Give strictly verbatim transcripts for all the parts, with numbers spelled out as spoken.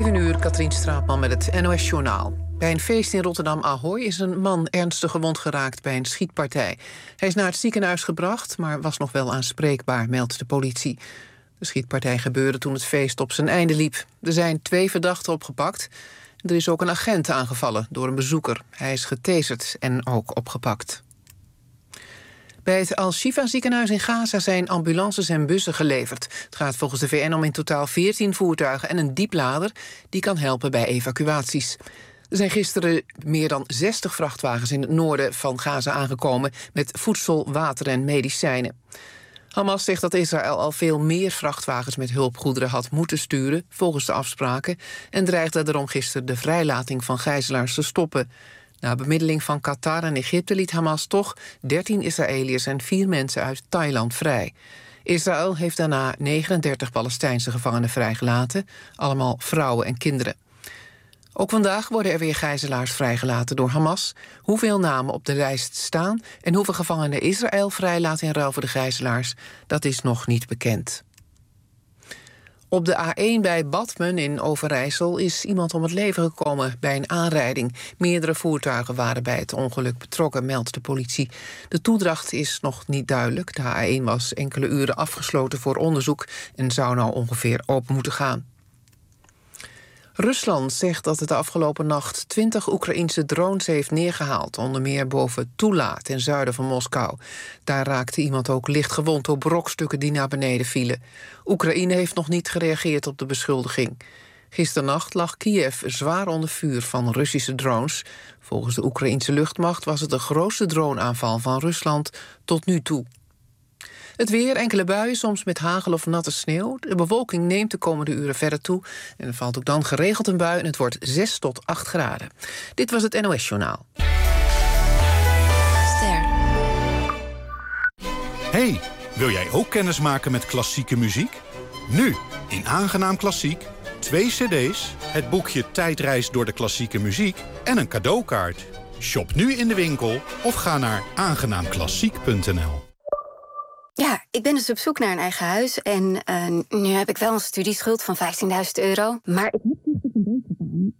zeven uur, Katrien Straatman met het N O S-journaal. Bij een feest in Rotterdam-Ahoy is een man ernstig gewond geraakt bij een schietpartij. Hij is naar het ziekenhuis gebracht, maar was nog wel aanspreekbaar, meldt de politie. De schietpartij gebeurde toen het feest op zijn einde liep. Er zijn twee verdachten opgepakt. Er is ook een agent aangevallen door een bezoeker. Hij is getaserd en ook opgepakt. Bij het Al-Shifa ziekenhuis in Gaza zijn ambulances en bussen geleverd. Het gaat volgens de V N om in totaal veertien voertuigen en een dieplader die kan helpen bij evacuaties. Er zijn gisteren meer dan zestig vrachtwagens in het noorden van Gaza aangekomen met voedsel, water en medicijnen. Hamas zegt dat Israël al veel meer vrachtwagens met hulpgoederen had moeten sturen, volgens de afspraken, en dreigde daarom gisteren de vrijlating van gijzelaars te stoppen. Na bemiddeling van Qatar en Egypte liet Hamas toch dertien Israëliërs en vier mensen uit Thailand vrij. Israël heeft daarna negenendertig Palestijnse gevangenen vrijgelaten, allemaal vrouwen en kinderen. Ook vandaag worden er weer gijzelaars vrijgelaten door Hamas. Hoeveel namen op de lijst staan en hoeveel gevangenen Israël vrijlaat in ruil voor de gijzelaars, dat is nog niet bekend. Op de A één bij Badmen in Overijssel is iemand om het leven gekomen bij een aanrijding. Meerdere voertuigen waren bij het ongeluk betrokken, meldt de politie. De toedracht is nog niet duidelijk. De A één was enkele uren afgesloten voor onderzoek en zou nou ongeveer open moeten gaan. Rusland zegt dat het de afgelopen nacht twintig Oekraïense drones heeft neergehaald, onder meer boven Tula, ten zuiden van Moskou. Daar raakte iemand ook licht gewond door brokstukken die naar beneden vielen. Oekraïne heeft nog niet gereageerd op de beschuldiging. Gisternacht lag Kiev zwaar onder vuur van Russische drones. Volgens de Oekraïense luchtmacht was het de grootste droneaanval van Rusland tot nu toe. Het weer, enkele buien, soms met hagel of natte sneeuw. De bewolking neemt de komende uren verder toe. En er valt ook dan geregeld een bui en het wordt zes tot acht graden. Dit was het N O S-journaal. Ster. Hey, wil jij ook kennis maken met klassieke muziek? Nu, in Aangenaam Klassiek, twee cd's, het boekje Tijdreis door de klassieke muziek en een cadeaukaart. Shop nu in de winkel of ga naar aangenaam klassiek punt n l. Ja, ik ben dus op zoek naar een eigen huis. En uh, nu heb ik wel een studieschuld van vijftienduizend euro. Maar ik heb dus een beetje gedaan.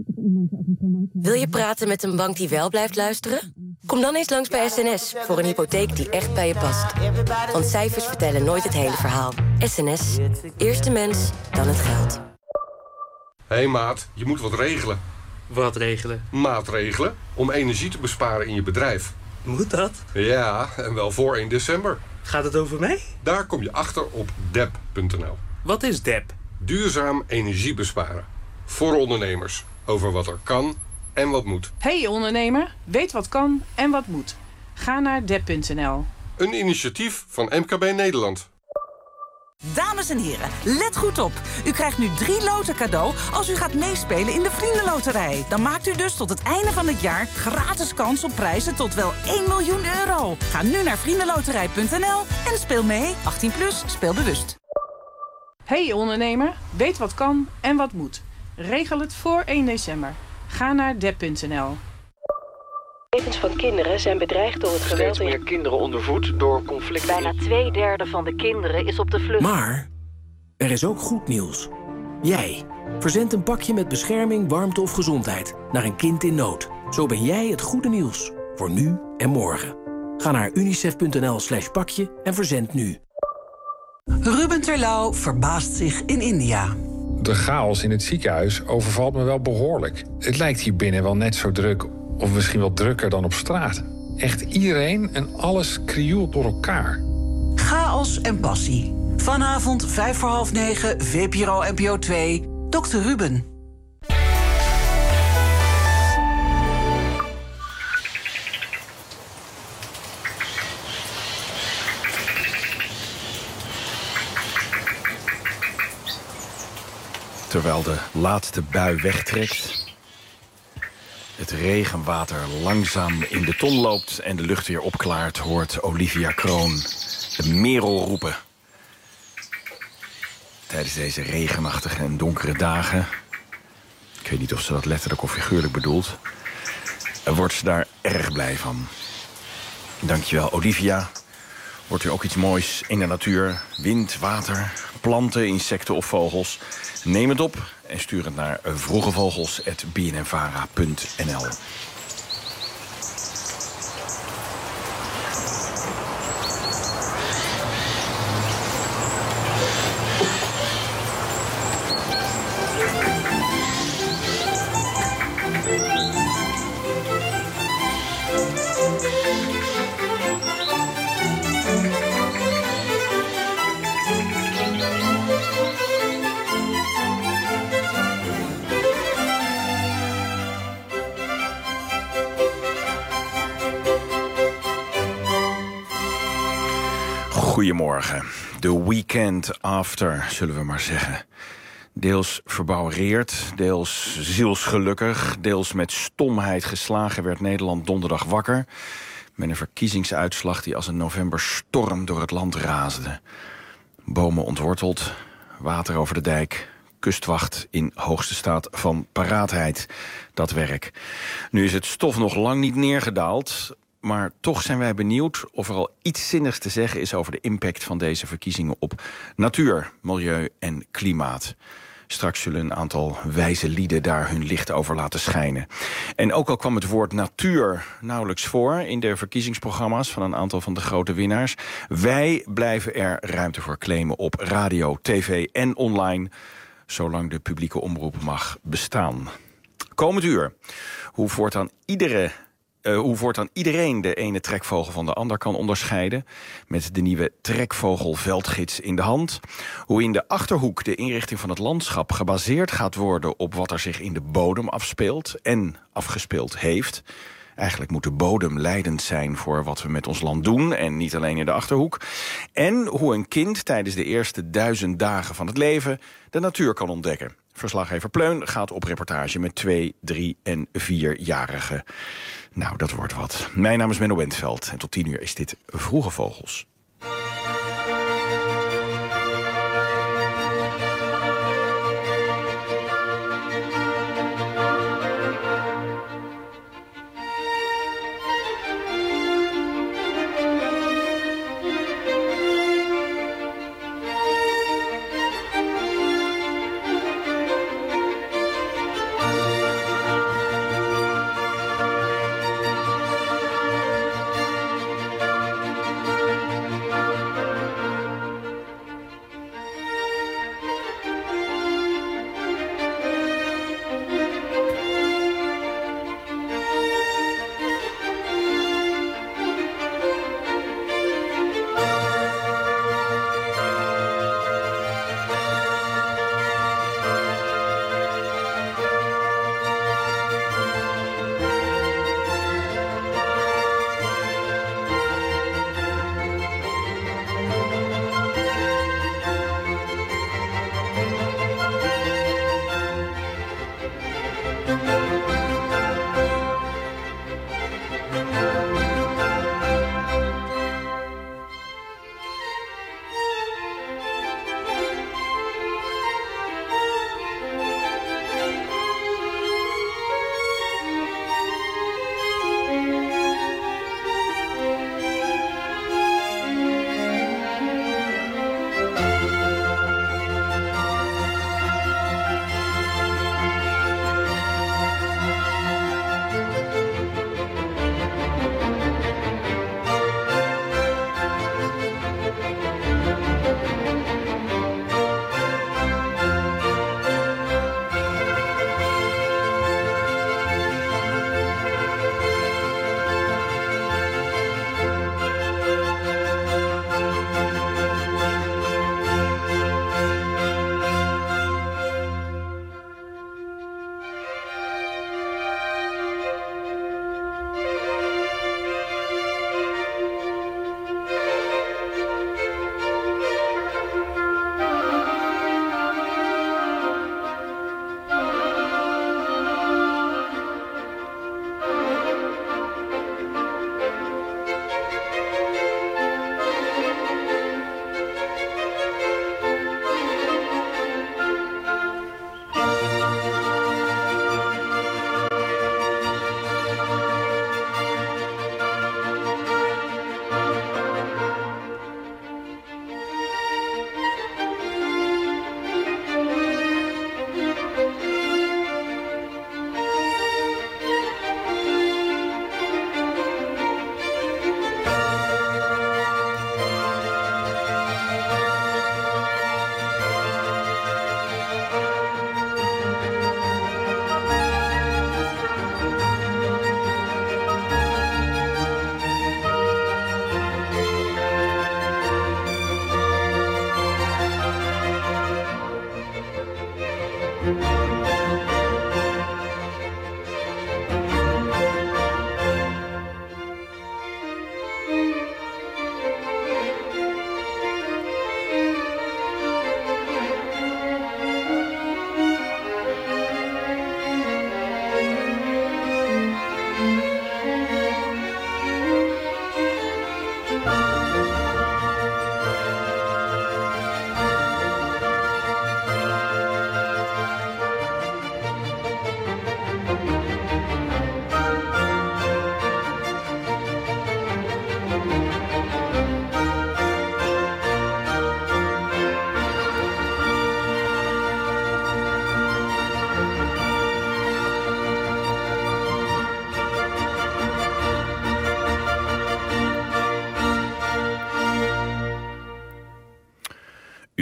Wil je praten met een bank die wel blijft luisteren? Kom dan eens langs bij S N S voor een hypotheek die echt bij je past. Want cijfers vertellen nooit het hele verhaal. S N S. Eerst de mens, dan het geld. Hé hey maat, je moet wat regelen. Wat regelen? Maatregelen om energie te besparen in je bedrijf. Moet dat? Ja, en wel voor één december. Gaat het over mij? Daar kom je achter op dep punt n l. Wat is dep? Duurzaam energie besparen. Voor ondernemers. Over wat er kan en wat moet. Hey ondernemer, weet wat kan en wat moet. Ga naar dep punt n l. Een initiatief van M K B Nederland. Dames en heren, let goed op. U krijgt nu drie loten cadeau als u gaat meespelen in de Vriendenloterij. Dan maakt u dus tot het einde van het jaar gratis kans op prijzen tot wel één miljoen euro. Ga nu naar vriendenloterij punt n l en speel mee. achttien plus, speel bewust. Hey ondernemer, weet wat kan en wat moet. Regel het voor één december. Ga naar dep punt n l. Levens van kinderen zijn bedreigd door het geweld. Steeds meer kinderen onder voet door conflicten. Bijna twee derde van de kinderen is op de vlucht. Maar er is ook goed nieuws. Jij verzendt een pakje met bescherming, warmte of gezondheid naar een kind in nood. Zo ben jij het goede nieuws voor nu en morgen. Ga naar unicef punt n l slash pakje en verzend nu. Ruben Terlouw verbaast zich in India. De chaos in het ziekenhuis overvalt me wel behoorlijk. Het lijkt hier binnen wel net zo druk, of misschien wel drukker dan op straat. Echt iedereen en alles krioelt door elkaar. Chaos en passie. Vanavond vijf voor half negen, V P R O N P O twee, dokter Ruben. Terwijl de laatste bui wegtrekt, het regenwater langzaam in de ton loopt en de lucht weer opklaart, hoort Olivia Kroon de merel roepen. Tijdens deze regenachtige en donkere dagen, ik weet niet of ze dat letterlijk of figuurlijk bedoelt, wordt ze daar erg blij van. Dankjewel, Olivia. Wordt er ook iets moois in de natuur, wind, water, planten, insecten of vogels. Neem het op en stuur het naar vroegevogels at b n n vara punt n l. Goedemorgen. The weekend after, zullen we maar zeggen. Deels verbouwereerd, deels zielsgelukkig, deels met stomheid geslagen werd Nederland donderdag wakker. Met een verkiezingsuitslag die als een novemberstorm door het land raasde. Bomen ontworteld, water over de dijk, kustwacht in hoogste staat van paraatheid. Dat werk. Nu is het stof nog lang niet neergedaald, maar toch zijn wij benieuwd of er al iets zinnigs te zeggen is over de impact van deze verkiezingen op natuur, milieu en klimaat. Straks zullen een aantal wijze lieden daar hun licht over laten schijnen. En ook al kwam het woord natuur nauwelijks voor in de verkiezingsprogramma's van een aantal van de grote winnaars, wij blijven er ruimte voor claimen op radio, tv en online, zolang de publieke omroep mag bestaan. Komend uur, hoe voortaan iedere... Uh, hoe voortaan iedereen de ene trekvogel van de ander kan onderscheiden, met de nieuwe trekvogelveldgids in de hand. Hoe in de Achterhoek de inrichting van het landschap gebaseerd gaat worden op wat er zich in de bodem afspeelt en afgespeeld heeft. Eigenlijk moet de bodem leidend zijn voor wat we met ons land doen en niet alleen in de Achterhoek. En hoe een kind tijdens de eerste duizend dagen van het leven de natuur kan ontdekken. Verslaggever Pleun gaat op reportage met twee, drie en vierjarigen. Nou, dat wordt wat. Mijn naam is Menno Wentveld en tot tien uur is dit Vroege Vogels.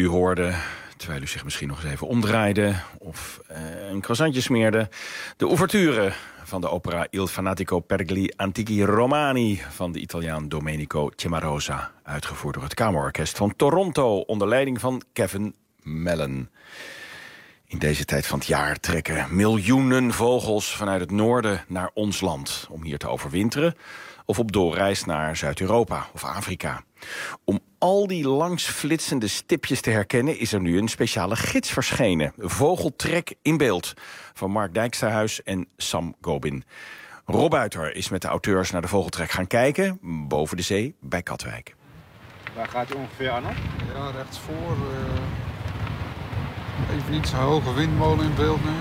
u hoorde, terwijl u zich misschien nog eens even omdraaide of uh, een croissantje smeerde, de ouverture van de opera Il Fanatico per gli Antichi Romani van de Italiaan Domenico Cimarosa, uitgevoerd door het Kamerorkest van Toronto onder leiding van Kevin Mellon. In deze tijd van het jaar trekken miljoenen vogels vanuit het noorden naar ons land om hier te overwinteren of op doorreis naar Zuid-Europa of Afrika. Om al die langsflitsende stipjes te herkennen is er nu een speciale gids verschenen. Vogeltrek in beeld van Mark Dijksterhuis en Sam Gobin. Rob Uiter is met de auteurs naar de vogeltrek gaan kijken, boven de zee bij Katwijk. Waar gaat u ongeveer aan op? Ja, rechtsvoor. Uh, even iets hoge windmolen in beeld nu.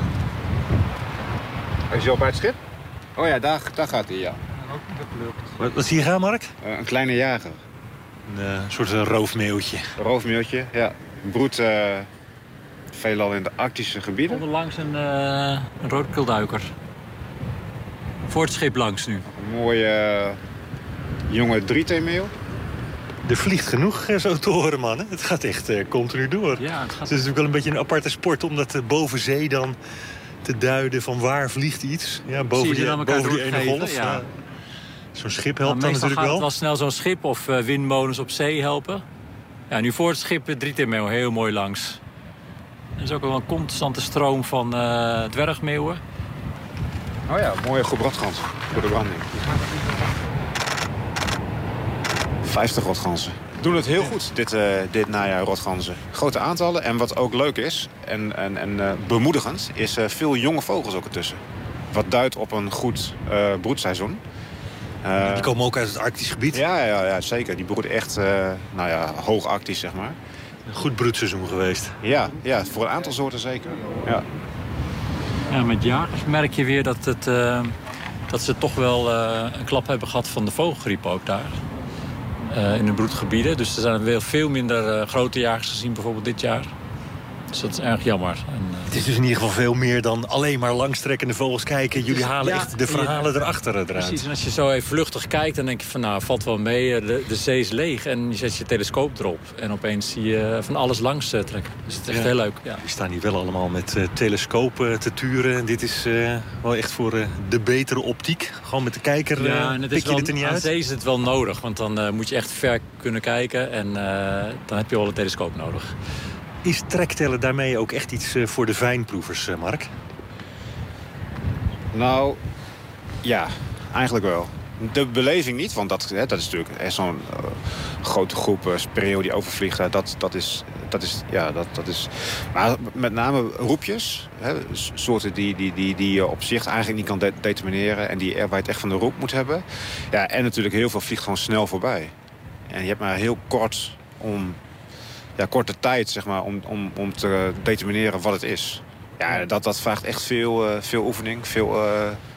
Is hij al bij het schip? Oh ja, daar, daar gaat hij, ja. En ook niet gelukt. Wat, wat zie je gaan, Mark? Uh, een kleine jager. Een uh, soort uh, roofmeeuwtje. Een roofmeeuwtje, ja. Broedt uh, veelal in de Arctische gebieden. Onderlangs een, uh, een roodkeelduiker. Voor het schip langs nu. Een mooie uh, jonge drietheemeeuw. Er vliegt genoeg uh, zo te horen, man. Hè? Het gaat echt uh, continu door. Ja, het gaat... Het is natuurlijk wel een beetje een aparte sport om dat uh, boven zee dan te duiden van waar vliegt iets. Ja, boven die, boven die ene golf. Ja. Ja. Zo'n schip helpt dan natuurlijk wel. Meestal gaat het wel snel zo'n schip of uh, windmolens op zee helpen. Ja, nu voor het schip de drietheemeeuw heel mooi langs. Er is ook wel een constante stroom van uh, dwergmeeuwen. Oh ja, mooie groep voor de branding. vijftig rotganzen. Doen het heel goed, dit, uh, dit najaar rotganzen. Grote aantallen. En wat ook leuk is en, en, en uh, bemoedigend, is uh, veel jonge vogels ook ertussen. Wat duidt op een goed uh, broedseizoen. Uh, die komen ook uit het Arctisch gebied? Ja, ja, ja zeker. Die broeden echt uh, nou ja, hoog Arctisch, zeg maar. Een goed broedseizoen geweest. Ja, ja, voor een aantal soorten zeker. Ja. Ja, met jagers merk je weer dat, het, uh, dat ze toch wel uh, een klap hebben gehad van de vogelgriep ook daar. Uh, in de broedgebieden. Dus er zijn weer veel minder uh, grote jagers gezien bijvoorbeeld dit jaar. Dus dat is erg jammer. En, uh... Het is dus in ieder geval veel meer dan alleen maar langstrekkende vogels kijken. Jullie halen ja, echt de verhalen je... erachter eruit. Precies, en als je zo even vluchtig kijkt, dan denk je van nou, valt wel mee. De, de zee is leeg en je zet je telescoop erop. En opeens zie je van alles langs uh, trekken. Dus het is echt ja. heel leuk. Ja. Die staan hier wel allemaal met uh, telescopen uh, te turen. En dit is uh, wel echt voor uh, de betere optiek. Gewoon met de kijker uh, ja, en het pik je het er niet uit. Aan zee is het wel nodig, want dan uh, moet je echt ver kunnen kijken. En uh, dan heb je wel een telescoop nodig. Is trektellen daarmee ook echt iets voor de fijnproevers, Mark? Nou, ja, eigenlijk wel. De beleving niet, want dat, hè, dat is natuurlijk zo'n uh, grote groep uh, spreeuw die overvliegt. Uh, dat, dat, is, dat, is, ja, dat, dat is... Maar met name roepjes, hè, soorten die, die, die, die je op zich eigenlijk niet kan de- determineren... en die er, waar je het echt van de roep moet hebben. Ja, en natuurlijk heel veel vliegt gewoon snel voorbij. En je hebt maar heel kort om... Ja, korte tijd, zeg maar, om, om, om te determineren wat het is. Ja, dat, dat vraagt echt veel, uh, veel oefening, veel, uh,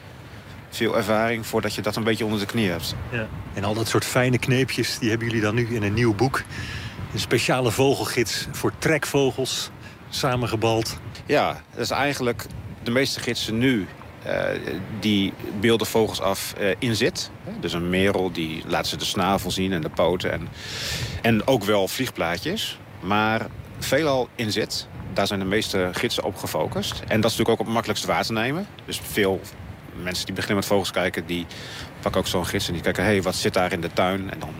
veel ervaring... voordat je dat een beetje onder de knie hebt. Ja. En al dat soort fijne kneepjes, die hebben jullie dan nu in een nieuw boek. Een speciale vogelgids voor trekvogels, samengebald. Ja, dat is eigenlijk de meeste gidsen nu... Uh, die beelden vogels af uh, in zit. Dus een merel, die laat ze de snavel zien en de poten. En, en ook wel vliegplaatjes. Maar veelal in zit. Daar zijn de meeste gidsen op gefocust. En dat is natuurlijk ook op het makkelijkst waar te nemen. Dus veel mensen die beginnen met vogels kijken... die pakken ook zo'n gids en die kijken... hé, hey, wat zit daar in de tuin? En dan...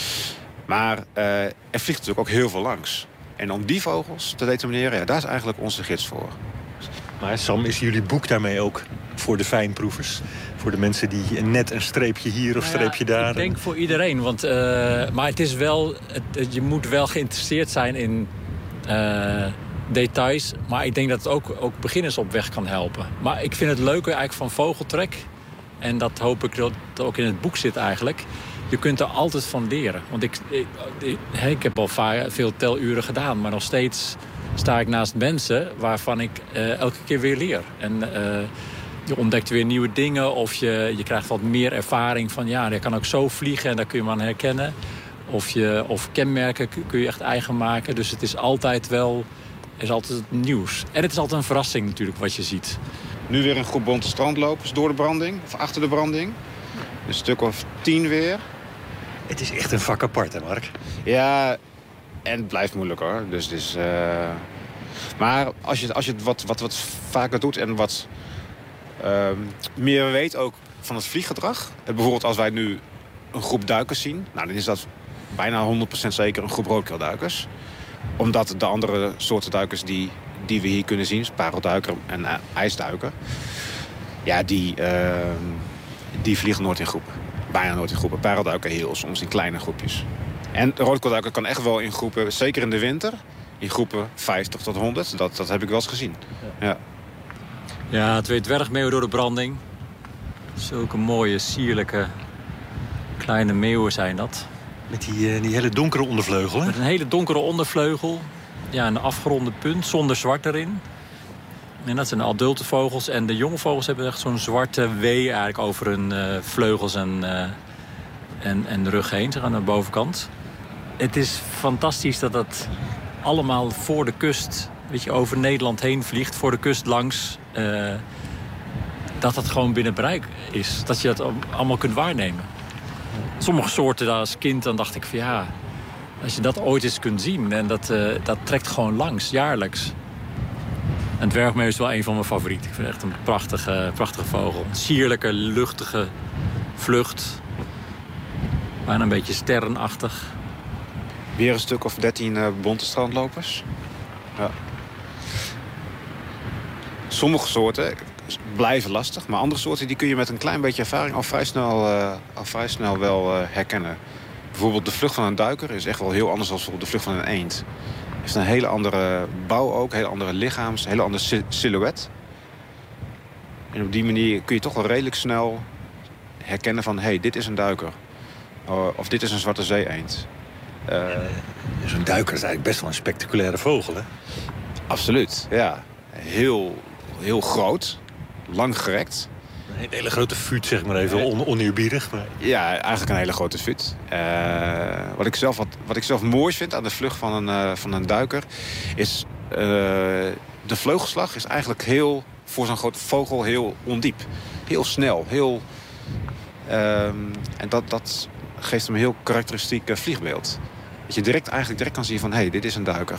Maar uh, er vliegt natuurlijk ook heel veel langs. En om die vogels te determineren... Ja, daar is eigenlijk onze gids voor. Maar Sam, is jullie boek daarmee ook voor de fijnproevers? Voor de mensen die net een streepje hier of nou ja, streepje daar... Ik denk voor iedereen, want, uh, maar het is wel, het, je moet wel geïnteresseerd zijn in uh, details. Maar ik denk dat het ook, ook beginners op weg kan helpen. Maar ik vind het leuke eigenlijk van vogeltrek... en dat hoop ik dat het ook in het boek zit eigenlijk... je kunt er altijd van leren. Want ik, ik, ik, ik heb al vaak veel teluren gedaan, maar nog steeds... sta ik naast mensen waarvan ik uh, elke keer weer leer. En uh, je ontdekt weer nieuwe dingen of je, je krijgt wat meer ervaring van... ja, dat kan ook zo vliegen en daar kun je maar aan herkennen. Of, je, of kenmerken kun je echt eigen maken. Dus het is altijd wel er is altijd nieuws. En het is altijd een verrassing natuurlijk wat je ziet. Nu weer een groep bonte strandlopers door de branding, of achter de branding. Een stuk of tien weer. Het is echt een vak apart, hè Mark? Ja... En het blijft moeilijk hoor. Dus, dus, uh... Maar als je, als je het wat, wat, wat vaker doet en wat uh, meer weet ook van het vlieggedrag. Bijvoorbeeld als wij nu een groep duikers zien. Nou, dan is dat bijna honderd procent zeker een groep roodkeelduikers. Omdat de andere soorten duikers die, die we hier kunnen zien, parelduiker en uh, ijsduiker. Ja, die, uh, die vliegen nooit in groepen. Bijna nooit in groepen. Parelduiker heel soms in kleine groepjes. En de roodkeelduiker kan echt wel in groepen, zeker in de winter, in groepen vijftig tot honderd. Dat, dat heb ik wel eens gezien. Ja, ja twee dwergmeeuwen door de branding. Zulke mooie, sierlijke, kleine meeuwen zijn dat. Met die, uh, die hele donkere ondervleugel, hè? Met een hele donkere ondervleugel. Ja, een afgeronde punt, zonder zwart erin. En dat zijn de adulte vogels. En de jonge vogels hebben echt zo'n zwarte wee eigenlijk over hun uh, vleugels en, uh, en, en de rug heen. Ze gaan naar de bovenkant. Het is fantastisch dat dat allemaal voor de kust, weet je, over Nederland heen vliegt. Voor de kust langs. Uh, dat dat gewoon binnen bereik is. Dat je dat allemaal kunt waarnemen. Sommige soorten, daar als kind, dan dacht ik van ja, als je dat ooit eens kunt zien. En dat, uh, dat trekt gewoon langs, jaarlijks. En dwergmeeuw is wel een van mijn favorieten. Ik vind het echt een prachtige, prachtige vogel. Een sierlijke, luchtige vlucht. Bijna een beetje sterrenachtig. Weer een stuk of dertien uh, bonte strandlopers. Ja. Sommige soorten blijven lastig, maar andere soorten die kun je met een klein beetje ervaring al vrij snel, uh, al vrij snel wel uh, herkennen. Bijvoorbeeld de vlucht van een duiker is echt wel heel anders dan bijvoorbeeld de vlucht van een eend. Heeft een hele andere bouw ook, een hele andere lichaams, een hele andere silhouet. En op die manier kun je toch wel redelijk snel herkennen van, hé, hey, dit is een duiker. Uh, of dit is een zwarte zee-eend. Uh, Zo'n duiker is eigenlijk best wel een spectaculaire vogel, hè? Absoluut, ja. Heel, heel groot, lang gerekt. Een hele grote fut, zeg maar even, on, oneerbiedig. Maar... Ja, eigenlijk een hele grote fut. Uh, wat, ik zelf, wat, wat ik zelf mooi vind aan de vlucht van een, uh, van een duiker is... Uh, de vleugelslag is eigenlijk heel, voor zo'n grote vogel heel ondiep. Heel snel, heel... Uh, en dat, dat geeft hem een heel karakteristiek uh, vliegbeeld. Dat je direct, eigenlijk direct kan zien van, hé, hey, dit is een duiker.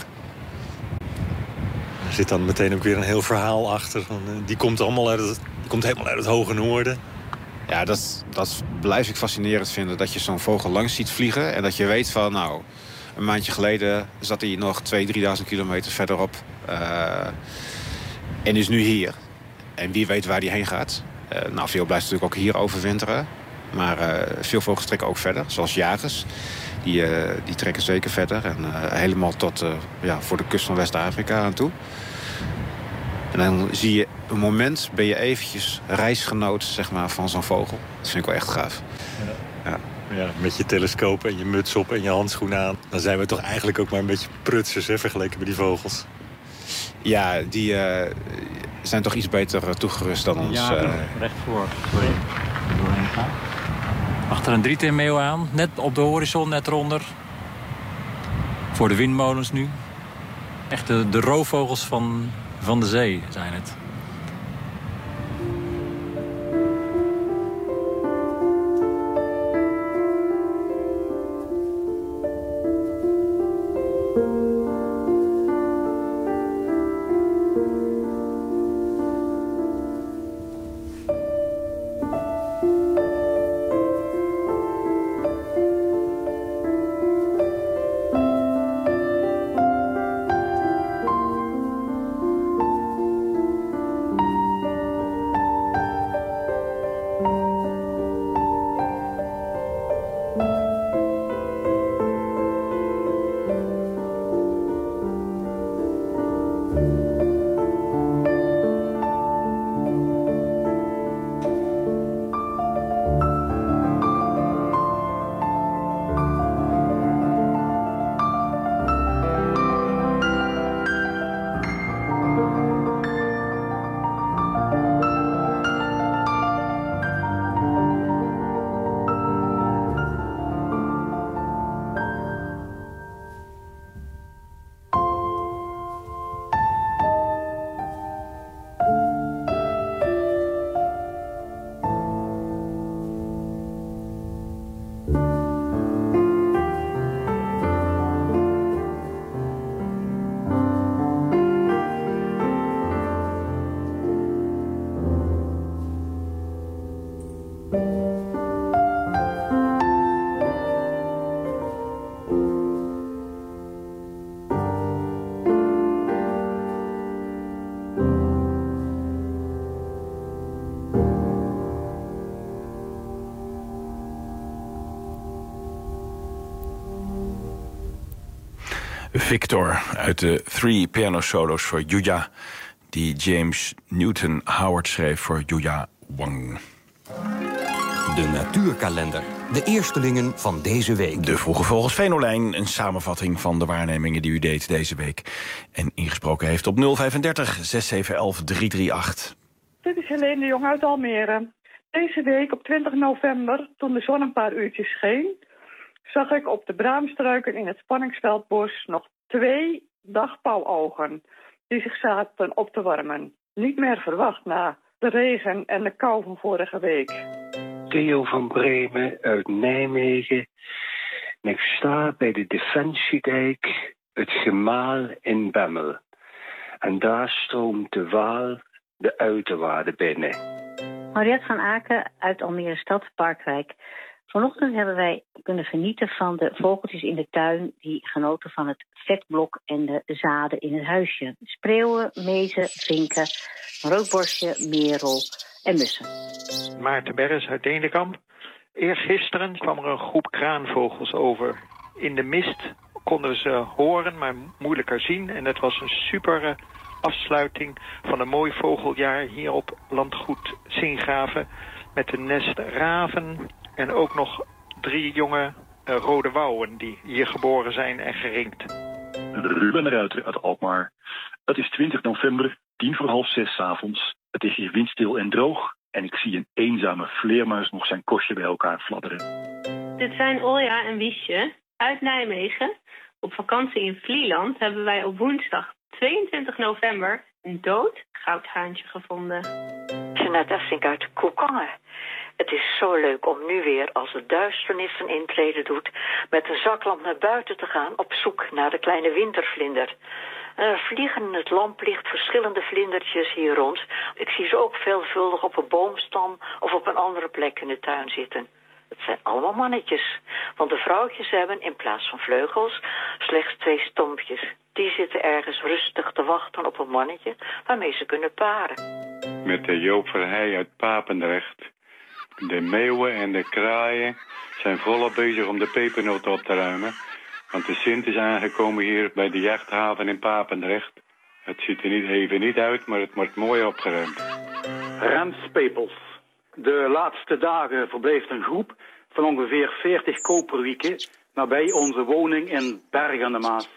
Er zit dan meteen ook weer een heel verhaal achter. Van, uh, die komt allemaal uit het... Die komt helemaal uit het hoge noorden. Ja, dat, dat blijf ik fascinerend vinden. Dat je zo'n vogel langs ziet vliegen. En dat je weet van, nou, een maandje geleden zat hij nog tweeduizend, drieduizend kilometer verderop. Uh, en is nu hier. En wie weet waar hij heen gaat. Uh, nou, veel blijft natuurlijk ook hier overwinteren. Maar uh, veel vogels trekken ook verder. Zoals jagers. Die, uh, die trekken zeker verder. En uh, helemaal tot uh, ja, voor de kust van West-Afrika aan toe. En dan zie je een moment, ben je eventjes reisgenoot, zeg maar, van zo'n vogel. Dat vind ik wel echt gaaf. Ja. Ja. Ja, met je telescoop en je muts op en je handschoenen aan. Dan zijn we toch eigenlijk ook maar een beetje prutsers, hè, vergeleken met die vogels. Ja, die uh, zijn toch iets beter uh, toegerust dan ons. Ja, uh... rechtvoor. Sorry. Doorheen gaan. Achter een drietenmeeuw aan, net op de horizon, net eronder. Voor de windmolens nu. Echt de, de roofvogels van... van de zee zijn het. Victor uit de Three Piano Solos voor Yuya, die James Newton Howard schreef voor Yuya Wang. De natuurkalender. De eerstelingen van deze week. De Vroege Vogels Venolijn, een samenvatting van de waarnemingen die u deed deze week. En ingesproken heeft op nul vijfendertig, zes zeven elf, drie drie acht. Dit is Helene de Jong uit Almere. Deze week op twintig november, toen de zon een paar uurtjes scheen, zag ik op de braamstruiken in het spanningsveldbos nog twee dagpauwogen die zich zaten op te warmen. Niet meer verwacht na de regen en de kou van vorige week. Theo van Bremen uit Nijmegen. En ik sta bij de Defensiedijk, het Gemaal in Bemmel. En daar stroomt de Waal de uiterwaarden binnen. Mariette van Aken uit Almere Stad, Parkwijk. Vanochtend hebben wij kunnen genieten van de vogeltjes in de tuin die genoten van het vetblok en de zaden in het huisje. Spreeuwen, mezen, vinken, roodborstje, merel en mussen. Maarten Berres uit Denenkamp. Eergisteren kwam er een groep kraanvogels over. In de mist konden we ze horen, maar moeilijker zien. En het was een super afsluiting van een mooi vogeljaar hier op landgoed Singraven. Met een nest raven en ook nog drie jonge uh, rode wouwen die hier geboren zijn en geringd. Ruben Ruiter uit Alkmaar. Het is twintig november, tien voor half zes 's avonds. Het is hier windstil en droog. En ik zie een eenzame vleermuis nog zijn kostje bij elkaar fladderen. Dit zijn Olja en Wiesje uit Nijmegen. Op vakantie in Vlieland hebben wij op woensdag tweeëntwintig november een dood goudhaantje gevonden. Jeanette Essink uit Koekangen. Het is zo leuk om nu weer, als de duisternis een intrede doet, met een zaklamp naar buiten te gaan op zoek naar de kleine wintervlinder. Er vliegen in het lamplicht verschillende vlindertjes hier rond. Ik zie ze ook veelvuldig op een boomstam of op een andere plek in de tuin zitten. Het zijn allemaal mannetjes, want de vrouwtjes hebben in plaats van vleugels slechts twee stompjes. Die zitten ergens rustig te wachten op een mannetje waarmee ze kunnen paren. Met de Joop Verheij uit Papendrecht. De meeuwen en de kraaien zijn volop bezig om de pepernoten op te ruimen. Want de Sint is aangekomen hier bij de jachthaven in Papendrecht. Het ziet er niet even niet uit, maar het wordt mooi opgeruimd. Rens Pepels. De laatste dagen verbleef een groep van ongeveer veertig koperwieken nabij onze woning in Berg aan de Maas.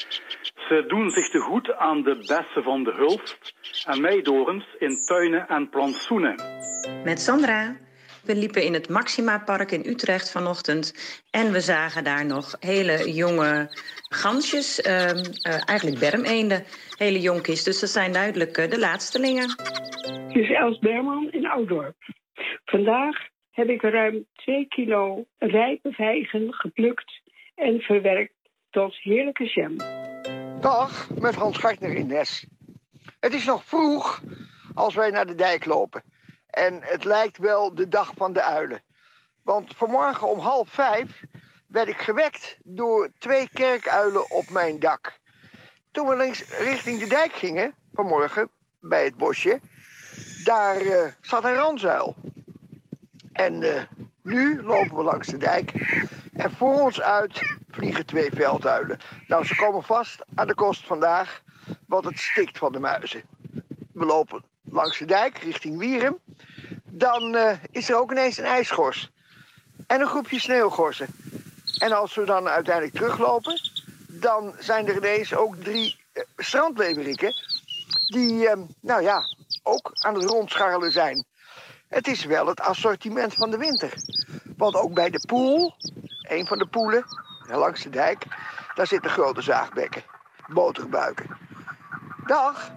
Ze doen zich te goed aan de bessen van de Hulst en meidorens in tuinen en plantsoenen. Met Sandra. We liepen in het Maxima-park in Utrecht vanochtend en we zagen daar nog hele jonge gansjes, uh, uh, eigenlijk bermeenden, hele jonkies. Dus dat zijn duidelijk uh, de laatstelingen. Het is Els Berman in Oudorp. Vandaag heb ik ruim twee kilo rijpe vijgen geplukt en verwerkt tot heerlijke jam. Dag, met Hans Gartner in Nes. Het is nog vroeg als wij naar de dijk lopen. En het lijkt wel de dag van de uilen. Want vanmorgen om half vijf werd ik gewekt door twee kerkuilen op mijn dak. Toen we links richting de dijk gingen, vanmorgen, bij het bosje, daar uh, zat een ranzuil. En uh, nu lopen we langs de dijk en voor ons uit vliegen twee velduilen. Nou, ze komen vast aan de kost vandaag, want het stikt van de muizen. We lopen langs de dijk richting Wierum. Dan uh, is er ook ineens een ijsgors. En een groepje sneeuwgorsen. En als we dan uiteindelijk teruglopen, dan zijn er ineens ook drie uh, strandleverikken die, uh, nou ja, ook aan het rondscharrelen zijn. Het is wel het assortiment van de winter. Want ook bij de poel, een van de poelen, langs de dijk, daar zitten grote zaagbekken, boterbuiken. Dag!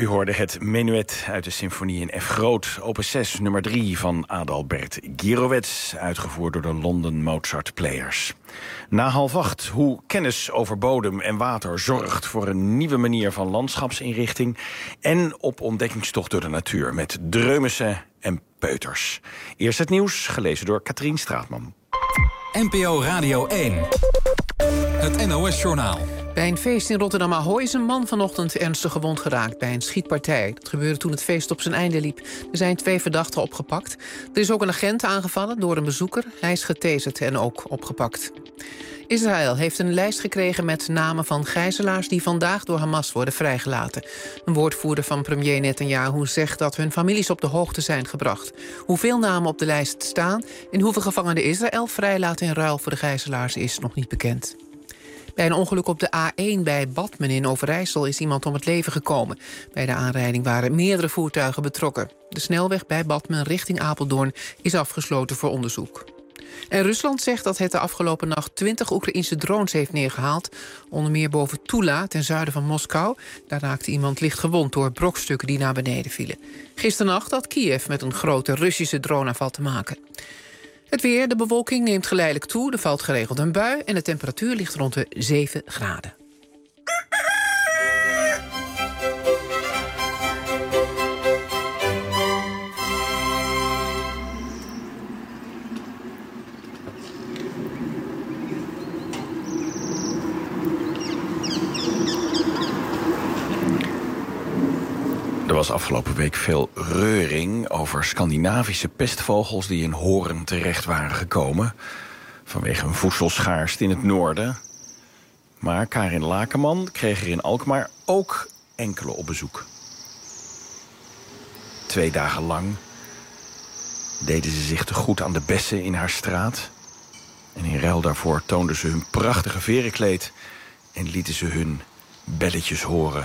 U hoorde het menuet uit de symfonie in F groot, opus zes, nummer drie van Adalbert Gierowetz, uitgevoerd door de London Mozart Players. Na half acht, hoe kennis over bodem en water zorgt voor een nieuwe manier van landschapsinrichting en op ontdekkingstocht door de natuur met dreumissen en peuters. Eerst het nieuws, gelezen door Katrien Straatman. N P O Radio één. Het N O S-journaal. Bij een feest in Rotterdam Ahoy is een man vanochtend ernstig gewond geraakt bij een schietpartij. Dat gebeurde toen het feest op zijn einde liep. Er zijn twee verdachten opgepakt. Er is ook een agent aangevallen door een bezoeker. Hij is getaserd en ook opgepakt. Israël heeft een lijst gekregen met namen van gijzelaars die vandaag door Hamas worden vrijgelaten. Een woordvoerder van premier Netanyahu zegt dat hun families op de hoogte zijn gebracht. Hoeveel namen op de lijst staan en hoeveel gevangenen Israël vrijlaat in ruil voor de gijzelaars is nog niet bekend. Bij een ongeluk op de A één bij Badmen in Overijssel is iemand om het leven gekomen. Bij de aanrijding waren meerdere voertuigen betrokken. De snelweg bij Badmen richting Apeldoorn is afgesloten voor onderzoek. En Rusland zegt dat het de afgelopen nacht twintig Oekraïnse drones heeft neergehaald. Onder meer boven Tula, ten zuiden van Moskou. Daar raakte iemand licht gewond door brokstukken die naar beneden vielen. Gisternacht had Kiev met een grote Russische droneaanval te maken. Het weer, de bewolking neemt geleidelijk toe. Er valt geregeld een bui en de temperatuur ligt rond de zeven graden. Er was afgelopen week veel reuring over Scandinavische pestvogels die in Hoorn terecht waren gekomen. Vanwege een voedselschaarste in het noorden. Maar Karin Lakenman kreeg er in Alkmaar ook enkele op bezoek. Twee dagen lang deden ze zich te goed aan de bessen in haar straat. En in ruil daarvoor toonden ze hun prachtige verenkleed en lieten ze hun belletjes horen.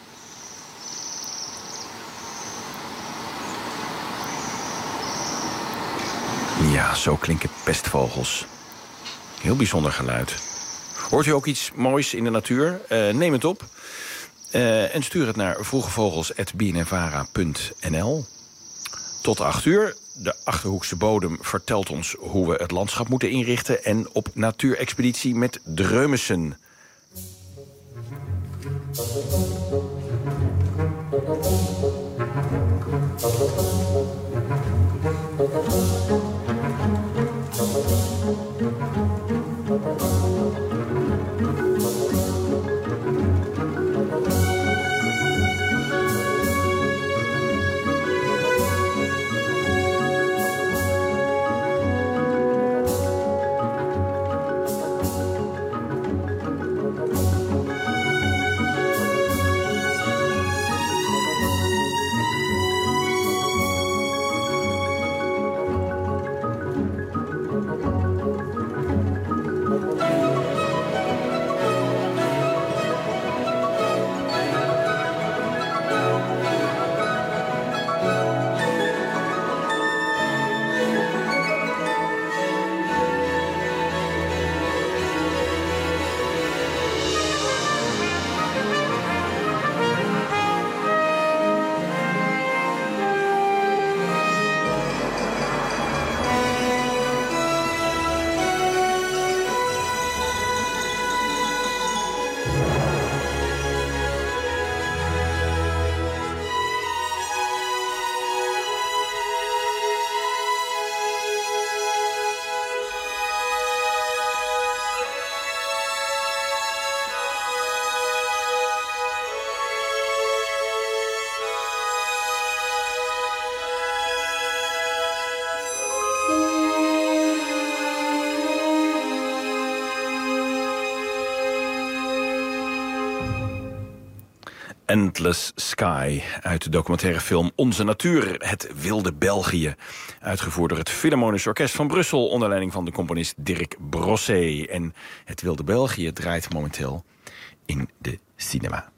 Ja, zo klinken pestvogels. Heel bijzonder geluid. Hoort u ook iets moois in de natuur? Uh, neem het op. Uh, en stuur het naar vroegevogels apenstaartje b n n vara punt n l. Tot acht uur. De Achterhoekse Bodem vertelt ons hoe we het landschap moeten inrichten. En op natuurexpeditie met dreumissen. Endless Sky uit de documentaire film Onze Natuur, het wilde België. Uitgevoerd door het Philharmonisch Orkest van Brussel onder leiding van de componist Dirk Brosset. En het wilde België draait momenteel in de cinema.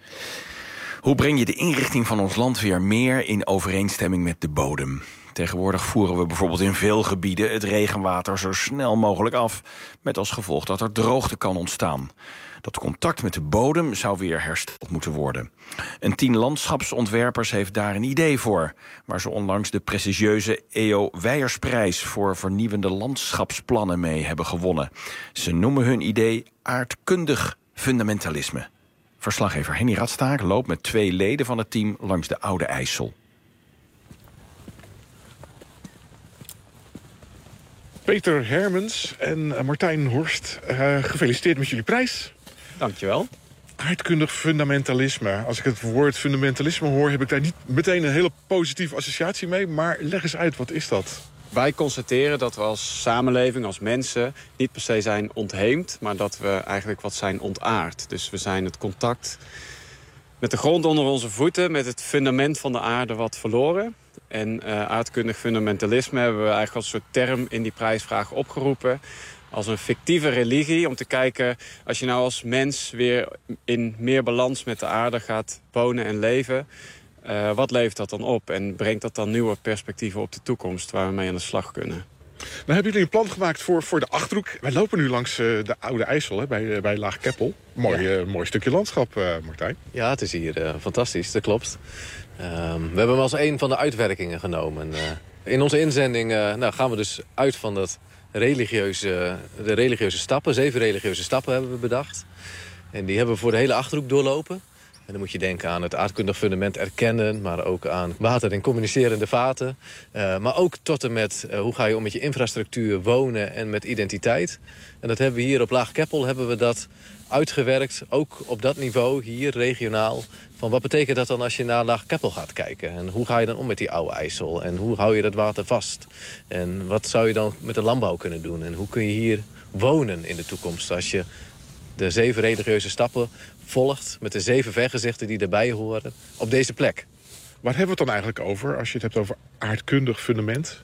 Hoe breng je de inrichting van ons land weer meer in overeenstemming met de bodem? Tegenwoordig voeren we bijvoorbeeld in veel gebieden het regenwater zo snel mogelijk af, met als gevolg dat er droogte kan ontstaan. Dat contact met de bodem zou weer hersteld moeten worden. Een team landschapsontwerpers heeft daar een idee voor, waar ze onlangs de prestigieuze E O Weijersprijs voor vernieuwende landschapsplannen mee hebben gewonnen. Ze noemen hun idee aardkundig fundamentalisme. Verslaggever Henny Radstaak loopt met twee leden van het team langs de Oude IJssel. Peter Hermens en Martijn Horst, uh, gefeliciteerd met jullie prijs. Dankjewel. Aardkundig fundamentalisme. Als ik het woord fundamentalisme hoor, heb ik daar niet meteen een hele positieve associatie mee. Maar leg eens uit, wat is dat? Wij constateren dat we als samenleving, als mensen, niet per se zijn ontheemd, maar dat we eigenlijk wat zijn ontaard. Dus we zijn het contact met de grond onder onze voeten, met het fundament van de aarde wat verloren. En uh, aardkundig fundamentalisme hebben we eigenlijk als soort term in die prijsvraag opgeroepen. Als een fictieve religie, om te kijken, als je nou als mens weer in meer balans met de aarde gaat wonen en leven, Uh, wat levert dat dan op? En brengt dat dan nieuwe perspectieven op de toekomst waar we mee aan de slag kunnen? Nou hebben jullie een plan gemaakt voor, voor de Achterhoek. Wij lopen nu langs uh, de Oude IJssel, hè, bij, uh, bij Laag-Keppel. Mooi, ja. uh, mooi stukje landschap, uh, Martijn. Ja, het is hier uh, fantastisch, dat klopt. Uh, we hebben hem als een van de uitwerkingen genomen. Uh, in onze inzending uh, nou, gaan we dus uit van dat religieuze, de religieuze stappen. Zeven religieuze stappen hebben we bedacht. En die hebben we voor de hele Achterhoek doorlopen. En dan moet je denken aan het aardkundig fundament erkennen, maar ook aan water en communicerende vaten. Uh, maar ook tot en met uh, hoe ga je om met je infrastructuur, wonen en met identiteit. En dat hebben we hier op Laag-Keppel hebben we dat uitgewerkt, ook op dat niveau, hier regionaal. Van wat betekent dat dan als je naar Laag-Keppel gaat kijken? En hoe ga je dan om met die Oude IJssel? En hoe hou je dat water vast? En wat zou je dan met de landbouw kunnen doen? En hoe kun je hier wonen in de toekomst als je de zeven religieuze stappen volgt met de zeven vergezichten die erbij horen op deze plek. Waar hebben we het dan eigenlijk over als je het hebt over aardkundig fundament?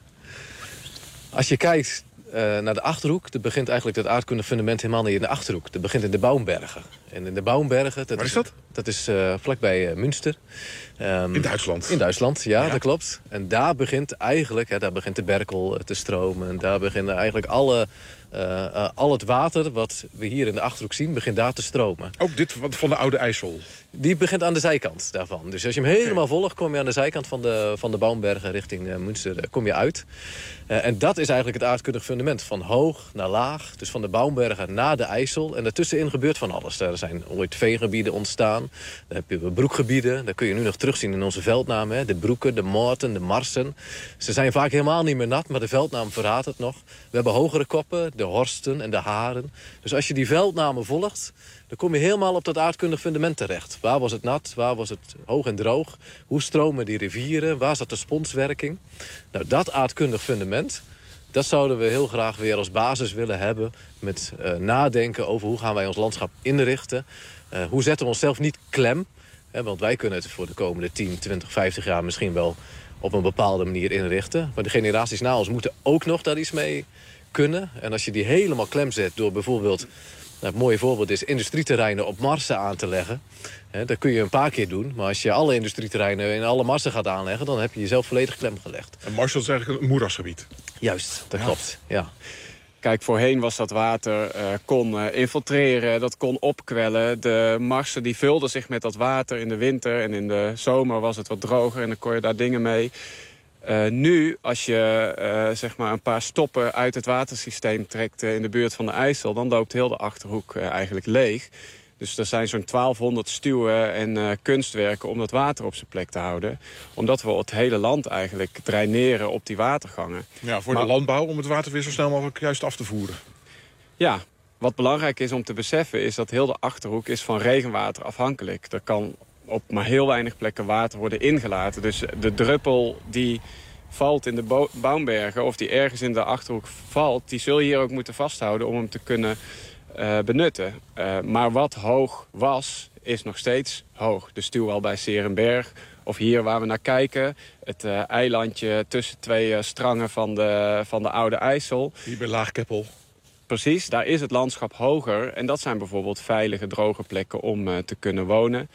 Als je kijkt uh, naar de Achterhoek, dan begint eigenlijk dat aardkundig fundament helemaal niet in de Achterhoek. Dat begint in de Baumbergen. En in de Baumbergen, dat Waar is, is dat? Dat is uh, vlakbij uh, Münster. Um, in Duitsland? In Duitsland, ja, ja, dat klopt. En daar begint eigenlijk, hè, daar begint de Berkel te stromen. En daar beginnen eigenlijk alle Uh, uh, al het water wat we hier in de Achterhoek zien, begint daar te stromen. Ook dit van de Oude IJssel? Die begint aan de zijkant daarvan. Dus als je hem helemaal okay. volgt, kom je aan de zijkant van de, van de Baumbergen richting uh, Münster, uh, kom je uit. Uh, en dat is eigenlijk het aardkundig fundament. Van hoog naar laag, dus van de Baumbergen naar de IJssel. En daartussenin gebeurt van alles. Er zijn ooit veengebieden ontstaan. Dan heb je broekgebieden. Dat kun je nu nog terugzien in onze veldnamen. Hè. De broeken, de moorten, de marsen. Ze zijn vaak helemaal niet meer nat, maar de veldnaam verraadt het nog. We hebben hogere koppen, de horsten en de haren. Dus als je die veldnamen volgt, dan kom je helemaal op dat aardkundig fundament terecht. Waar was het nat? Waar was het hoog en droog? Hoe stromen die rivieren? Waar zat de sponswerking? Nou, dat aardkundig fundament, dat zouden we heel graag weer als basis willen hebben met uh, nadenken over hoe gaan wij ons landschap inrichten. Uh, hoe zetten we onszelf niet klem? Hè, want wij kunnen het voor de komende tien, twintig, vijftig jaar misschien wel op een bepaalde manier inrichten. Maar de generaties na ons moeten ook nog daar iets mee kunnen. En als je die helemaal klem zet door bijvoorbeeld, nou, het mooie voorbeeld is industrieterreinen op marsen aan te leggen. He, dat kun je een paar keer doen. Maar als je alle industrieterreinen in alle marsen gaat aanleggen, dan heb je jezelf volledig klem gelegd. En Marsen is eigenlijk een moerasgebied? Juist, dat ja. klopt. Ja. Kijk, voorheen was dat water, uh, kon uh, infiltreren, dat kon opkwellen. De marsen die vulden zich met dat water in de winter en in de zomer was het wat droger en dan kon je daar dingen mee. Uh, nu, als je uh, zeg maar een paar stoppen uit het watersysteem trekt uh, in de buurt van de IJssel, dan loopt heel de Achterhoek uh, eigenlijk leeg. Dus er zijn zo'n twaalfhonderd stuwen en uh, kunstwerken om dat water op zijn plek te houden. Omdat we het hele land eigenlijk draineren op die watergangen. Ja, voor maar, de landbouw om het water weer zo snel mogelijk juist af te voeren. Ja, wat belangrijk is om te beseffen is dat heel de Achterhoek is van regenwater afhankelijk. Er kan op maar heel weinig plekken water worden ingelaten. Dus de druppel die valt in de Baumbergen of die ergens in de Achterhoek valt, die zul je hier ook moeten vasthouden om hem te kunnen uh, benutten. Uh, maar wat hoog was, is nog steeds hoog. De stuwwal bij Serenberg of hier waar we naar kijken, het uh, eilandje tussen twee uh, strangen van de, van de Oude IJssel. Hier bij Laag-Keppel. Precies, daar is het landschap hoger en dat zijn bijvoorbeeld veilige, droge plekken om uh, te kunnen wonen.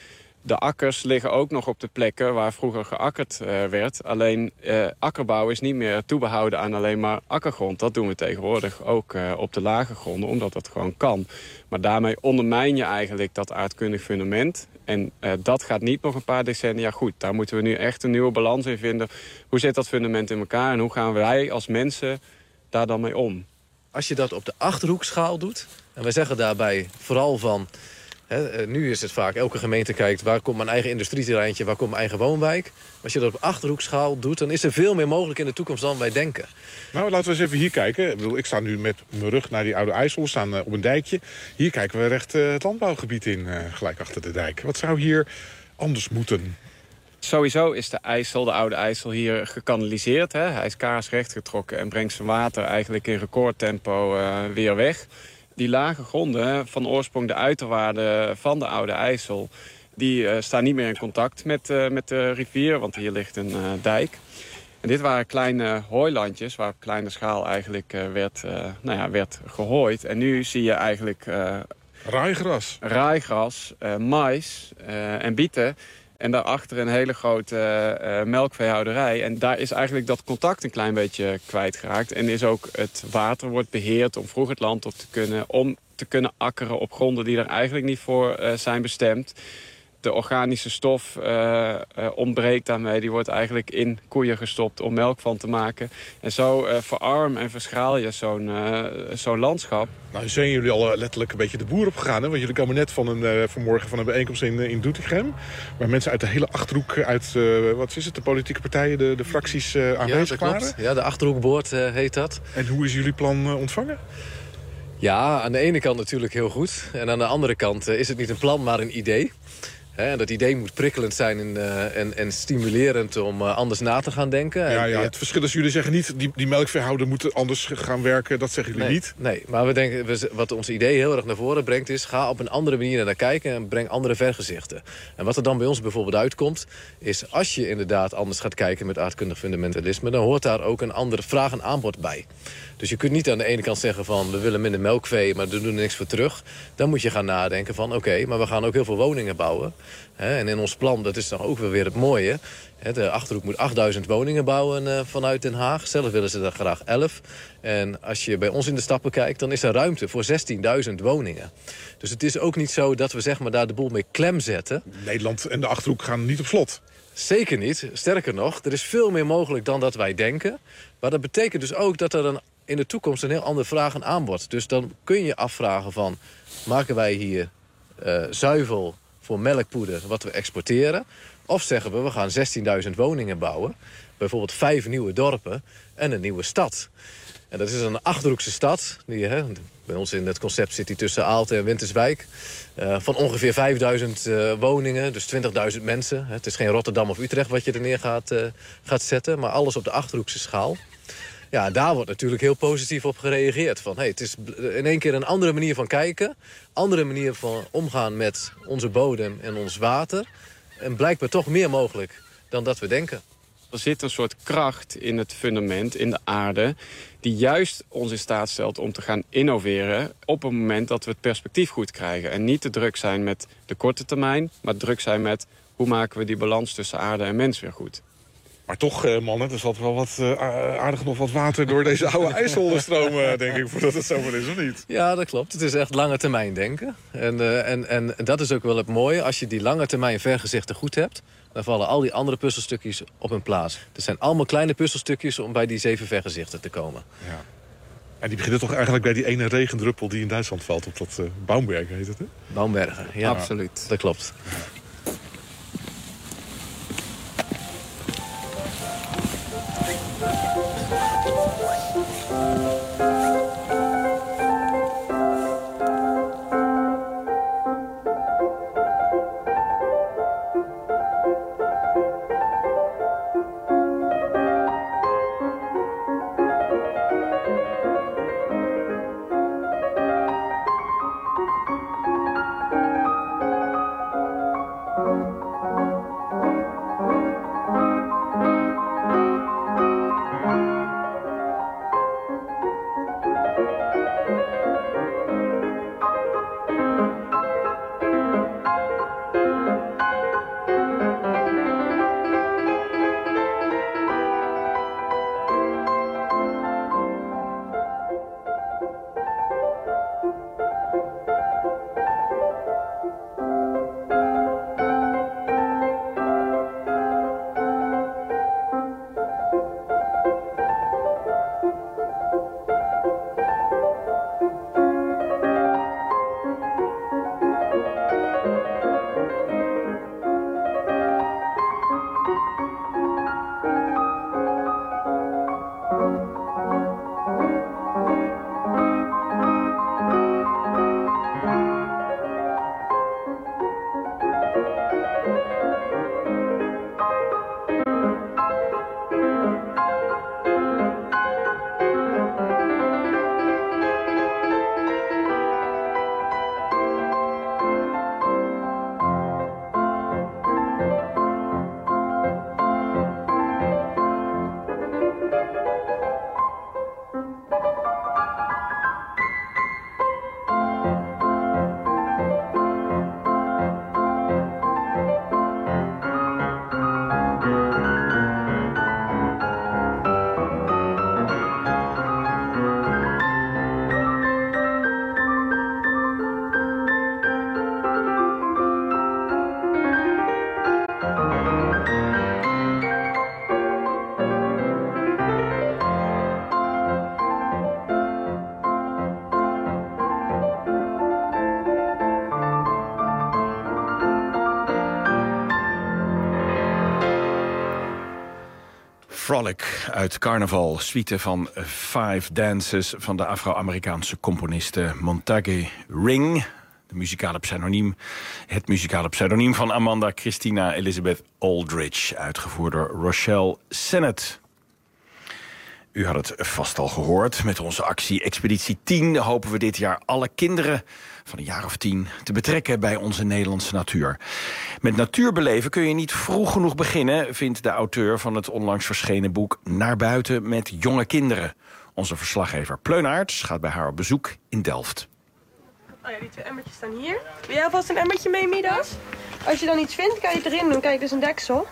De akkers liggen ook nog op de plekken waar vroeger geakkerd uh, werd. Alleen uh, akkerbouw is niet meer toebehouden aan alleen maar akkergrond. Dat doen we tegenwoordig ook uh, op de lage gronden, omdat dat gewoon kan. Maar daarmee ondermijn je eigenlijk dat aardkundig fundament. En uh, dat gaat niet nog een paar decennia goed. Daar moeten we nu echt een nieuwe balans in vinden. Hoe zit dat fundament in elkaar en hoe gaan wij als mensen daar dan mee om? Als je dat op de Achterhoekschaal doet, en wij zeggen daarbij vooral van... He, nu is het vaak, elke gemeente kijkt... waar komt mijn eigen industrieterreintje, waar komt mijn eigen woonwijk. Maar als je dat op Achterhoekschaal doet... dan is er veel meer mogelijk in de toekomst dan wij denken. Nou, laten we eens even hier kijken. Ik bedoel, ik sta nu met mijn rug naar die Oude IJssel. We staan uh, op een dijkje. Hier kijken we recht uh, het landbouwgebied in, uh, gelijk achter de dijk. Wat zou hier anders moeten? Sowieso is de IJssel, de Oude IJssel, hier gekanaliseerd. Hè? Hij is kaarsrecht getrokken en brengt zijn water eigenlijk in recordtempo uh, weer weg. Die lage gronden, van oorsprong de uiterwaarden van de Oude IJssel... die uh, staan niet meer in contact met, uh, met de rivier, want hier ligt een uh, dijk. En dit waren kleine hooilandjes waar op kleine schaal eigenlijk uh, werd, uh, nou ja, werd gehooid. En nu zie je eigenlijk... Uh, raaigras. Raaigras, uh, mais uh, en bieten... En daarachter een hele grote uh, melkveehouderij. En daar is eigenlijk dat contact een klein beetje kwijtgeraakt. En is ook het water wordt beheerd om vroeg het land op te kunnen... om te kunnen akkeren op gronden die er eigenlijk niet voor uh, zijn bestemd. De organische stof uh, uh, ontbreekt daarmee. Die wordt eigenlijk in koeien gestopt om melk van te maken. En zo uh, verarm en verschraal je zo'n uh, zo'n landschap. Nou, zijn jullie al letterlijk een beetje de boer opgegaan, hè? Want jullie komen net van een, uh, vanmorgen van een bijeenkomst in, in Doetinchem. Waar mensen uit de hele Achterhoek, uit uh, wat is het, de politieke partijen, de, de fracties uh, aanwezig ja, waren. Ja, de Achterhoekboord uh, heet dat. En hoe is jullie plan uh, ontvangen? Ja, aan de ene kant natuurlijk heel goed. En aan de andere kant uh, is het niet een plan, maar een idee. He, dat idee moet prikkelend zijn en, uh, en, en stimulerend om uh, anders na te gaan denken. Ja, ja, het verschil is, jullie zeggen niet... die, die melkveehouder moet anders gaan werken, dat zeggen jullie nee, niet. Nee, maar we denken, we, wat ons idee heel erg naar voren brengt is... ga op een andere manier naar kijken en breng andere vergezichten. En wat er dan bij ons bijvoorbeeld uitkomt... is als je inderdaad anders gaat kijken met aardkundig fundamentalisme... dan hoort daar ook een andere vraag en aanbod bij. Dus je kunt niet aan de ene kant zeggen van... we willen minder melkvee, maar we doen er niks voor terug. Dan moet je gaan nadenken van... oké, okay, maar we gaan ook heel veel woningen bouwen... He, en in ons plan, dat is dan ook wel weer het mooie... He, de Achterhoek moet achtduizend woningen bouwen uh, vanuit Den Haag. Zelf willen ze er graag elf. En als je bij ons in de stappen kijkt... dan is er ruimte voor zestienduizend woningen. Dus het is ook niet zo dat we zeg maar, daar de boel mee klem zetten. Nederland en de Achterhoek gaan niet op slot. Zeker niet. Sterker nog, er is veel meer mogelijk dan dat wij denken. Maar dat betekent dus ook dat er een, in de toekomst... een heel andere vraag en aanbod. Dus dan kun je afvragen van... maken wij hier uh, zuivel... voor melkpoeder wat we exporteren. Of zeggen we, we gaan zestienduizend woningen bouwen. Bijvoorbeeld vijf nieuwe dorpen en een nieuwe stad. En dat is een Achterhoekse stad. Die, hè, bij ons in het concept zit die tussen Aalten en Winterswijk. Uh, van ongeveer vijfduizend uh, woningen, dus twintigduizend mensen. Het is geen Rotterdam of Utrecht wat je er neer gaat, uh, gaat zetten. Maar alles op de Achterhoekse schaal. Ja, daar wordt natuurlijk heel positief op gereageerd. Van, hey, het is in één keer een andere manier van kijken. Andere manier van omgaan met onze bodem en ons water. En blijkbaar toch meer mogelijk dan dat we denken. Er zit een soort kracht in het fundament, in de aarde... die juist ons in staat stelt om te gaan innoveren... op het moment dat we het perspectief goed krijgen. En niet te druk zijn met de korte termijn... maar druk zijn met hoe maken we die balans tussen aarde en mens weer goed. Maar toch, uh, mannen, er zat wel wat uh, aardig nog wat water door deze oude IJssel stromen, denk ik, voordat het zover is, of niet? Ja, dat klopt. Het is echt lange termijn denken. En, uh, en, en dat is ook wel het mooie. Als je die lange termijn vergezichten goed hebt, dan vallen al die andere puzzelstukjes op hun plaats. Het zijn allemaal kleine puzzelstukjes om bij die zeven vergezichten te komen. Ja. En die beginnen toch eigenlijk bij die ene regendruppel die in Duitsland valt op dat uh, Baumbergen, heet het, hè? Baumbergen, ja. Absoluut. Dat klopt. Frolic uit Carnaval, suite van Five Dances van de Afro-Amerikaanse componiste Montague Ring. De muzikale pseudoniem, het muzikale pseudoniem van Amanda Christina Elizabeth Aldridge, uitgevoerd door Rochelle Sennett. U had het vast al gehoord. Met onze actie Expeditie tien hopen we dit jaar alle kinderen van een jaar of tien te betrekken bij onze Nederlandse natuur. Met natuurbeleven kun je niet vroeg genoeg beginnen, vindt de auteur van het onlangs verschenen boek Naar buiten met jonge kinderen. Onze verslaggever Pleunaerts gaat bij haar op bezoek in Delft. Oh ja, die twee emmertjes staan hier. Wil jij alvast een emmertje mee, Midas? Als je dan iets vindt, kan je het erin doen. Kijk, dit is een deksel.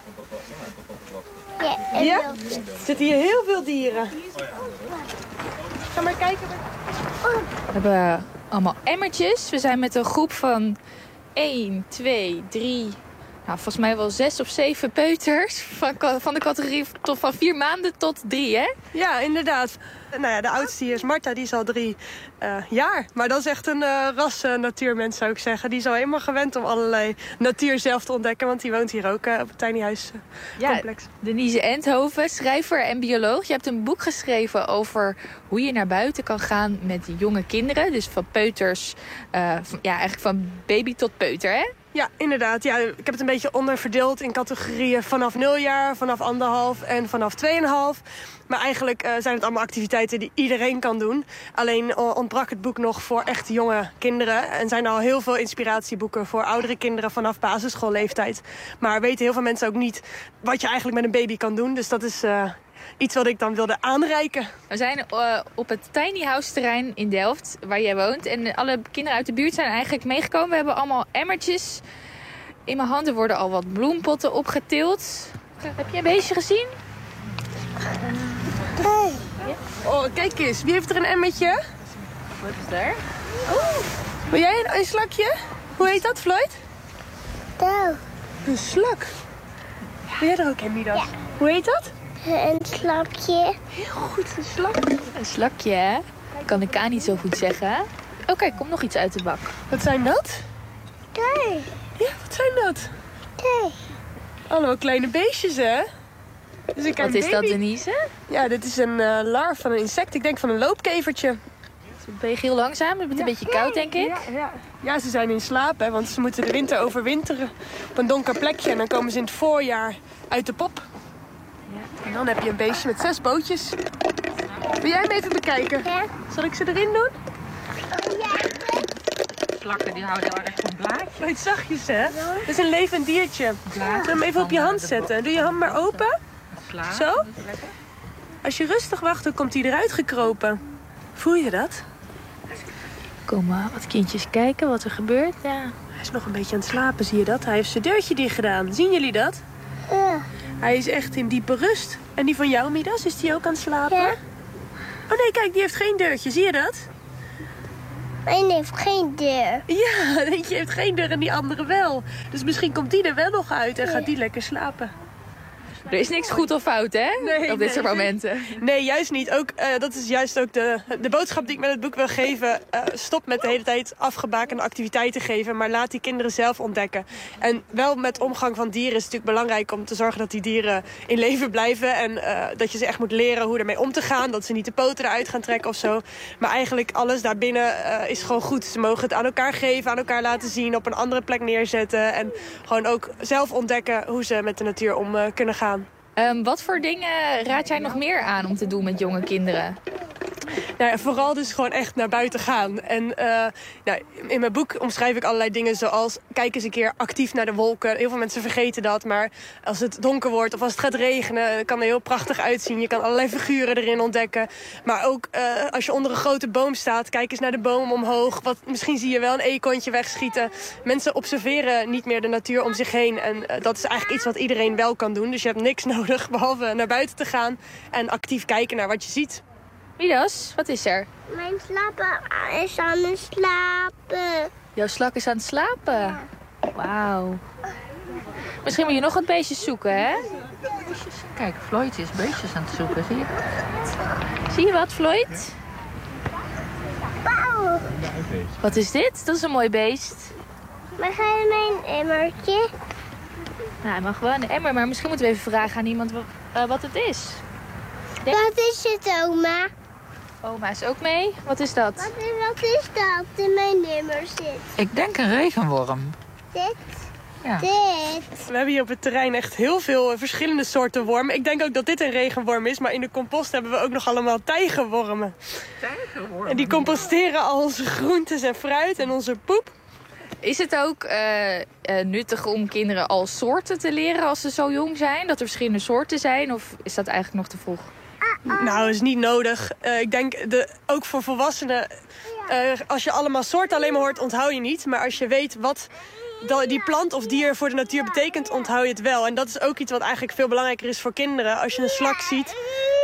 Ja, ja? Er zitten hier heel veel dieren. Ga maar kijken. We hebben allemaal emmertjes. We zijn met een groep van één, twee, drie... Nou, volgens mij wel zes of zeven peuters. Van, van de categorie tot van vier maanden tot drie, hè? Ja, inderdaad. Nou ja, de oudste hier is Marta, die is al drie uh, jaar. Maar dat is echt een uh, rasse natuurmens, zou ik zeggen. Die is al helemaal gewend om allerlei natuur zelf te ontdekken. Want die woont hier ook uh, op het Tiny House uh, ja, complex. Denise Endhoven, schrijver en bioloog. Je hebt een boek geschreven over hoe je naar buiten kan gaan met jonge kinderen. Dus van peuters, uh, van, ja, eigenlijk van baby tot peuter, hè? Ja, inderdaad. Ja, ik heb het een beetje onderverdeeld in categorieën vanaf nul jaar, vanaf anderhalf en vanaf tweeënhalf. Maar eigenlijk uh, zijn het allemaal activiteiten die iedereen kan doen. Alleen uh, ontbrak het boek nog voor echt jonge kinderen. En zijn er al heel veel inspiratieboeken voor oudere kinderen vanaf basisschoolleeftijd. Maar weten heel veel mensen ook niet wat je eigenlijk met een baby kan doen. Dus dat is uh, iets wat ik dan wilde aanreiken. We zijn uh, op het Tiny House terrein in Delft, waar jij woont. En alle kinderen uit de buurt zijn eigenlijk meegekomen. We hebben allemaal emmertjes. In mijn handen worden al wat bloempotten opgetild. Heb je een beestje gezien? Nee. Oh, kijk eens. Wie heeft er een emmertje? Wat is daar? Oh. Wil jij een, een slakje? Hoe heet dat, Floyd? Nou. Een slak. Wil jij er ook een, Midas? Ja. Hoe heet dat? Een slakje. Heel goed, een slak. Een slakje, hè? Kan de K niet zo goed zeggen, hè? Oké, okay, komt nog iets uit de bak. Wat zijn dat? Nee. Ja, wat zijn dat? Nee. Allemaal kleine beestjes, hè? Dus ik wat is baby. Dat, Denise? Ja, dit is een uh, larve van een insect. Ik denk van een loopkevertje. Ze beweegt heel langzaam. Het is ja. een beetje koud, denk ik. Ja, ja. ja, ze zijn in slaap, hè, want ze moeten de winter overwinteren op een donker plekje. En dan komen ze in het voorjaar uit de pop. Ja. En dan heb je een beestje met zes pootjes. Wil jij hem even bekijken? Ja. Zal ik ze erin doen? Ja. Slakken, die houden heel erg van blaadjes. Wat zachtjes, hè? Dat is een levend diertje. Zullen we hem even op je hand zetten? Doe je hand maar open. Zo? Als je rustig wacht, dan komt hij eruit gekropen. Voel je dat? Kom maar, wat kindjes kijken wat er gebeurt. Ja. Hij is nog een beetje aan het slapen, zie je dat? Hij heeft zijn deurtje dicht gedaan. Zien jullie dat? Ja. Hij is echt in diepe rust. En die van jou, Midas, is die ook aan het slapen? Ja. Oh nee, kijk, die heeft geen deurtje. Zie je dat? Mijn heeft geen deur. Ja, eentje heeft geen deur en die andere wel. Dus misschien komt die er wel nog uit en gaat die lekker slapen. Er is niks goed of fout, hè? Nee, op dit soort momenten. Nee, juist niet. Ook, uh, dat is juist ook de, de boodschap die ik met het boek wil geven. Uh, stop met de hele tijd afgebakende activiteiten geven, maar laat die kinderen zelf ontdekken. En wel met omgang van dieren is het natuurlijk belangrijk om te zorgen dat die dieren in leven blijven. En uh, dat je ze echt moet leren hoe ermee om te gaan. Dat ze niet de poten eruit gaan trekken of zo. Maar eigenlijk alles daarbinnen uh, is gewoon goed. Ze mogen het aan elkaar geven, aan elkaar laten zien, op een andere plek neerzetten. En gewoon ook zelf ontdekken hoe ze met de natuur om uh, kunnen gaan. Um, wat voor dingen raad jij nog meer aan om te doen met jonge kinderen? Nou ja, vooral dus gewoon echt naar buiten gaan. En uh, nou, in mijn boek omschrijf ik allerlei dingen zoals... kijk eens een keer actief naar de wolken. Heel veel mensen vergeten dat, maar als het donker wordt of als het gaat regenen... kan er heel prachtig uitzien. Je kan allerlei figuren erin ontdekken. Maar ook uh, als je onder een grote boom staat, kijk eens naar de boom omhoog. Wat, misschien zie je wel een eekhoorntje wegschieten. Mensen observeren niet meer de natuur om zich heen. En uh, dat is eigenlijk iets wat iedereen wel kan doen. Dus je hebt niks nodig behalve naar buiten te gaan en actief kijken naar wat je ziet. Midas, wat is er? Mijn slapen is aan het slapen. Jouw slak is aan het slapen? Ja. Wauw. Misschien moet je nog wat beestjes zoeken, hè? Kijk, Floyd is beestjes aan het zoeken, zie je? Zie je wat, Floyd? Wauw. Wat is dit? Dat is een mooi beest. Mag hij mijn emmertje? Nou, hij mag wel een emmer, maar misschien moeten we even vragen aan iemand uh, wat het is. Denk... Wat is het, oma? Oma is ook mee. Wat is dat? Wat is, wat is dat in mijn nummer zit? Ik denk een regenworm. Dit? Ja. Dit. We hebben hier op het terrein echt heel veel verschillende soorten wormen. Ik denk ook dat dit een regenworm is, maar in de compost hebben we ook nog allemaal tijgerwormen. Tijgerwormen? En die composteren al onze groentes en fruit en onze poep. Is het ook uh, uh, nuttig om kinderen al soorten te leren als ze zo jong zijn? Dat er verschillende soorten zijn? Of is dat eigenlijk nog te vroeg? Nou, is niet nodig. Uh, ik denk, de, ook voor volwassenen, uh, als je allemaal soorten alleen maar hoort, onthoud je niet. Maar als je weet wat die plant of dier voor de natuur betekent, onthoud je het wel. En dat is ook iets wat eigenlijk veel belangrijker is voor kinderen. Als je een slak ziet,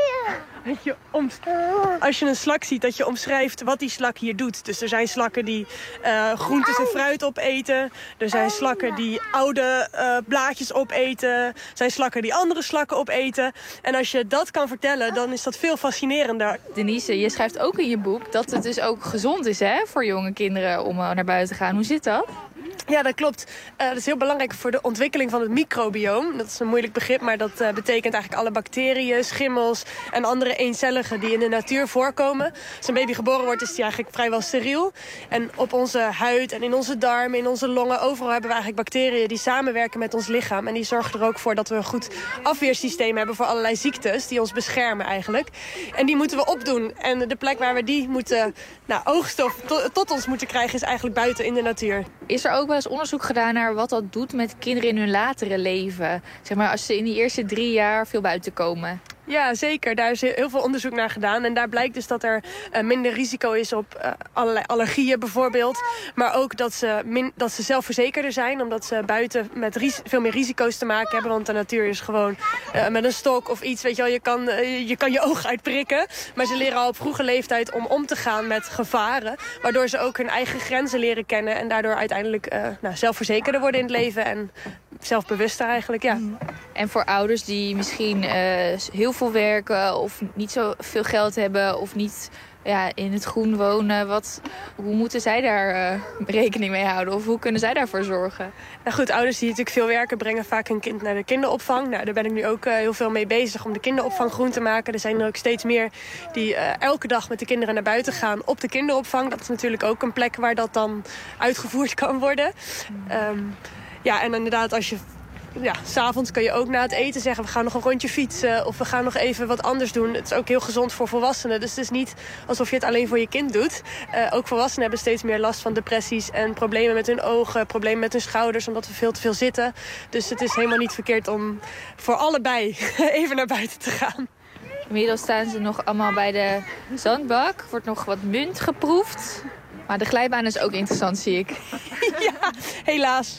dat je om, als je een slak ziet, dat je omschrijft wat die slak hier doet. Dus er zijn slakken die uh, groentes en fruit opeten. Er zijn slakken die oude uh, blaadjes opeten. Er zijn slakken die andere slakken opeten. En als je dat kan vertellen, dan is dat veel fascinerender. Denise, je schrijft ook in je boek dat het dus ook gezond is, hè, voor jonge kinderen om uh, naar buiten te gaan. Hoe zit dat? Ja, dat klopt. Uh, dat is heel belangrijk voor de ontwikkeling van het microbioom. Dat is een moeilijk begrip, maar dat uh, betekent eigenlijk alle bacteriën, schimmels en andere eencelligen die in de natuur voorkomen. Als een baby geboren wordt, is die eigenlijk vrijwel steriel. En op onze huid en in onze darmen, in onze longen, overal hebben we eigenlijk bacteriën die samenwerken met ons lichaam. En die zorgen er ook voor dat we een goed afweersysteem hebben voor allerlei ziektes die ons beschermen eigenlijk. En die moeten we opdoen. En de plek waar we die moeten nou, oogsten of to- tot ons moeten krijgen is eigenlijk buiten in de natuur. Is er ook wel eens onderzoek gedaan naar wat dat doet met kinderen in hun latere leven? Zeg maar als ze in die eerste drie jaar veel buiten komen. Ja, zeker. Daar is heel veel onderzoek naar gedaan. En daar blijkt dus dat er uh, minder risico is op uh, allerlei allergieën bijvoorbeeld. Maar ook dat ze, min, dat ze zelfverzekerder zijn. Omdat ze buiten met ris- veel meer risico's te maken hebben. Want de natuur is gewoon uh, met een stok of iets. Weet je wel, je kan, uh, je kan je oog uitprikken. Maar ze leren al op vroege leeftijd om om te gaan met gevaren. Waardoor ze ook hun eigen grenzen leren kennen. En daardoor uiteindelijk uh, nou, zelfverzekerder worden in het leven. En zelfbewuster eigenlijk, ja. En voor ouders die misschien uh, heel veel werken of niet zo veel geld hebben of niet ja, in het groen wonen, wat, hoe moeten zij daar uh, rekening mee houden? Of hoe kunnen zij daarvoor zorgen? Nou goed, ouders die natuurlijk veel werken brengen vaak hun kind naar de kinderopvang. Nou, daar ben ik nu ook uh, heel veel mee bezig om de kinderopvang groen te maken. Er zijn er ook steeds meer die uh, elke dag met de kinderen naar buiten gaan op de kinderopvang. Dat is natuurlijk ook een plek waar dat dan uitgevoerd kan worden. Um, ja, en inderdaad, als je Ja, 's avonds kun je ook na het eten zeggen, we gaan nog een rondje fietsen of we gaan nog even wat anders doen. Het is ook heel gezond voor volwassenen. Dus het is niet alsof je het alleen voor je kind doet. Uh, ook volwassenen hebben steeds meer last van depressies en problemen met hun ogen, problemen met hun schouders, omdat we veel te veel zitten. Dus het is helemaal niet verkeerd om voor allebei even naar buiten te gaan. Inmiddels staan ze nog allemaal bij de zandbak. Wordt nog wat munt geproefd. Maar de glijbaan is ook interessant, zie ik. Ja, helaas.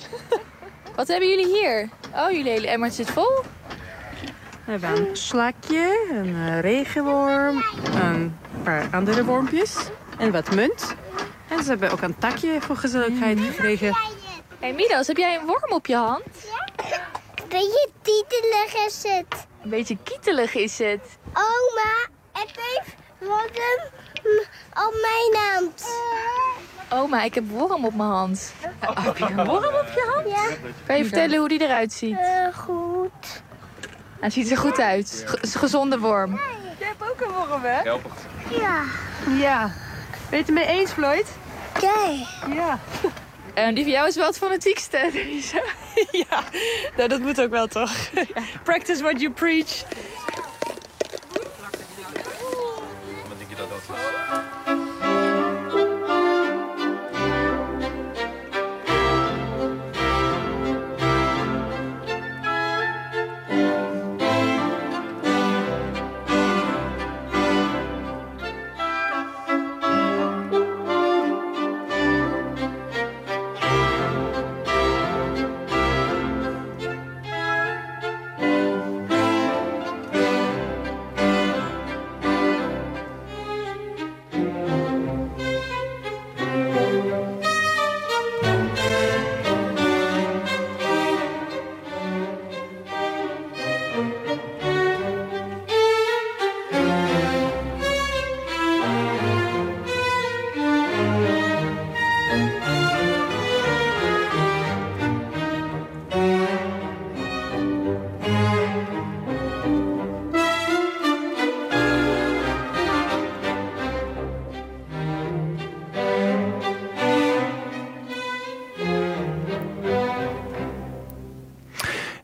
Wat hebben jullie hier? Oh, jullie hele emmer zit vol. We hebben een slakje, een uh, regenworm, een paar andere wormpjes en wat munt. En ze hebben ook een takje voor gezelligheid gekregen. Hé hey, Midas, heb jij een worm op je hand? Ja. Een beetje kietelig is het. Een beetje kietelig is het. Oma, het heeft worm op mijn hand. Oma, ik heb worm op mijn hand. Oh, heb je een worm op je hand? Ja. Kan je vertellen hoe die eruit ziet? Uh, goed. Hij ziet er goed uit. Ge- is een gezonde worm. Jij hebt ook een worm, hè? Help. Ja. Ja. Ben je het ermee eens, Floyd? Kijk. Ja. En die van jou is wel het fanatiekste, Denise. Ja, nou, dat moet ook wel, toch? Practice what you preach. Wat denk je dat dat is?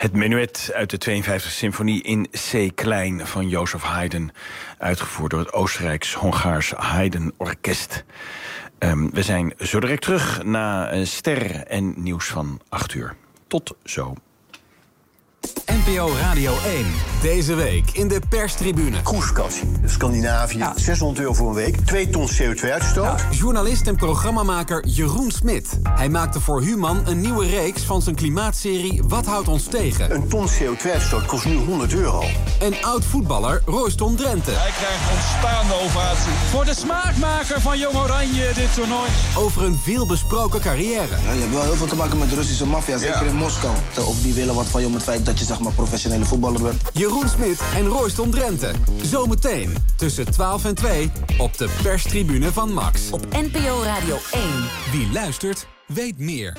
Het menuet uit de tweeënvijftigste symfonie in C klein van Joseph Haydn, uitgevoerd door het Oostenrijks-Hongaars Haydn Orkest. Um, we zijn zo direct terug na uh, Ster en nieuws van acht uur. Tot zo. N P O Radio één. Deze week in de perstribune. Cruisevakantie. Scandinavië. Ja. zeshonderd euro voor een week. twee ton C O twee uitstoot. Ja. Journalist en programmamaker Jeroen Smit. Hij maakte voor Human een nieuwe reeks van zijn klimaatserie Wat houdt ons tegen? Een ton C O twee uitstoot kost nu honderd euro. En oud-voetballer Royston Drenthe. Hij krijgt een staande ovatie. Voor de smaakmaker van Jong Oranje dit toernooi. Over een veelbesproken carrière. Ja, je hebt wel heel veel te maken met de Russische maffia, zeker ja. in Moskou. Ook die willen wat van je om het feit dat je zeg maar professionele voetballer bent. Jeroen Smit en Royston Drenthe. Zometeen tussen twaalf en twee op de perstribune van Max. Op N P O Radio één. Wie luistert, weet meer.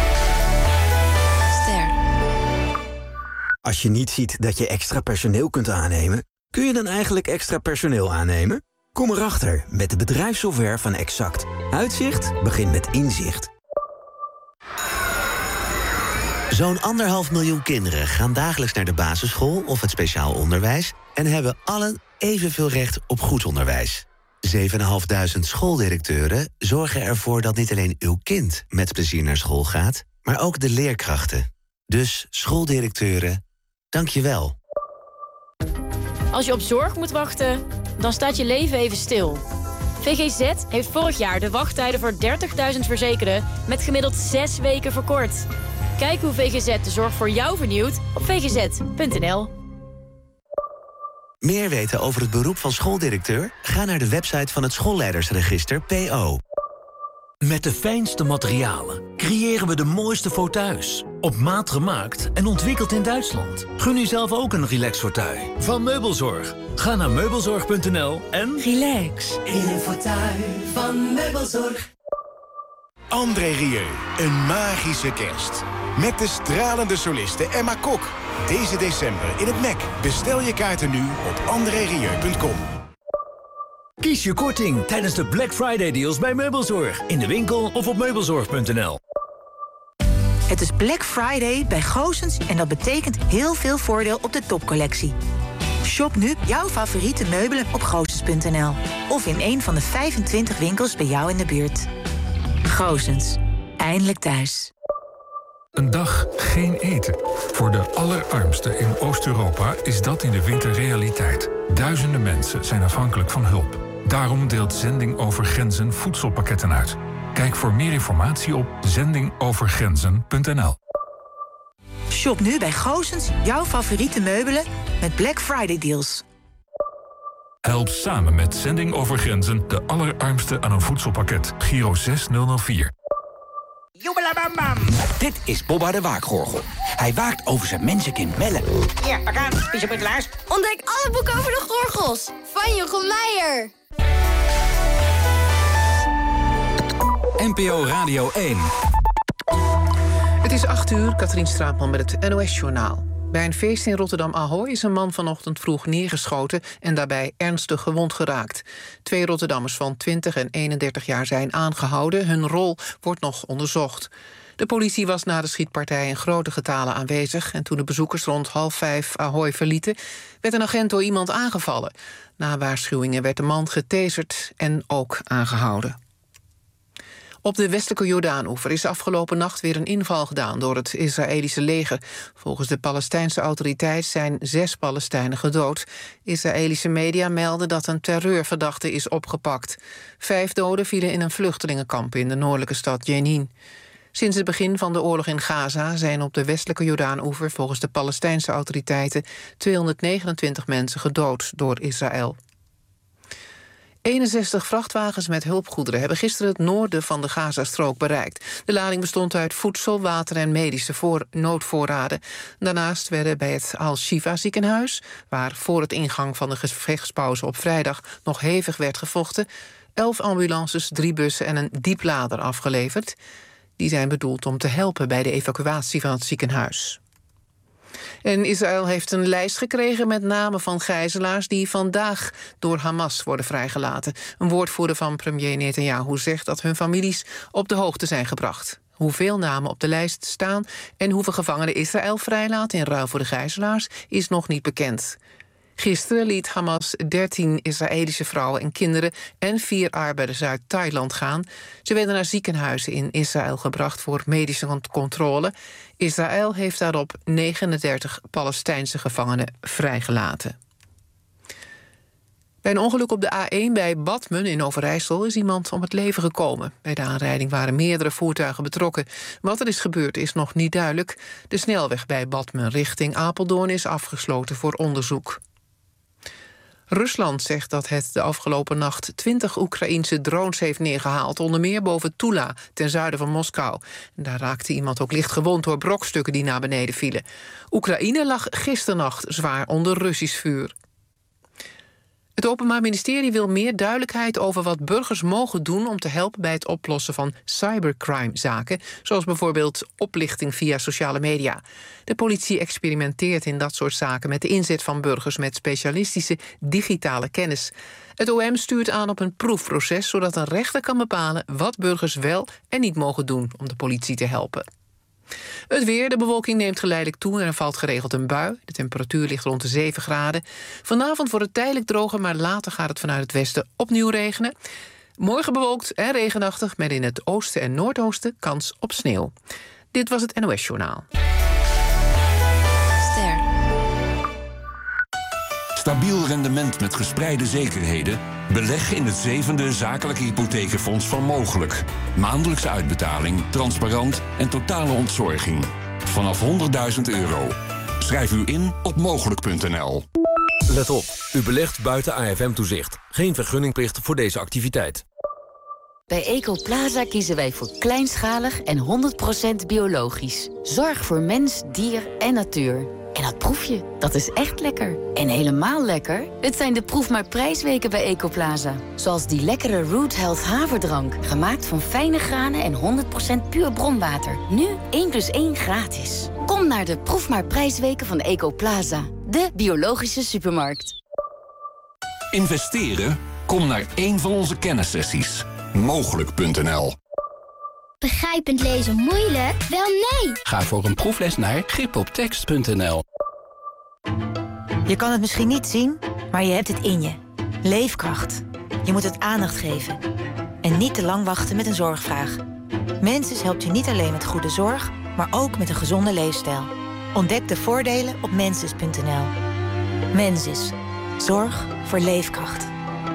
Ster. Als je niet ziet dat je extra personeel kunt aannemen, kun je dan eigenlijk extra personeel aannemen? Kom erachter met de bedrijfssoftware van Exact. Uitzicht begint met inzicht. Zo'n anderhalf miljoen kinderen gaan dagelijks naar de basisschool of het speciaal onderwijs en hebben allen evenveel recht op goed onderwijs. zevenduizend vijfhonderd schooldirecteuren zorgen ervoor dat niet alleen uw kind met plezier naar school gaat, maar ook de leerkrachten. Dus schooldirecteuren, dank je wel. Als je op zorg moet wachten, dan staat je leven even stil. V G Z heeft vorig jaar de wachttijden voor dertigduizend verzekerden met gemiddeld zes weken verkort. Kijk hoe V G Z de zorg voor jou vernieuwt op v g z punt n l. Meer weten over het beroep van schooldirecteur? Ga naar de website van het schoolleidersregister P O. Met de fijnste materialen creëren we de mooiste fauteuils. Op maat gemaakt en ontwikkeld in Duitsland. Gun u zelf ook een relax fauteuil van Meubelzorg. Ga naar meubelzorg punt n l en... Relax in een fauteuil van Meubelzorg. André Rieu, een magische kerst. Met de stralende soliste Emma Kok. Deze december in het M E C. Bestel je kaarten nu op andré rieu punt com. Kies je korting tijdens de Black Friday deals bij Meubelzorg. In de winkel of op meubelzorg punt n l. Het is Black Friday bij Goossens en dat betekent heel veel voordeel op de topcollectie. Shop nu jouw favoriete meubelen op goossens punt n l. Of in een van de vijfentwintig winkels bij jou in de buurt. Goossens. Eindelijk thuis. Een dag geen eten. Voor de allerarmsten in Oost-Europa is dat in de winter realiteit. Duizenden mensen zijn afhankelijk van hulp. Daarom deelt Zending Over Grenzen voedselpakketten uit. Kijk voor meer informatie op zending over grenzen punt n l. Shop nu bij Goossens jouw favoriete meubelen met Black Friday deals. Help samen met Zending Over Grenzen de allerarmsten aan een voedselpakket. Giro zes nul nul vier. Dit is Bobba de Waakgorgel. Hij waakt over zijn mensenkind Melle. Ja, pak aan. Is op het laars. Ontdek alle boeken over de gorgels. Van Jochem Meijer. N P O Radio één. Het is acht uur, Katrien Straatman met het N O S-journaal. Bij een feest in Rotterdam-Ahoy is een man vanochtend vroeg neergeschoten en daarbij ernstig gewond geraakt. Twee Rotterdammers van twintig en eenendertig jaar zijn aangehouden. Hun rol wordt nog onderzocht. De politie was na de schietpartij in grote getalen aanwezig en toen de bezoekers rond half vijf Ahoy verlieten, werd een agent door iemand aangevallen. Na waarschuwingen werd de man getaserd en ook aangehouden. Op de westelijke Jordaanoever is afgelopen nacht weer een inval gedaan door het Israëlische leger. Volgens de Palestijnse autoriteit zijn zes Palestijnen gedood. Israëlische media melden dat een terreurverdachte is opgepakt. Vijf doden vielen in een vluchtelingenkamp in de noordelijke stad Jenin. Sinds het begin van de oorlog in Gaza zijn op de westelijke Jordaanoever volgens de Palestijnse autoriteiten tweehonderdnegenentwintig mensen gedood door Israël. eenenzestig vrachtwagens met hulpgoederen hebben gisteren het noorden van de Gazastrook bereikt. De lading bestond uit voedsel, water en medische voor noodvoorraden. Daarnaast werden bij het Al-Shifa ziekenhuis, waar voor het ingang van de gevechtspauze op vrijdag nog hevig werd gevochten, elf ambulances, drie bussen en een dieplader afgeleverd. Die zijn bedoeld om te helpen bij de evacuatie van het ziekenhuis. En Israël heeft een lijst gekregen met namen van gijzelaars die vandaag door Hamas worden vrijgelaten. Een woordvoerder van premier Netanyahu zegt dat hun families op de hoogte zijn gebracht. Hoeveel namen op de lijst staan en hoeveel gevangenen Israël vrijlaat in ruil voor de gijzelaars is nog niet bekend. Gisteren liet Hamas dertien Israëlische vrouwen en kinderen en vier arbeiders uit Thailand gaan. Ze werden naar ziekenhuizen in Israël gebracht voor medische controle. Israël heeft daarop negenendertig Palestijnse gevangenen vrijgelaten. Bij een ongeluk op de A één bij Badmen in Overijssel is iemand om het leven gekomen. Bij de aanrijding waren meerdere voertuigen betrokken. Wat er is gebeurd is nog niet duidelijk. De snelweg bij Badmen richting Apeldoorn is afgesloten voor onderzoek. Rusland zegt dat het de afgelopen nacht twintig Oekraïense drones heeft neergehaald, onder meer boven Tula, ten zuiden van Moskou. En daar raakte iemand ook licht gewond door brokstukken die naar beneden vielen. Oekraïne lag gisternacht zwaar onder Russisch vuur. Het Openbaar Ministerie wil meer duidelijkheid over wat burgers mogen doen om te helpen bij het oplossen van cybercrime-zaken, zoals bijvoorbeeld oplichting via sociale media. De politie experimenteert in dat soort zaken met de inzet van burgers met specialistische digitale kennis. Het O M stuurt aan op een proefproces, zodat een rechter kan bepalen wat burgers wel en niet mogen doen om de politie te helpen. Het weer, de bewolking neemt geleidelijk toe en er valt geregeld een bui. De temperatuur ligt rond de zeven graden. Vanavond wordt het tijdelijk droger, maar later gaat het vanuit het westen opnieuw regenen. Morgen bewolkt en regenachtig, met in het oosten en noordoosten kans op sneeuw. Dit was het N O S-journaal. Ster. Stabiel rendement met gespreide zekerheden? Beleg in het zevende zakelijke hypotheekfonds van Mogelijk. Maandelijkse uitbetaling, transparant en totale ontzorging. Vanaf honderdduizend euro. Schrijf u in op mogelijk punt n l. Let op, u belegt buiten A F M-toezicht. Geen vergunningplicht voor deze activiteit. Bij Ecoplaza kiezen wij voor kleinschalig en honderd procent biologisch. Zorg voor mens, dier en natuur. En dat proef je, dat is echt lekker. En helemaal lekker, het zijn de proef maar prijsweken bij Ecoplaza. Zoals die lekkere Root Health haverdrank. Gemaakt van fijne granen en honderd procent puur bronwater. Nu één plus één gratis. Kom naar de proef maar prijsweken van Ecoplaza. De biologische supermarkt. Investeren? Kom naar één van onze kennissessies. mogelijk punt n l. Begrijpend lezen moeilijk? Wel nee! Ga voor een proefles naar grip op tekst punt n l. Je kan het misschien niet zien, maar je hebt het in je. Leefkracht. Je moet het aandacht geven. En niet te lang wachten met een zorgvraag. Mensis helpt je niet alleen met goede zorg, maar ook met een gezonde leefstijl. Ontdek de voordelen op mensis punt n l. Mensis. Zorg voor leefkracht.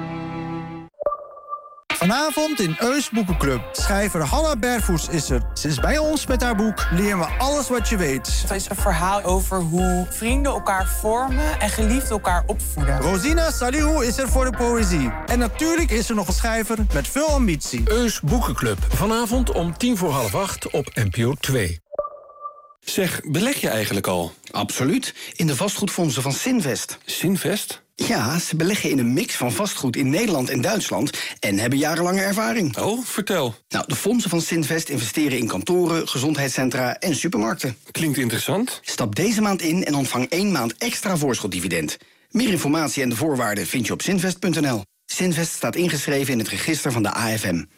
Vanavond in Eus Boekenclub. Schrijver Hanna Bervoets is er. Ze is bij ons met haar boek Leer me alles wat je weet. Het is een verhaal over hoe vrienden elkaar vormen en geliefden elkaar opvoeden. Rosina Salihu is er voor de poëzie. En natuurlijk is er nog een schrijver met veel ambitie. Eus Boekenclub. Vanavond om tien voor half acht op N P O twee. Zeg, beleg je eigenlijk al? Absoluut. In de vastgoedfondsen van Sinvest. Sinvest? Ja, ze beleggen in een mix van vastgoed in Nederland en Duitsland en hebben jarenlange ervaring. Oh, vertel. Nou, de fondsen van Sinvest investeren in kantoren, gezondheidscentra en supermarkten. Klinkt interessant. Stap deze maand in en ontvang één maand extra voorschotdividend. Meer informatie en de voorwaarden vind je op sinvest punt n l. Sinvest staat ingeschreven in het register van de A F M.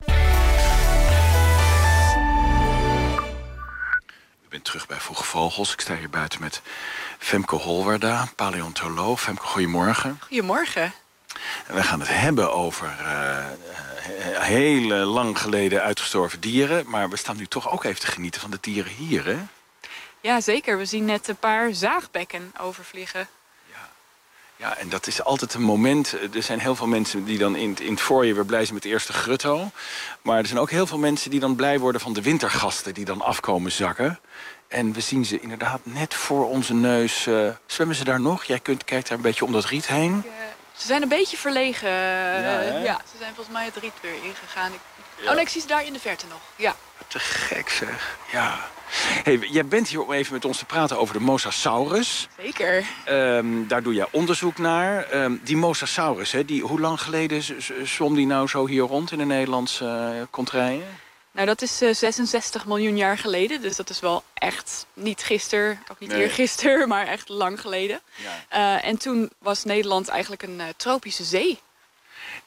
Ik ben terug bij Vroege Vogels. Ik sta hier buiten met Femke Holwarda, paleontoloog. Femke, goedemorgen. Goedemorgen. En we gaan het hebben over uh, hele lang geleden uitgestorven dieren. Maar we staan nu toch ook even te genieten van de dieren hier, hè? Ja, zeker. We zien net een paar zaagbekken overvliegen. Ja, en dat is altijd een moment. Er zijn heel veel mensen die dan in het, in het voorjaar weer blij zijn met de eerste grutto. Maar er zijn ook heel veel mensen die dan blij worden van de wintergasten die dan afkomen zakken. En we zien ze inderdaad net voor onze neus. Uh, zwemmen ze daar nog? Jij kunt, kijkt daar een beetje om dat riet heen. Ik, uh, ze zijn een beetje verlegen. Ja, uh, ja, ze zijn volgens mij het riet weer ingegaan. Ik... Ja. Oh nee, ik zie ze daar in de verte nog. Ja. Te gek zeg. Ja. Hey, jij bent hier om even met ons te praten over de Mosasaurus. Zeker. Um, daar doe jij onderzoek naar. Um, die Mosasaurus, hè, die, hoe lang geleden zwom die nou zo hier rond in de Nederlandse uh, contraien? Nou, dat is uh, zesenzestig miljoen jaar geleden. Dus dat is wel echt niet gisteren, ook niet nee. eergisteren, maar echt lang geleden. Ja. Uh, en toen was Nederland eigenlijk een uh, tropische zee.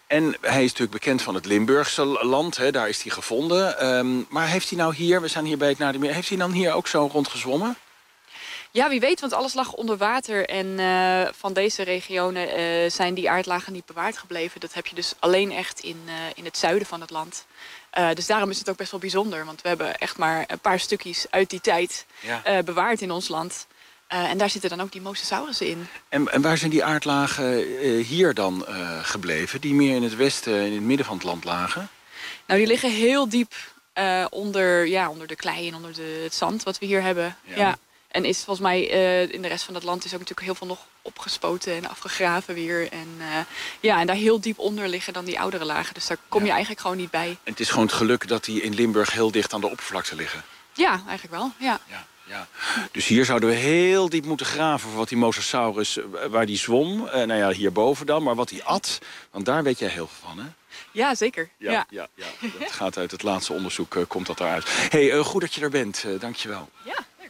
En hij is natuurlijk bekend van het Limburgse land, hè, daar is hij gevonden. Um, maar heeft hij nou hier, we zijn hier bij het Nadermeer, heeft hij dan hier ook zo rondgezwommen? Ja, wie weet, want alles lag onder water. En uh, van deze regionen uh, zijn die aardlagen niet bewaard gebleven. Dat heb je dus alleen echt in, uh, in het zuiden van het land. Uh, dus daarom is het ook best wel bijzonder. Want we hebben echt maar een paar stukjes uit die tijd ja. uh, bewaard in ons land. Uh, en daar zitten dan ook die mosasaurussen in. En, en waar zijn die aardlagen uh, hier dan uh, gebleven? Die meer in het westen, in het midden van het land lagen? Nou, die liggen heel diep uh, onder, ja, onder de klei en onder de, het zand wat we hier hebben. Ja. ja. En is volgens mij uh, in de rest van het land is ook natuurlijk heel veel nog opgespoten en afgegraven weer. En, uh, ja, en daar heel diep onder liggen dan die oudere lagen. Dus daar kom je ja. eigenlijk gewoon niet bij. En het is gewoon het geluk dat die in Limburg heel dicht aan de oppervlakte liggen. Ja, eigenlijk wel. Ja. ja. Ja. Dus hier zouden we heel diep moeten graven voor wat die mosasaurus, waar die zwom. Uh, nou ja, hierboven dan, maar wat die at. Want daar weet jij heel veel van, hè? Ja, zeker. Ja, ja. ja, ja. Dat gaat uit het laatste onderzoek, uh, komt dat daaruit. Hé, hey, uh, goed dat je er bent. Uh, dank je wel. Ja, leuk.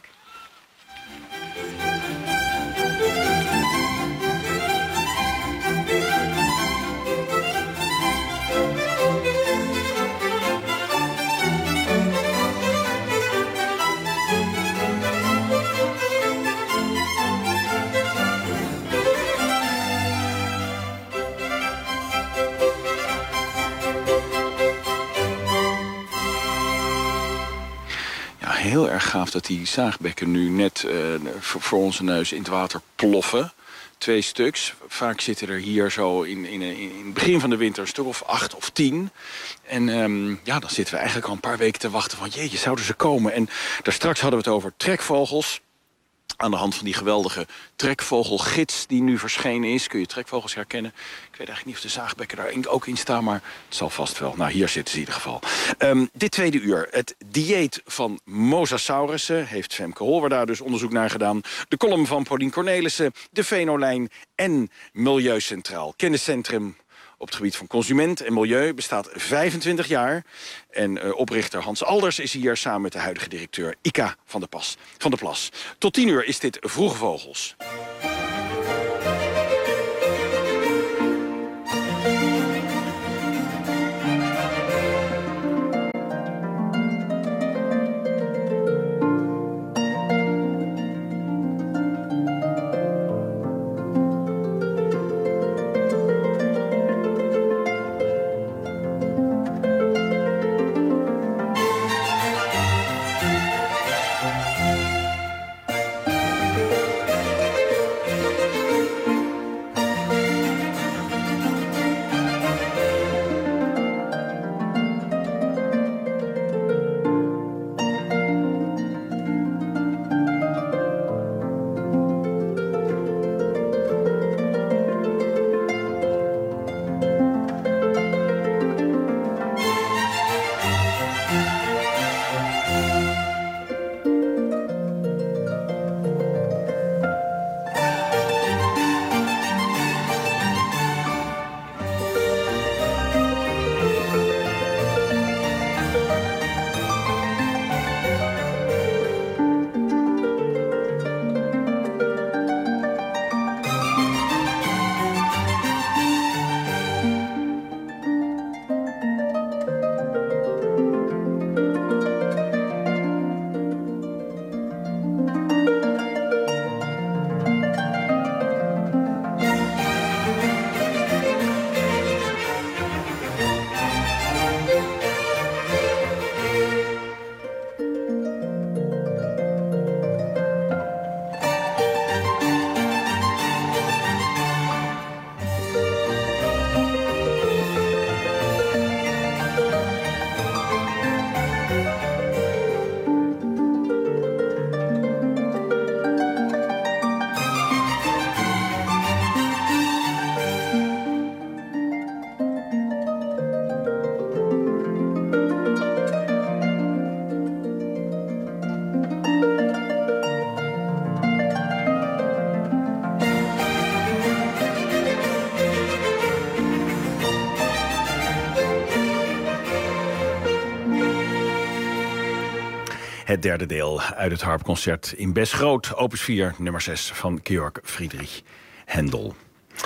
Heel erg gaaf dat die zaagbekken nu net uh, voor onze neus in het water ploffen. Twee stuks. Vaak zitten er hier zo in, in, in het begin van de winter een stuk of acht of tien. En um, ja, dan zitten we eigenlijk al een paar weken te wachten van jeetje, zouden ze komen? En daar straks hadden we het over trekvogels. Aan de hand van die geweldige trekvogelgids die nu verschenen is. Kun je trekvogels herkennen. Ik weet eigenlijk niet of de zaagbekken daar ook in staan, maar het zal vast wel. Nou, hier zitten ze in ieder geval. Um, dit tweede uur, het dieet van mosasaurussen, heeft Femke Holwer daar dus onderzoek naar gedaan. De column van Paulien Cornelissen, de Venolijn en Milieucentraal Kenniscentrum op het gebied van consument en milieu bestaat vijfentwintig jaar. En uh, oprichter Hans Alders is hier samen met de huidige directeur Ika van de, Pas, van de Plas. Tot tien uur is dit Vroege Vogels. Het derde deel uit het harpconcert in Bes Groot, opus vier, nummer zes van Georg Friedrich Händel.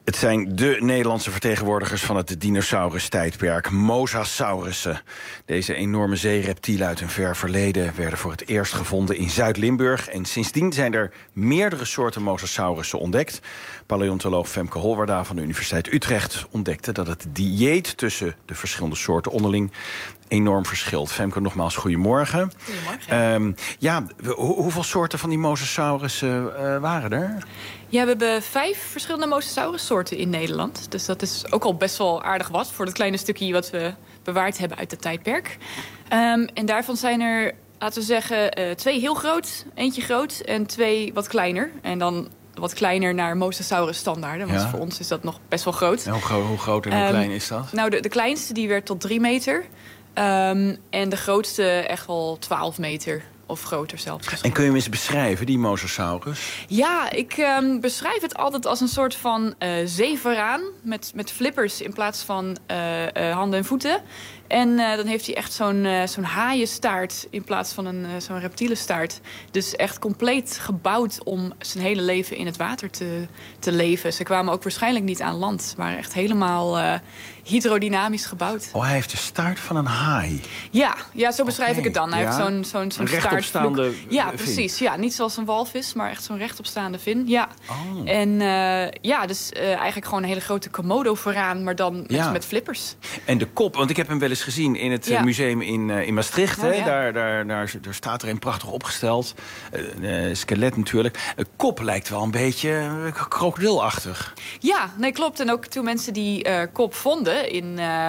Het zijn de Nederlandse vertegenwoordigers van het dinosaurus-tijdperk, Mosasaurussen. Deze enorme zeereptielen uit een ver verleden werden voor het eerst gevonden in Zuid-Limburg. En sindsdien zijn er meerdere soorten Mosasaurussen ontdekt. Paleontoloog Femke Holwarda van de Universiteit Utrecht ontdekte dat het dieet tussen de verschillende soorten onderling enorm verschilt. Femke, nogmaals, goedemorgen. Goedemorgen. Um, ja, ho- hoeveel soorten van die Mosasaurussen uh, waren er? Ja, we hebben vijf verschillende Mosasaurus-soorten in Nederland. Dus dat is ook al best wel aardig wat voor dat kleine stukje wat we bewaard hebben uit het tijdperk. Um, en daarvan zijn er, laten we zeggen, uh, twee heel groot, eentje groot en twee wat kleiner. En dan wat kleiner naar Mosasaurus-standaarden. Want Ja. voor ons is dat nog best wel groot. En hoe, gro- hoe groot en hoe Um, klein is dat? Nou, de, de kleinste die werd tot drie meter. Um, en de grootste echt wel twaalf meter of groter zelfs. En kun je hem eens beschrijven, die Mosasaurus? Ja, ik um, beschrijf het altijd als een soort van uh, zeevaraan met, met flippers in plaats van uh, uh, handen en voeten. En uh, dan heeft hij echt zo'n uh, zo'n haaienstaart in plaats van een uh, zo'n reptielenstaart. Dus echt compleet gebouwd om zijn hele leven in het water te, te leven. Ze kwamen ook waarschijnlijk niet aan land. Ze waren echt helemaal uh, hydrodynamisch gebouwd. Oh, hij heeft de staart van een haai. Ja, ja zo beschrijf Oké, ik het dan. Hij ja. heeft zo'n zo'n zo'n Een rechtopstaande staartvloek. Ja, vin. precies. Ja, niet zoals een walvis, maar echt zo'n rechtopstaande vin. Ja. Oh. En uh, ja, dus uh, eigenlijk gewoon een hele grote Komodo vooraan, maar dan met, Ja. met flippers. En de kop, want ik heb hem wel eens gezien in het Ja. uh, museum in, uh, in Maastricht. Oh, hè. ja. Daar, daar, daar, daar staat er een prachtig opgesteld. Uh, uh, skelet natuurlijk. De kop lijkt wel een beetje uh, krokodilachtig. Ja, nee, klopt. En ook toen mensen die uh, kop vonden in uh,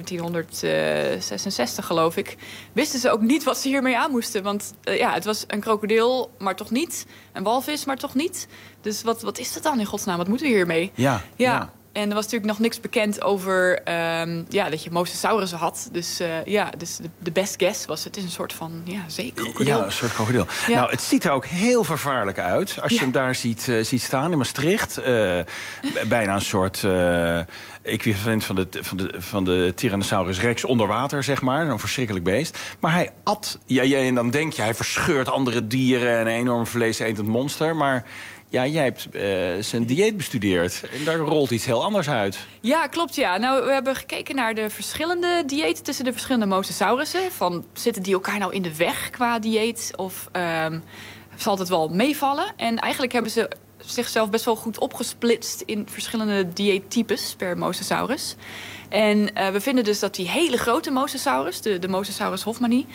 zeventienhonderdzesenzestig, geloof ik, wisten ze ook niet wat ze hiermee aan moesten. Want uh, ja, het was een krokodil, maar toch niet. Een walvis, maar toch niet. Dus wat, wat is dat dan in godsnaam? Wat moeten we hiermee? Ja, Ja. ja. En er was natuurlijk nog niks bekend over um, ja, dat je Mosasaurussen had. Dus uh, ja, dus de, de best guess was het is een soort van ja, zeekrokodil. Ja, een soort krokodil. Ja. Nou, het ziet er ook heel vervaarlijk uit. Als je Ja. hem daar ziet, uh, ziet staan in Maastricht. Uh, bijna een soort uh, equivalent van de, van, de, van de Tyrannosaurus rex onder water, zeg maar. Een verschrikkelijk beest. Maar hij at. Ja, ja, en dan denk je, hij verscheurt andere dieren en een enorm vleesetend monster. Maar ja, jij hebt uh, zijn dieet bestudeerd. En daar rolt iets heel anders uit. Ja, klopt, ja. Nou, we hebben gekeken naar de verschillende diëten tussen de verschillende Mosasaurussen. Van, zitten die elkaar nou in de weg qua dieet? Of um, zal het wel meevallen? En eigenlijk hebben ze zichzelf best wel goed opgesplitst in verschillende dieettypes per Mosasaurus. En uh, we vinden dus dat die hele grote Mosasaurus, de, de Mosasaurus hoffmanni,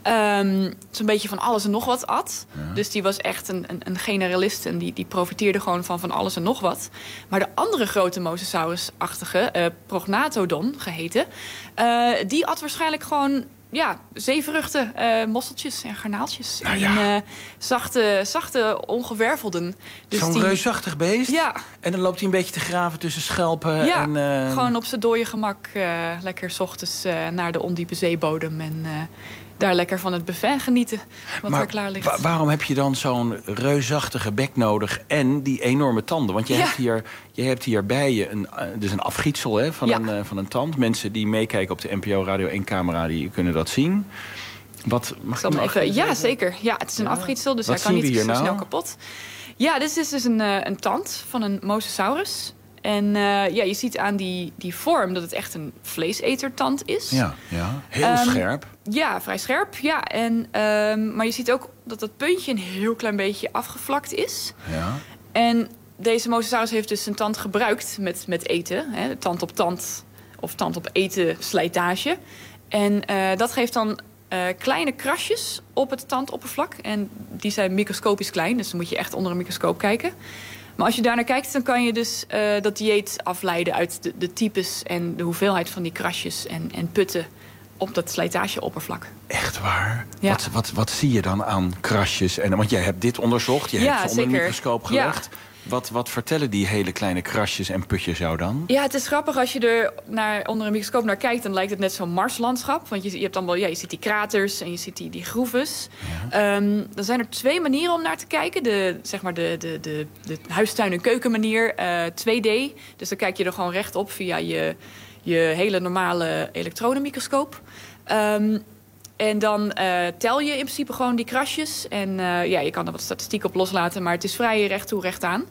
um, zo'n beetje van alles en nog wat at. Ja. Dus die was echt een, een, een generalist en die, die profiteerde gewoon van van alles en nog wat. Maar de andere grote Mosasaurus-achtige, uh, Prognathodon geheten, uh, die at waarschijnlijk gewoon ja, zeevruchten, uh, mosseltjes en garnaaltjes. Nou ja. En uh, zachte, zachte ongewervelden. Dus Zo'n die... reusachtig beest. Ja. En dan loopt hij een beetje te graven tussen schelpen. Ja, en, uh... gewoon op zijn dode gemak uh, lekker 's ochtends uh, naar de ondiepe zeebodem. En uh, daar lekker van het buffet genieten wat maar er klaar ligt. Wa- waarom heb je dan zo'n reusachtige bek nodig en die enorme tanden? Want je, Ja. hebt, hier, je hebt hier bij je een, uh, dus een afgietsel hè, van, Ja. een, uh, van een tand. Mensen die meekijken op de N P O Radio één camera, die kunnen dat zien. Wat, mag Ik zal ik hem hem even, ja, even- zeker. Ja, het is een Ja. afgietsel, dus Wat hij kan zien niet we hier zo nou? snel kapot. Ja, dit is dus een, uh, een tand van een Mosasaurus. En uh, ja, je ziet aan die, die vorm dat het echt een vleesetertand is. Ja, ja. heel Um, scherp. Ja, vrij scherp. Ja. En, um, maar je ziet ook dat dat puntje een heel klein beetje afgevlakt is. Ja. En deze Mosasaurus heeft dus zijn tand gebruikt met, met eten. Hè, tand op tand of tand op eten slijtage. En uh, dat geeft dan uh, kleine krasjes op het tandoppervlak. En die zijn microscopisch klein, dus dan moet je echt onder een microscoop kijken. Maar als je daar naar kijkt, dan kan je dus uh, dat dieet afleiden uit de, de types en de hoeveelheid van die krasjes en, en putten op dat slijtageoppervlak. Echt waar? Ja. Wat, wat, wat zie je dan aan krasjes? En, want jij hebt dit onderzocht, je Ja, hebt ze onder een zeker. microscoop Ja. gelegd. Wat, wat vertellen die hele kleine krasjes en putjes jou dan? Ja, het is grappig als je er naar, onder een microscoop naar kijkt, dan lijkt het net zo'n Marslandschap. Want je, je hebt allemaal, ja, je ziet die kraters en je ziet die, die groeves. Ja. Um, dan zijn er twee manieren om naar te kijken. De, zeg maar de, de, de, de huistuin- en keukenmanier, uh, twee D. Dus dan kijk je er gewoon rechtop via je, je hele normale elektronenmicroscoop. Um, En dan uh, tel je in principe gewoon die krasjes. En uh, ja, je kan er wat statistiek op loslaten, maar het is vrij recht toe, recht aan.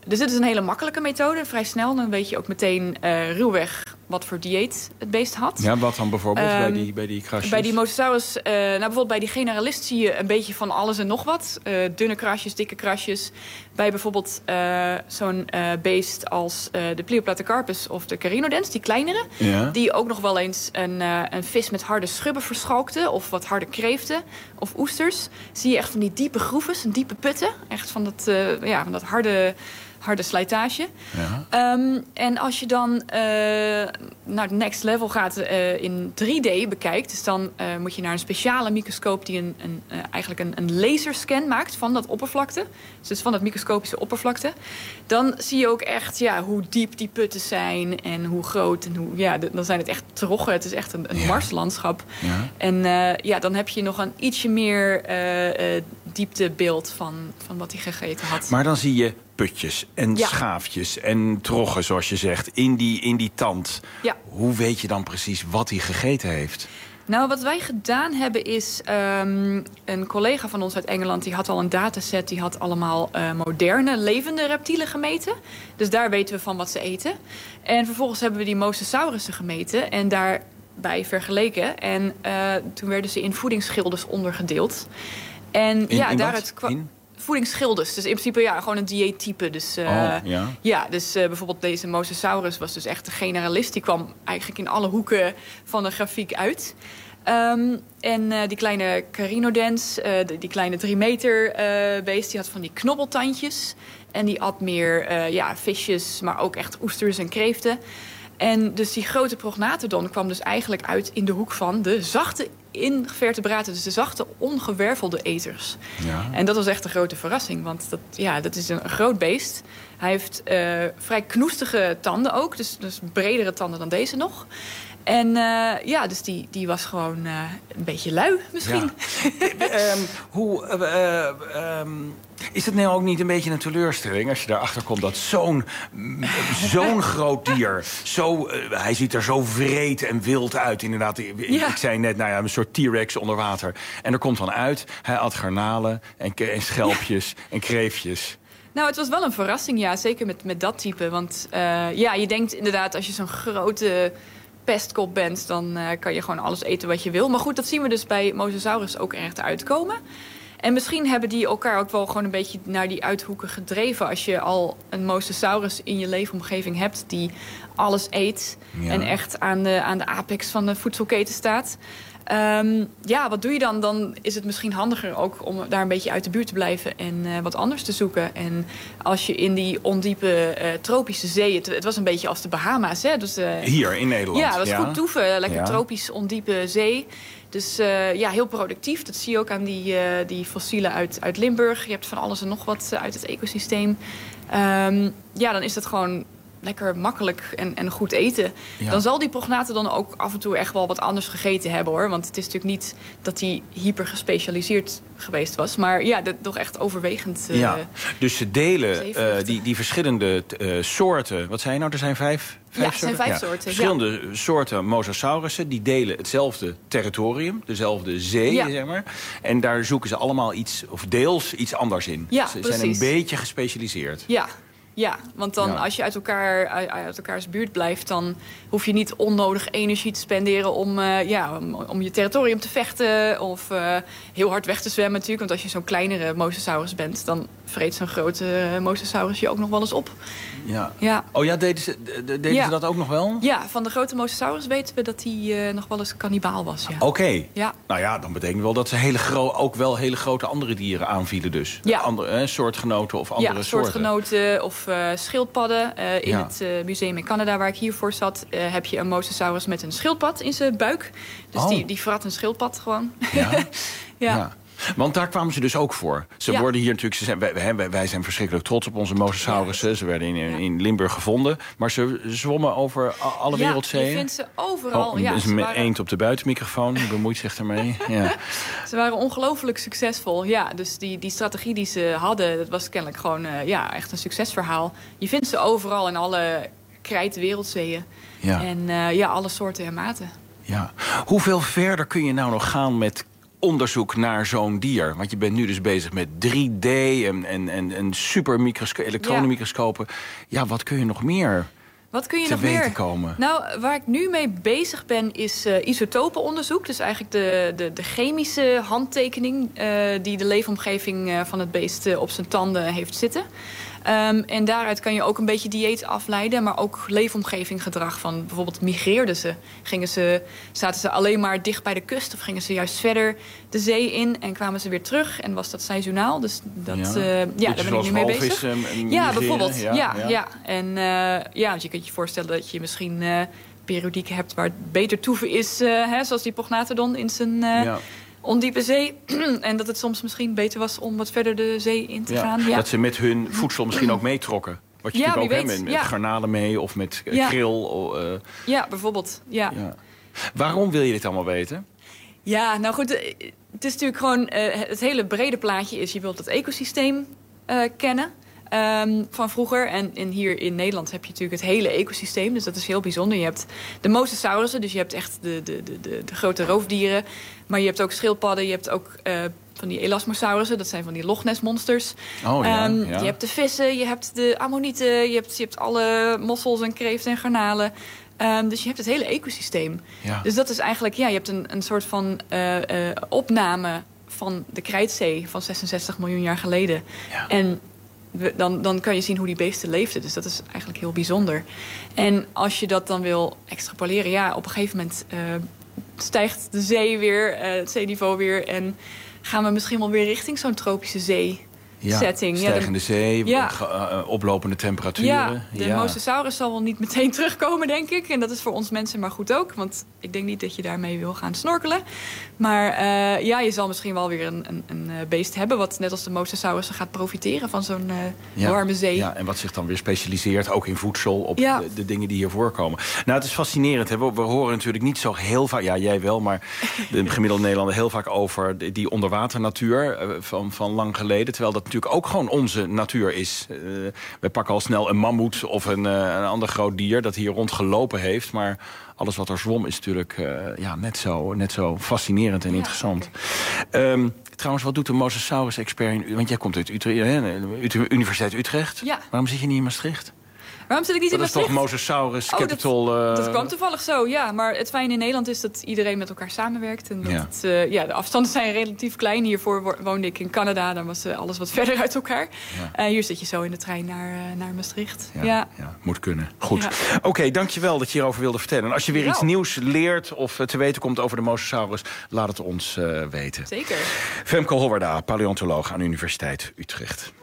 dus dit is een hele makkelijke methode, vrij snel. Dan weet je ook meteen uh, ruwweg wat voor dieet het beest had. Ja, wat dan bijvoorbeeld um, bij die, bij die krasjes? Bij die Mosasaurus, uh, nou bijvoorbeeld bij die generalist zie je een beetje van alles en nog wat. Uh, dunne krasjes, dikke krasjes. Bij bijvoorbeeld uh, zo'n uh, beest als uh, de Pleoplatycarpus of de Carinodens, die kleinere. Ja. Die ook nog wel eens een, uh, een vis met harde schubben verschalkte. Of wat harde kreeften of oesters. Zie je echt van die diepe groeves, een diepe putten. Echt van dat, uh, ja, van dat harde... harde slijtage. Ja. Um, en als je dan uh, naar het next level gaat uh, in drie D bekijkt... dus dan uh, moet je naar een speciale microscoop... die een, een, uh, eigenlijk een, een laserscan maakt van dat oppervlakte. Dus van dat microscopische oppervlakte. Dan zie je ook echt ja, hoe diep die putten zijn en hoe groot. En hoe, ja, dan zijn het echt troggen. Het is echt een, een ja. marslandschap. Ja. En uh, ja, dan heb je nog een ietsje meer uh, uh, dieptebeeld van, van wat hij gegeten had. Maar dan zie je putjes en ja. schaafjes en troggen, zoals je zegt, in die, in die tand. Ja. Hoe weet je dan precies wat hij gegeten heeft? Nou, wat wij gedaan hebben is... Um, een collega van ons uit Engeland... die had al een dataset, die had allemaal uh, moderne, levende reptielen gemeten. Dus daar weten we van wat ze eten. En vervolgens hebben we die Mosasaurussen gemeten en daarbij vergeleken. En uh, toen werden ze in voedingsschildes ondergedeeld. En in, ja, in daaruit kwam... Voedingsschildes. Dus in principe ja, gewoon een dieettype. Dus, uh, oh, ja. ja, dus uh, bijvoorbeeld deze Mosasaurus was dus echt een generalist. Die kwam eigenlijk in alle hoeken van de grafiek uit. Um, en uh, die kleine Carinodens, uh, die, die kleine drie meter uh, beest... die had van die knobbeltandjes. En die at meer uh, ja, visjes, maar ook echt oesters en kreeften. En dus die grote prognathodon kwam dus eigenlijk uit in de hoek van de zachte invertebraten, dus de zachte ongewervelde eters. Ja. En dat was echt een grote verrassing, want dat, ja, dat is een groot beest. Hij heeft uh, vrij knoestige tanden ook, dus, dus bredere tanden dan deze nog. En uh, ja, dus die, die was gewoon uh, een beetje lui misschien. Ja. um, hoe... Uh, uh, um... Is het nou ook niet een beetje een teleurstelling als je daarachter komt dat zo'n zo'n groot dier, zo, uh, hij ziet er zo vreed en wild uit, inderdaad. Ik, ja. ik zei net, nou ja, een soort T-Rex onder water. En er komt dan uit, hij at garnalen en, en schelpjes en kreefjes. Nou, het was wel een verrassing, ja, zeker met, met dat type. Want uh, ja, je denkt inderdaad, als je zo'n grote pestkop bent, dan uh, kan je gewoon alles eten wat je wil. Maar goed, dat zien we dus bij Mosasaurus ook echt uitkomen. En misschien hebben die elkaar ook wel gewoon een beetje naar die uithoeken gedreven. Als je al een Mosasaurus in je leefomgeving hebt die alles eet. Ja. En echt aan de, aan de apex van de voedselketen staat. Um, ja, wat doe je dan? Dan is het misschien handiger ook om daar een beetje uit de buurt te blijven en uh, wat anders te zoeken. En als je in die ondiepe uh, tropische zee... Het, het was een beetje als de Bahama's, hè? Dus, uh, hier in Nederland. Ja, het was ja. goed toeven. Lekker ja. tropisch, ondiepe zee. Dus uh, ja, heel productief. Dat zie je ook aan die, uh, die fossielen uit, uit Limburg. Je hebt van alles en nog wat uit het ecosysteem. Um, ja, dan is dat gewoon lekker makkelijk en, en goed eten. Ja. Dan zal die prognaten dan ook af en toe echt wel wat anders gegeten hebben, hoor. Want het is natuurlijk niet dat hij hyper gespecialiseerd geweest was. Maar ja, dat toch echt overwegend. Uh, ja. Dus ze delen uh, die, die verschillende uh, soorten. Wat zijn nou? Er zijn vijf. Vijf ja, er zijn vijf ja. soorten. Verschillende ja. soorten Mosasaurussen, die delen hetzelfde territorium, dezelfde zee, ja. zeg maar. En daar zoeken ze allemaal iets, of deels iets anders in. Ja, ze precies. zijn een beetje gespecialiseerd. Ja. Ja, want dan ja. als je uit elkaar uit, uit elkaars buurt blijft, dan hoef je niet onnodig energie te spenderen om, uh, ja, om, om je territorium te vechten of uh, heel hard weg te zwemmen natuurlijk. Want als je zo'n kleinere Mosasaurus bent, dan vreet zo'n grote uh, Mosasaurus je ook nog wel eens op. Ja. Ja. Oh ja, deden ze, deden ja. ze dat ook nog wel? Ja, van de grote Mosasaurus weten we dat hij uh, nog wel eens kannibaal was. Ja. Oké. Okay. Ja. Nou ja, dan betekent wel dat ze hele gro- ook wel hele grote andere dieren aanvielen dus. Ja. Andere, eh, soortgenoten of andere ja, soorten. soortgenoten of uh, schildpadden. Uh, in ja. het uh, museum in Canada waar ik hiervoor zat, uh, heb je een Mosasaurus met een schildpad in zijn buik. Dus oh. die, die vrat een schildpad gewoon. Ja? ja. ja. Want daar kwamen ze dus ook voor. Ze ja. worden hier natuurlijk. Ze zijn, wij, wij zijn verschrikkelijk trots op onze Mosasaurussen. Ja. Ze werden in, in Limburg gevonden. Maar ze zwommen over alle ja, wereldzeeën. Je vindt ze overal. Oh, ja, is ze met waren... eend op de buitenmicrofoon. Die bemoeit zich ermee. Ja. Ze waren ongelooflijk succesvol. Ja, dus die, die strategie die ze hadden, dat was kennelijk gewoon uh, ja, echt een succesverhaal. Je vindt ze overal in alle krijt wereldzeeën. Ja. En uh, ja, alle soorten en maten. Ja. Hoeveel verder kun je nou nog gaan met onderzoek naar zo'n dier? Want je bent nu dus bezig met drie D en, en, en, en supermicrosco- elektronenmicroscopen. Ja. ja, wat kun je nog meer Wat kun je te nog weten meer? komen? Nou, waar ik nu mee bezig ben is uh, isotopenonderzoek. Dus eigenlijk de, de, de chemische handtekening uh, die de leefomgeving uh, van het beest uh, op zijn tanden heeft zitten. Um, en daaruit kan je ook een beetje dieet afleiden, maar ook leefomgevinggedrag van bijvoorbeeld migreerden ze. Gingen ze, zaten ze alleen maar dicht bij de kust of gingen ze juist verder de zee in en kwamen ze weer terug en was dat seizoenaal. Dus dat, ja, uh, ja daar ben ik nu mee bezig. Uh, ja, bijvoorbeeld. Ja, ja, ja. ja. En uh, ja, want je kunt je voorstellen dat je misschien uh, periodiek hebt waar het beter toeven is, uh, hè, zoals die Prognathodon in zijn Uh, ja. ondiepe zee. En dat het soms misschien beter was om wat verder de zee in te ja, gaan. Ja. Dat ze met hun voedsel misschien ook meetrokken. Wat je ja, natuurlijk ook weet, hebt met, ja. met garnalen mee of met uh, ja. krill. Uh, ja, bijvoorbeeld. Ja. Ja. Waarom wil je dit allemaal weten? Ja, nou goed, het is natuurlijk gewoon uh, het hele brede plaatje is je wilt het ecosysteem uh, kennen. Um, van vroeger. En, en hier in Nederland heb je natuurlijk het hele ecosysteem. Dus dat is heel bijzonder. Je hebt de mosasaurussen, dus je hebt echt de, de, de, de, de grote roofdieren. Maar je hebt ook schildpadden, je hebt ook uh, van die elasmosaurussen. Dat zijn van die Loch Ness monsters. Oh, ja, um, ja. Je hebt de vissen, je hebt de ammonieten, je hebt, je hebt alle mossels en kreeften en garnalen. Um, dus je hebt het hele ecosysteem. Ja. Dus dat is eigenlijk, ja, je hebt een, een soort van uh, uh, opname van de Krijtzee van zesenzestig miljoen jaar geleden. Ja. En we, dan, dan kan je zien hoe die beesten leefden. Dus dat is eigenlijk heel bijzonder. En als je dat dan wil extrapoleren, ja, op een gegeven moment uh, stijgt de zee weer, uh, het zeeniveau weer. En gaan we misschien wel weer richting zo'n tropische zee. Ja, setting. stijgende ja, zee, ja. uh, oplopende temperaturen. Ja, de ja. mosasaurus zal wel niet meteen terugkomen, denk ik. En dat is voor ons mensen maar goed ook. Want ik denk niet dat je daarmee wil gaan snorkelen. Maar uh, ja, je zal misschien wel weer een, een, een beest hebben... wat net als de mosasaurus gaat profiteren van zo'n uh, ja. warme zee. Ja, en wat zich dan weer specialiseert, ook in voedsel... op ja. de, de dingen die hier voorkomen. Nou, het is fascinerend. Hè? We, we horen natuurlijk niet zo heel vaak... ja, jij wel, maar de gemiddelde Nederlander heel vaak over... die, die onderwaternatuur uh, van, van lang geleden. Terwijl dat natuurlijk ook gewoon onze natuur is. Uh, wij pakken al snel een mammoet of een, uh, een ander groot dier... dat hier rondgelopen heeft, maar... alles wat er zwom is natuurlijk uh, ja, net, zo, net zo fascinerend en ja, interessant. Okay. Um, trouwens, wat doet de Mosasaurus-expert in... want jij komt uit Utrecht, hè? Universiteit Utrecht. Ja. Waarom zit je niet in Maastricht? Waarom zit ik niet dat in Maastricht? Dat is toch Mosasaurus oh, Capital... Dat, uh... dat kwam toevallig zo, ja. Maar het fijne in Nederland is dat iedereen met elkaar samenwerkt. En dat ja. Het, uh, ja, de afstanden zijn relatief klein. Hiervoor woonde ik in Canada. Daar was uh, alles wat verder uit elkaar. Ja. Uh, hier zit je zo in de trein naar, uh, naar Maastricht. Ja, ja. ja, moet kunnen. Goed. Ja. Oké, okay, dankjewel dat je hierover wilde vertellen. En als je weer ja. iets nieuws leert of te weten komt over de Mosasaurus... laat het ons uh, weten. Zeker. Femke Holwarda, paleontoloog aan de Universiteit Utrecht.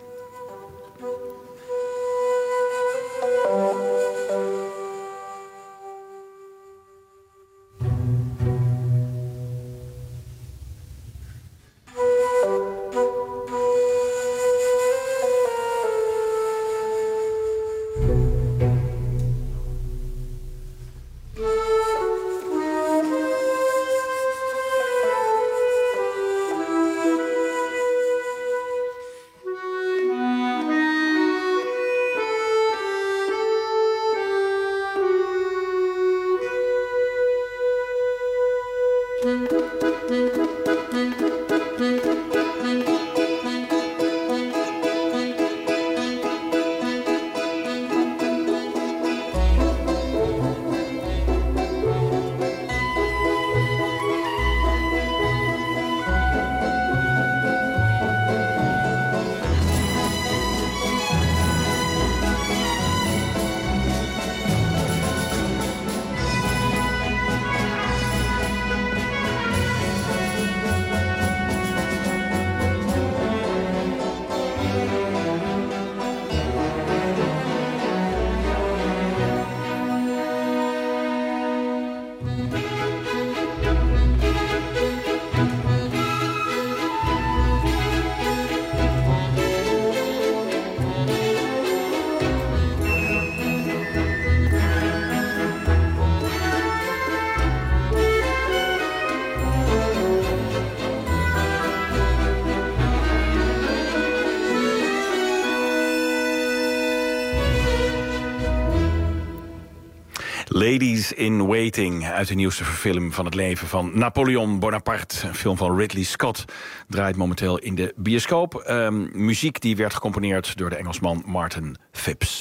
Ladies in Waiting, uit de nieuwste verfilming van het leven van Napoleon Bonaparte. Een film van Ridley Scott draait momenteel in de bioscoop. Um, muziek die werd gecomponeerd door de Engelsman Martin Phipps.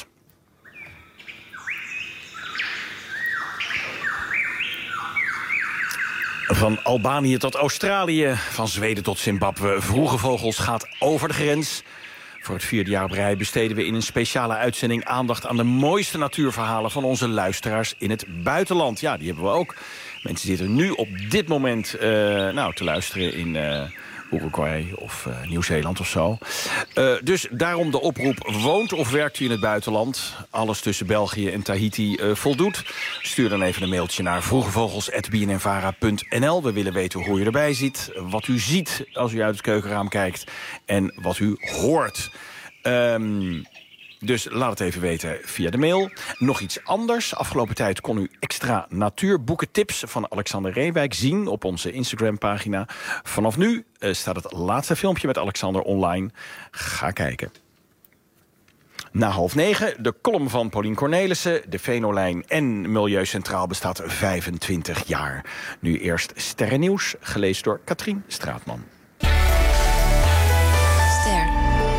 Van Albanië tot Australië, van Zweden tot Zimbabwe. Vroege Vogels gaat over de grens. Voor het vierde jaar op rij besteden we in een speciale uitzending aandacht aan de mooiste natuurverhalen van onze luisteraars in het buitenland. Ja, die hebben we ook. Mensen zitten nu op dit moment uh, nou, te luisteren in uh, Uruguay of uh, Nieuw-Zeeland of zo. Uh, dus daarom de oproep: woont of werkt u in het buitenland? Alles tussen België en Tahiti uh, voldoet. Stuur dan even een mailtje naar vroegevogels apenstaartje b n n vara punt n l. We willen weten hoe u erbij zit, wat u ziet als u uit het keukenraam kijkt en wat u hoort. Um, dus laat het even weten via de mail. Nog iets anders. Afgelopen tijd kon u extra natuurboekentips van Alexander Reewijk zien op onze Instagram-pagina. Vanaf nu uh, staat het laatste filmpje met Alexander online. Ga kijken. Na half negen de column van Paulien Cornelissen. De Venolijn en Milieu Centraal bestaat vijfentwintig jaar. Nu eerst Sterrennieuws, gelezen door Katrien Straatman. Ster.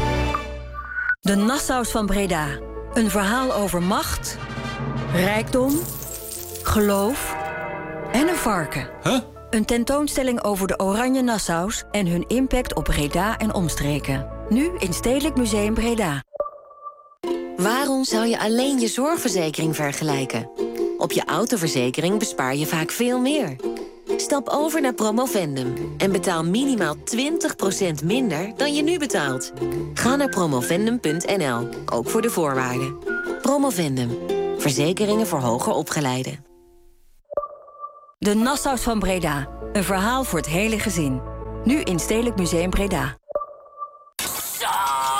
De Nassaus van Breda. Een verhaal over macht, rijkdom, geloof en een varken. Huh? Een tentoonstelling over de Oranje Nassaus en hun impact op Breda en omstreken. Nu in Stedelijk Museum Breda. Waarom zou je alleen je zorgverzekering vergelijken? Op je autoverzekering bespaar je vaak veel meer. Stap over naar Promovendum en betaal minimaal twintig procent minder dan je nu betaalt. Ga naar promovendum punt n l, ook voor de voorwaarden. Promovendum, verzekeringen voor hoger opgeleiden. De Nassaus van Breda. Een verhaal voor het hele gezin. Nu in Stedelijk Museum Breda. Zo,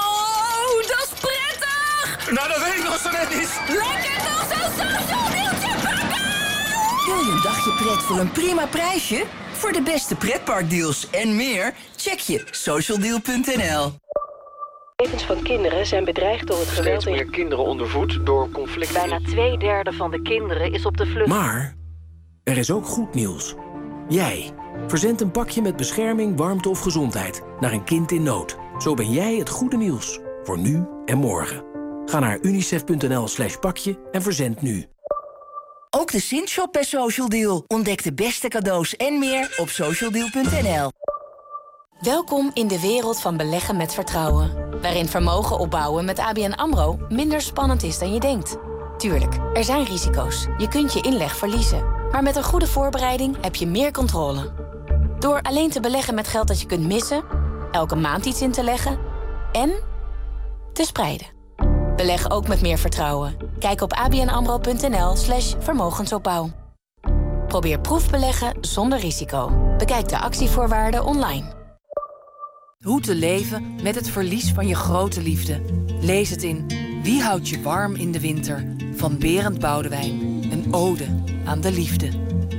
dat is prettig! Nou, dat weet ik nog zo net niet. Lekker toch zo'n social deeltje pakken! Wil je een dagje pret voor een prima prijsje? Voor de beste pretparkdeals en meer, check je socialdeal punt n l. Levens van kinderen zijn bedreigd door het geweld. Steeds meer kinderen ondervoed door conflicten. Bijna twee derde van de kinderen is op de vlucht. Maar er is ook goed nieuws. Jij verzendt een pakje met bescherming, warmte of gezondheid naar een kind in nood. Zo ben jij het goede nieuws voor nu en morgen. Ga naar unicef punt n l slash pakje en verzend nu. Ook de Sint-shop bij Social Deal. Ontdek de beste cadeaus en meer op socialdeal punt n l. Welkom in de wereld van beleggen met vertrouwen. Waarin vermogen opbouwen met A B N AMRO minder spannend is dan je denkt. Tuurlijk, er zijn risico's. Je kunt je inleg verliezen. Maar met een goede voorbereiding heb je meer controle. Door alleen te beleggen met geld dat je kunt missen, elke maand iets in te leggen en te spreiden. Beleg ook met meer vertrouwen. Kijk op abnamro punt n l slash vermogensopbouw. Probeer proefbeleggen zonder risico. Bekijk de actievoorwaarden online. Hoe te leven met het verlies van je grote liefde. Lees het in Wie houdt je warm in de winter? Van Berend Boudewijn. Een ode aan de liefde.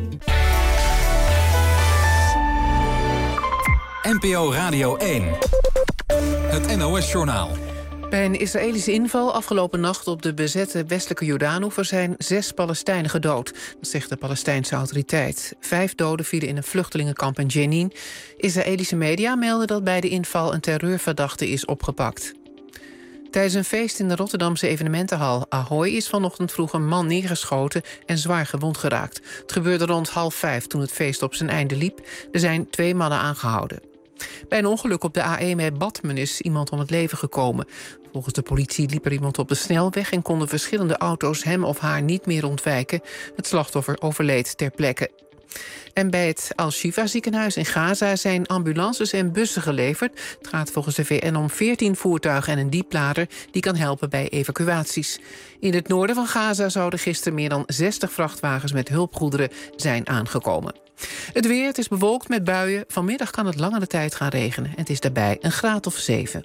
N P O Radio één. Het N O S-journaal. Bij een Israëlische inval afgelopen nacht op de bezette westelijke Jordaanoever zijn zes Palestijnen gedood. Dat zegt de Palestijnse autoriteit. Vijf doden vielen in een vluchtelingenkamp in Jenin. Israëlische media melden dat bij de inval een terreurverdachte is opgepakt. Tijdens een feest in de Rotterdamse evenementenhal Ahoy is vanochtend vroeg een man neergeschoten en zwaar gewond geraakt. Het gebeurde rond half vijf toen het feest op zijn einde liep. Er zijn twee mannen aangehouden. Bij een ongeluk op de A één bij Badmen is iemand om het leven gekomen. Volgens de politie liep er iemand op de snelweg en konden verschillende auto's hem of haar niet meer ontwijken. Het slachtoffer overleed ter plekke. En bij het Al-Shifa ziekenhuis in Gaza zijn ambulances en bussen geleverd. Het gaat volgens de V N om veertien voertuigen en een dieplader die kan helpen bij evacuaties. In het noorden van Gaza zouden gisteren meer dan zestig vrachtwagens met hulpgoederen zijn aangekomen. Het weer, het is bewolkt met buien. Vanmiddag kan het langere tijd gaan regenen. Het is daarbij een graad of zeven.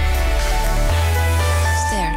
Ster.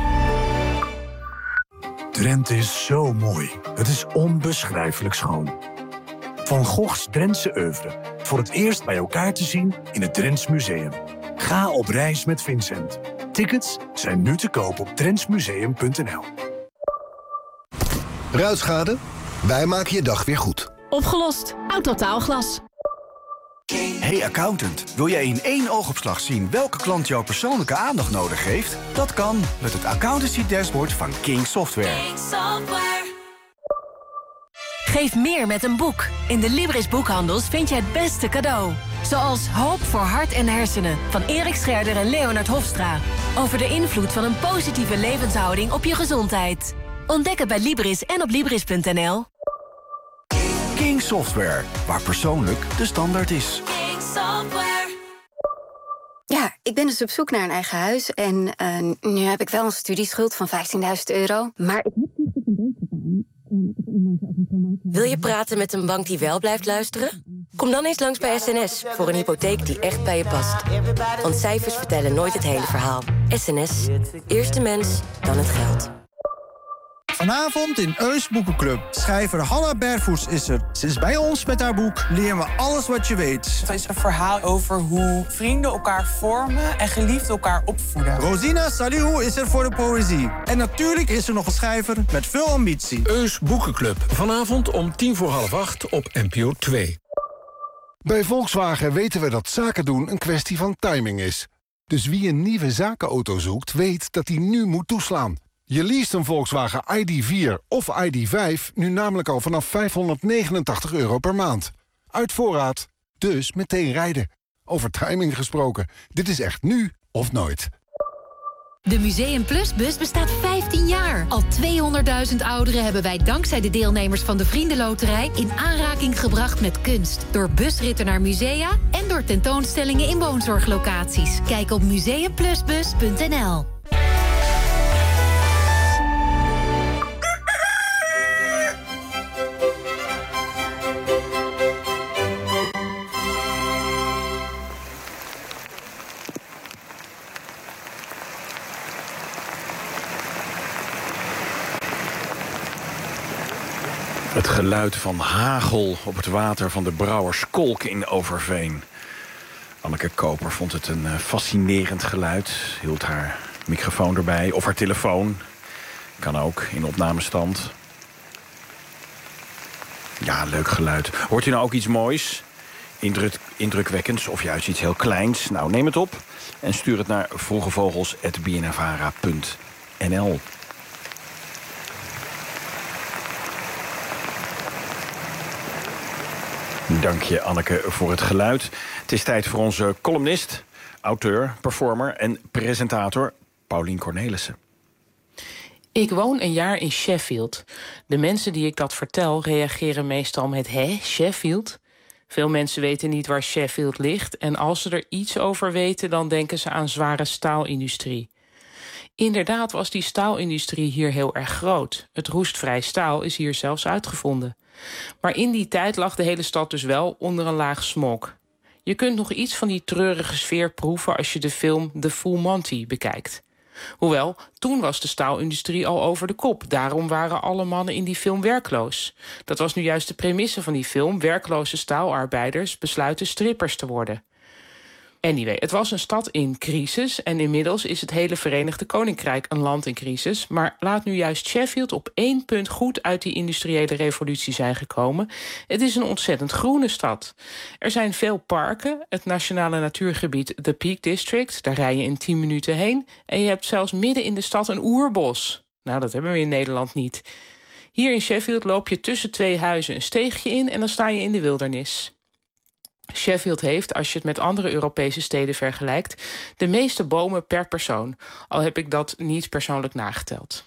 Drenthe is zo mooi. Het is onbeschrijfelijk schoon. Van Goghs Drentse oeuvre. Voor het eerst bij elkaar te zien in het Drents Museum. Ga op reis met Vincent. Tickets zijn nu te koop op drents museum punt n l. Ruitschade? Wij maken je dag weer goed. Opgelost. Autotaalglas. Hey accountant, wil jij in één oogopslag zien welke klant jouw persoonlijke aandacht nodig heeft? Dat kan met het accountancy dashboard van King Software. King Software. Geef meer met een boek. In de Libris boekhandels vind je het beste cadeau. Zoals Hoop voor hart en hersenen van Erik Scherder en Leonard Hofstra. Over de invloed van een positieve levenshouding op je gezondheid. Ontdek het bij Libris en op Libris punt n l. King Software, waar persoonlijk de standaard is. King Software. Ja, ik ben dus op zoek naar een eigen huis. En uh, nu heb ik wel een studieschuld van vijftienduizend euro. Maar ik heb niet een beetje aan. Wil je praten met een bank die wel blijft luisteren? Kom dan eens langs bij S N S voor een hypotheek die echt bij je past. Want cijfers vertellen nooit het hele verhaal. S N S. Eerst de mens, dan het geld. Vanavond in Eus Boekenclub. Schrijver Hanna Bervoets is er. Ze is bij ons met haar boek Leer me alles wat je weet. Het is een verhaal over hoe vrienden elkaar vormen en geliefden elkaar opvoeden. Rosina Salihu is er voor de poëzie. En natuurlijk is er nog een schrijver met veel ambitie. Eus Boekenclub. Vanavond om tien voor half acht op N P O twee. Bij Volkswagen weten we dat zaken doen een kwestie van timing is. Dus wie een nieuwe zakenauto zoekt, weet dat hij nu moet toeslaan. Je leest een Volkswagen I D vier of I D vijf nu namelijk al vanaf vijfhonderdnegenentachtig euro per maand. Uit voorraad, dus meteen rijden. Over timing gesproken, dit is echt nu of nooit. De Museum Plus bus bestaat vijftien jaar. Al tweehonderdduizend ouderen hebben wij dankzij de deelnemers van de Vriendenloterij in aanraking gebracht met kunst. Door busritten naar musea en door tentoonstellingen in woonzorglocaties. Kijk op museumplusbus punt n l. Het geluid van hagel op het water van de Brouwerskolk in Overveen. Anneke Koper vond het een fascinerend geluid. Hield haar microfoon erbij, of haar telefoon. Kan ook, in opnamestand. Ja, leuk geluid. Hoort u nou ook iets moois? Indruk, indrukwekkends of juist iets heel kleins? Nou, neem het op en stuur het naar vroegevogels apenstaartje b n n v a r a punt n l. Dank je, Anneke, voor het geluid. Het is tijd voor onze columnist, auteur, performer en presentator Paulien Cornelissen. Ik woon een jaar in Sheffield. De mensen die ik dat vertel reageren meestal met hè, Sheffield? Veel mensen weten niet waar Sheffield ligt en als ze er iets over weten, dan denken ze aan zware staalindustrie. Inderdaad was die staalindustrie hier heel erg groot. Het roestvrij staal is hier zelfs uitgevonden. Maar in die tijd lag de hele stad dus wel onder een laag smog. Je kunt nog iets van die treurige sfeer proeven als je de film The Full Monty bekijkt. Hoewel, toen was de staalindustrie al over de kop. Daarom waren alle mannen in die film werkloos. Dat was nu juist de premisse van die film. Werkloze staalarbeiders besluiten strippers te worden. Anyway, het was een stad in crisis en inmiddels is het hele Verenigde Koninkrijk een land in crisis. Maar laat nu juist Sheffield op één punt goed uit die industriële revolutie zijn gekomen. Het is een ontzettend groene stad. Er zijn veel parken, het nationale natuurgebied The Peak District, daar rij je in tien minuten heen. En je hebt zelfs midden in de stad een oerbos. Nou, dat hebben we in Nederland niet. Hier in Sheffield loop je tussen twee huizen een steegje in en dan sta je in de wildernis. Sheffield heeft, als je het met andere Europese steden vergelijkt, de meeste bomen per persoon, al heb ik dat niet persoonlijk nageteld.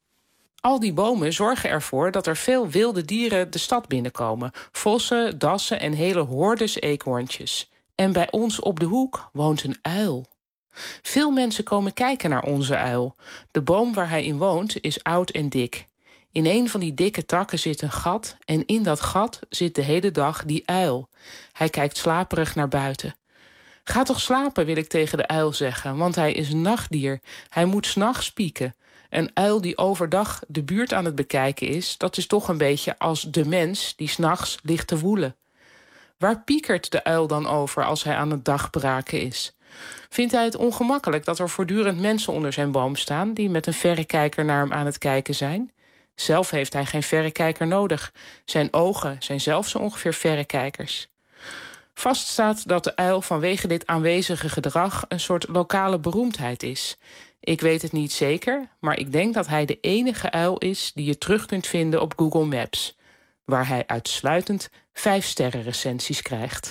Al die bomen zorgen ervoor dat er veel wilde dieren de stad binnenkomen. Vossen, dassen en hele hordes eekhoorntjes. En bij ons op de hoek woont een uil. Veel mensen komen kijken naar onze uil. De boom waar hij in woont is oud en dik. In een van die dikke takken zit een gat en in dat gat zit de hele dag die uil. Hij kijkt slaperig naar buiten. Ga toch slapen, wil ik tegen de uil zeggen, want hij is een nachtdier. Hij moet 's nachts pieken. Een uil die overdag de buurt aan het bekijken is, dat is toch een beetje als de mens die 's nachts ligt te woelen. Waar piekert de uil dan over als hij aan het dagbraken is? Vindt hij het ongemakkelijk dat er voortdurend mensen onder zijn boom staan die met een verrekijker naar hem aan het kijken zijn? Zelf heeft hij geen verrekijker nodig. Zijn ogen zijn zelf zo ongeveer verrekijkers. Vast staat dat de uil vanwege dit aanwezige gedrag een soort lokale beroemdheid is. Ik weet het niet zeker, maar ik denk dat hij de enige uil is die je terug kunt vinden op Google Maps, waar hij uitsluitend vijf sterren recensies krijgt.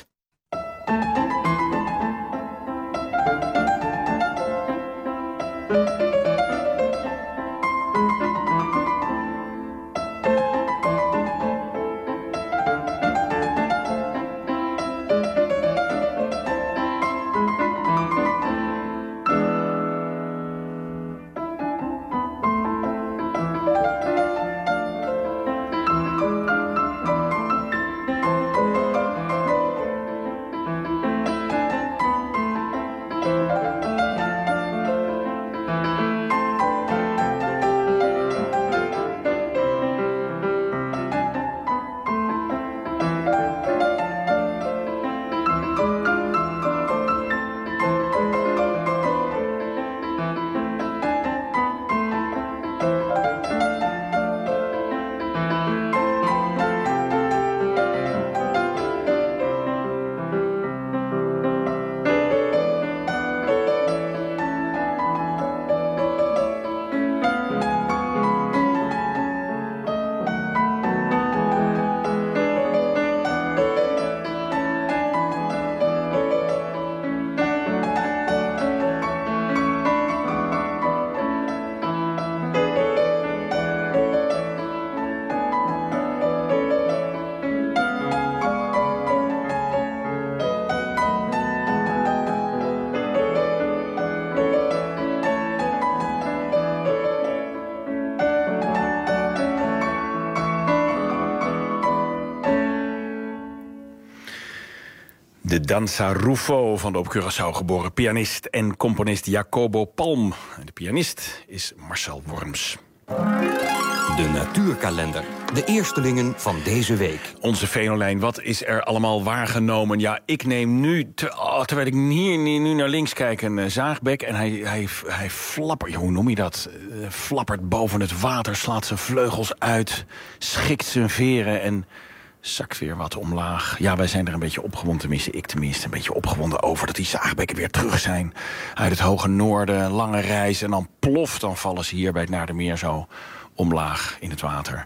De Danza Ruffo, van de op Curaçao geboren pianist en componist Jacobo Palm. De pianist is Marcel Worms. De natuurkalender. De eerstelingen van deze week. Onze Venolijn, wat is er allemaal waargenomen? Ja, ik neem nu, te, oh, terwijl ik hier nu naar links kijk, een uh, zaagbek. En hij, hij, hij flappert, hoe noem je dat? Uh, flappert boven het water, slaat zijn vleugels uit, schikt zijn veren en zakt weer wat omlaag. Ja, wij zijn er een beetje opgewonden, tenminste ik tenminste, een beetje opgewonden over dat die zaagbekken weer terug zijn. Uit het hoge noorden, lange reis en dan plof, dan vallen ze hier bij het Naardermeer zo omlaag in het water.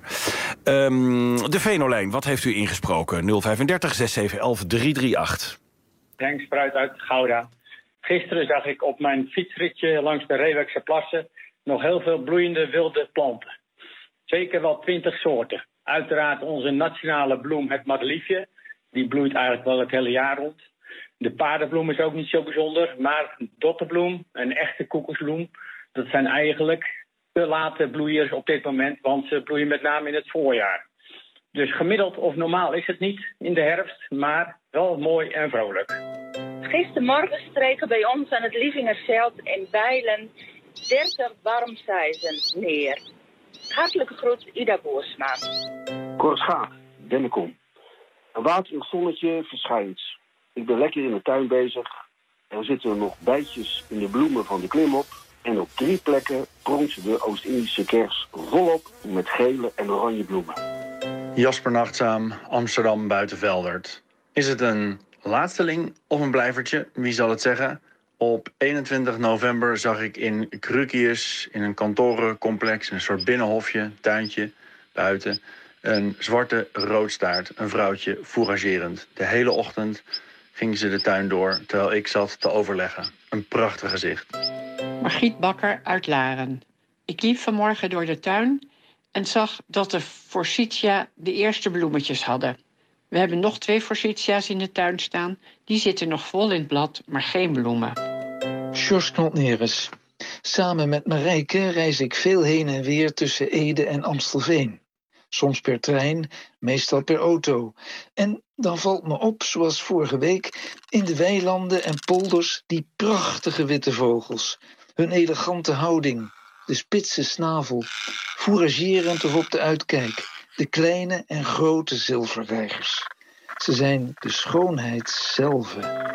Um, de Venolijn, wat heeft u ingesproken? nul vijfendertig zes zeven een een drie drie acht. Henk Spruit uit Gouda. Gisteren zag ik op mijn fietsritje langs de Reewekse plassen nog heel veel bloeiende wilde planten. Zeker wel twintig soorten. Uiteraard onze nationale bloem, het madeliefje. Die bloeit eigenlijk wel het hele jaar rond. De paardenbloem is ook niet zo bijzonder. Maar dotterbloem, een echte koekoeksbloem, dat zijn eigenlijk te late bloeiers op dit moment, want ze bloeien met name in het voorjaar. Dus gemiddeld of normaal is het niet in de herfst, maar wel mooi en vrolijk. Gistermorgen streken bij ons aan het Lievingerveld in Bijlen dertig warmseizen neer. Hartelijke groet, Ida Boersma. Korsgaard, Bennekom. Een waterig zonnetje verschijnt. Ik ben lekker in de tuin bezig. Er zitten nog bijtjes in de bloemen van de klimop. En op drie plekken pronkt de Oost-Indische kers volop met gele en oranje bloemen. Jasper Nachtzaam, Amsterdam Buitenveldert. Is het een laatsteling of een blijvertje? Wie zal het zeggen? Op eenentwintig november zag ik in Krukius, in een kantorencomplex, een soort binnenhofje, tuintje, buiten, een zwarte roodstaart, een vrouwtje fouragerend. De hele ochtend ging ze de tuin door, terwijl ik zat te overleggen. Een prachtig gezicht. Margriet Bakker uit Laren. Ik liep vanmorgen door de tuin en zag dat de forsythia de eerste bloemetjes hadden. We hebben nog twee forsythia's in de tuin staan. Die zitten nog vol in het blad, maar geen bloemen. Sjors Knotneres. Samen met Marijke reis ik veel heen en weer tussen Ede en Amstelveen. Soms per trein, meestal per auto. En dan valt me op, zoals vorige week, in de weilanden en polders die prachtige witte vogels. Hun elegante houding, de spitse snavel, fouragerend of op de uitkijk, de kleine en grote zilverreigers. Ze zijn de schoonheid zelf.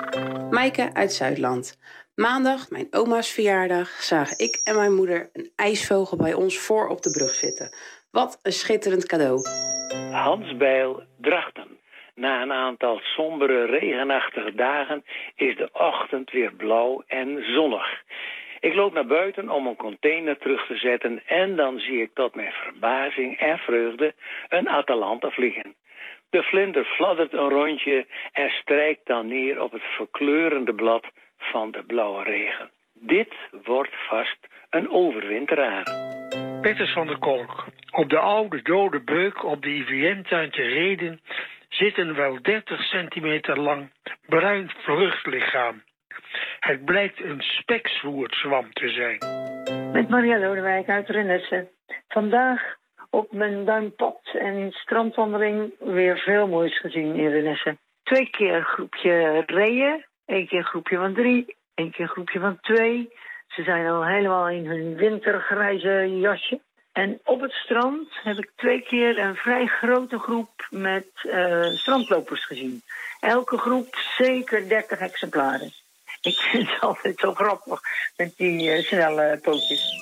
Maaike uit Zuidland. Maandag, mijn oma's verjaardag, zagen ik en mijn moeder een ijsvogel bij ons voor op de brug zitten. Wat een schitterend cadeau. Hans Bijl, Drachten. Na een aantal sombere, regenachtige dagen is de ochtend weer blauw en zonnig. Ik loop naar buiten om een container terug te zetten en dan zie ik tot mijn verbazing en vreugde een Atalanta vliegen. De vlinder fladdert een rondje en strijkt dan neer op het verkleurende blad van de blauwe regen. Dit wordt vast een overwinteraar. Petters van der Kolk. Op de oude dode beuk op de I V M-tuin te Rheden zit een wel dertig centimeter lang bruin vluchtlichaam. Het blijkt een spekzwoerdzwam te zijn. Met Maria Lodewijk uit Renesse. Vandaag op mijn duimpad en strandwandeling weer veel moois gezien in Renesse. Twee keer een groepje reeën, één keer een groepje van drie, één keer een groepje van twee. Ze zijn al helemaal in hun wintergrijze jasje. En op het strand heb ik twee keer een vrij grote groep met uh, strandlopers gezien. Elke groep zeker dertig exemplaren. Ik vind het altijd zo grappig met die uh, snelle pootjes.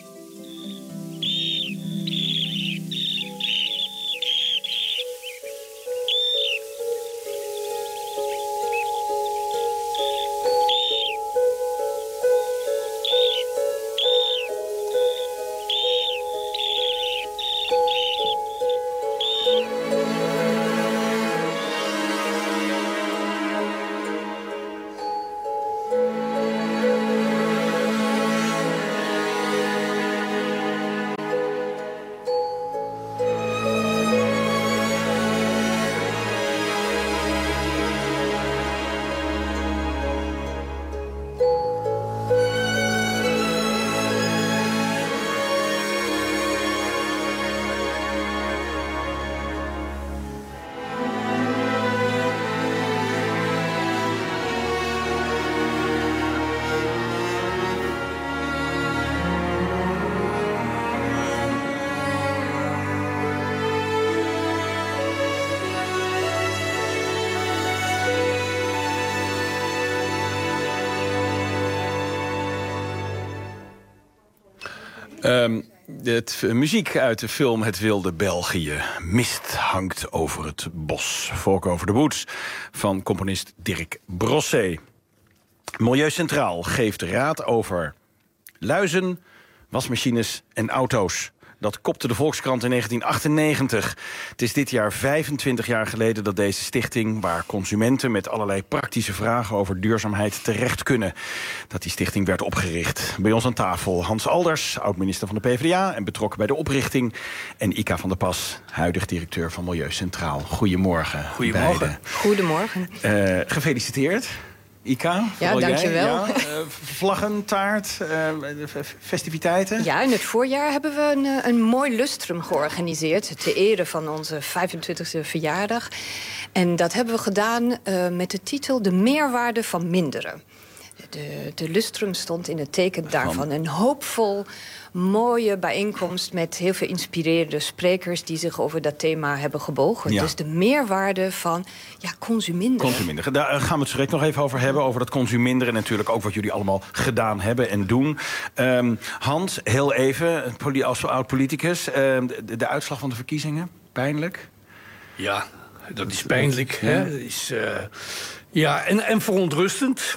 Um, het, uh, muziek uit de film Het Wilde België. Mist hangt over het bos. Volk over de Boets van componist Dirk Brosset. Milieu Centraal geeft raad over luizen, wasmachines en auto's. Dat kopte de Volkskrant in negentien achtennegentig. Het is dit jaar vijfentwintig jaar geleden dat deze stichting, waar consumenten met allerlei praktische vragen over duurzaamheid terecht kunnen, dat die stichting werd opgericht. Bij ons aan tafel Hans Alders, oud-minister van de P v d A en betrokken bij de oprichting. En Ika van der Pas, huidig directeur van Milieu Centraal. Goedemorgen. Goedemorgen. Beiden. Goedemorgen. Uh, gefeliciteerd. Ika, ja, dankjewel. Ja, uh, vlaggen, taart, uh, festiviteiten. Ja, in het voorjaar hebben we een, een mooi lustrum georganiseerd ter ere van onze vijfentwintigste verjaardag. En dat hebben we gedaan uh, met de titel De meerwaarde van minderen. De, de lustrum stond in het teken daarvan. Een hoopvol, mooie bijeenkomst met heel veel inspirerende sprekers die zich over dat thema hebben gebogen. Ja. Dus de meerwaarde van ja, consuminderen. Consuminderen. Daar gaan we het zo direct nog even over hebben. Over dat consuminderen en natuurlijk ook wat jullie allemaal gedaan hebben en doen. Um, Hans, heel even, als oud-politicus. Um, de, de uitslag van de verkiezingen, pijnlijk? Ja, dat is pijnlijk. Ja. Hè? Dat is, uh, ja, en, en verontrustend.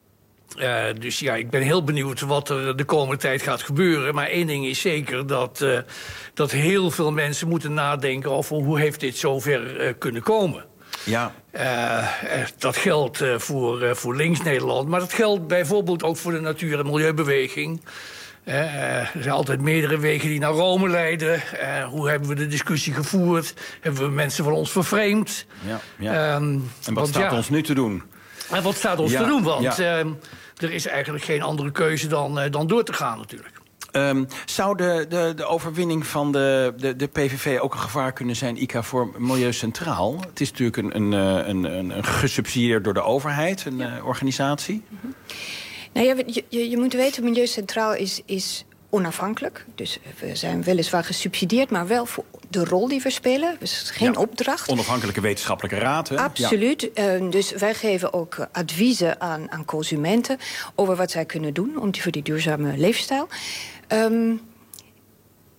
Uh, dus ja, ik ben heel benieuwd wat er de komende tijd gaat gebeuren. Maar één ding is zeker, dat, uh, dat heel veel mensen moeten nadenken over hoe heeft dit zover uh, kunnen komen. Ja. Uh, dat geldt uh, voor, uh, voor links-Nederland, maar dat geldt bijvoorbeeld ook voor de natuur- en milieubeweging. Uh, er zijn altijd meerdere wegen die naar Rome leiden. Uh, hoe hebben we de discussie gevoerd? Hebben we mensen van ons vervreemd? Ja, ja. Um, en wat want, staat ja, ons nu te doen? En wat staat ons ja, te doen? Want ja. uh, er is eigenlijk geen andere keuze dan, uh, dan door te gaan natuurlijk. Um, zou de, de, de overwinning van de, de, de P V V ook een gevaar kunnen zijn, Ika, voor Milieu Centraal? Het is natuurlijk een, een, een, een, een gesubsidieerd door de overheid, een ja. uh, organisatie. Mm-hmm. Nou ja, je, je, je moet weten, Milieu Centraal is, is onafhankelijk. Dus we zijn weliswaar gesubsidieerd, maar wel voor de rol die we spelen. Dus geen ja. opdracht. Onafhankelijke wetenschappelijke raad. Hè? Absoluut. Ja. Uh, dus wij geven ook adviezen aan, aan consumenten over wat zij kunnen doen om die, voor die duurzame leefstijl. Um,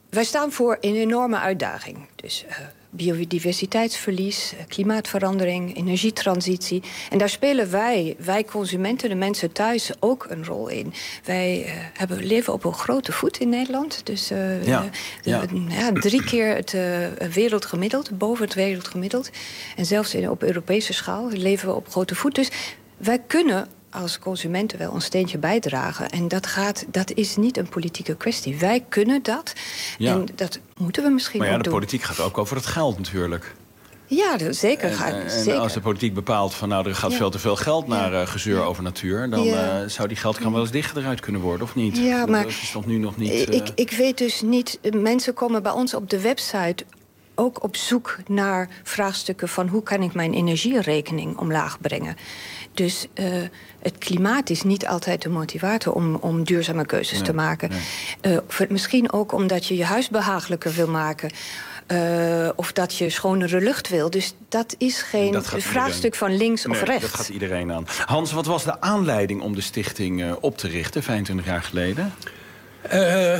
wij staan voor een enorme uitdaging. Dus uh, biodiversiteitsverlies, klimaatverandering, energietransitie. En daar spelen wij, wij consumenten, de mensen thuis, ook een rol in. Wij uh, hebben, leven op een grote voet in Nederland. Dus uh, ja. De, Ja. de, ja, drie keer het uh, wereldgemiddeld, boven het wereldgemiddeld. En zelfs in, op Europese schaal leven we op grote voet. Dus wij kunnen als consumenten wel een steentje bijdragen. En dat, gaat, dat is niet een politieke kwestie. Wij kunnen dat. Ja. En dat moeten we misschien Maar ja, ook de doen. politiek gaat ook over het geld natuurlijk. Ja, dat zeker. En, Gaat, en zeker. als de politiek bepaalt van nou, er gaat Ja. veel te veel geld naar uh, gezeur over natuur, dan Ja. uh, zou die geldkraan wel eens dichter eruit kunnen worden, of niet? Ja, dat, maar dat is nog nu nog niet. Uh... ik, ik weet dus niet. Mensen komen bij ons op de website ook op zoek naar vraagstukken van hoe kan ik mijn energierekening omlaag brengen. Dus uh, het klimaat is niet altijd de motivator om, om duurzame keuzes nee, te maken. Nee. Uh, voor, misschien ook omdat je je huis behagelijker wil maken. Uh, of dat je schonere lucht wil. Dus dat is geen dat vraagstuk van links nee, of rechts. Dat gaat iedereen aan. Hans, wat was de aanleiding om de stichting uh, op te richten, vijfentwintig jaar geleden? Uh,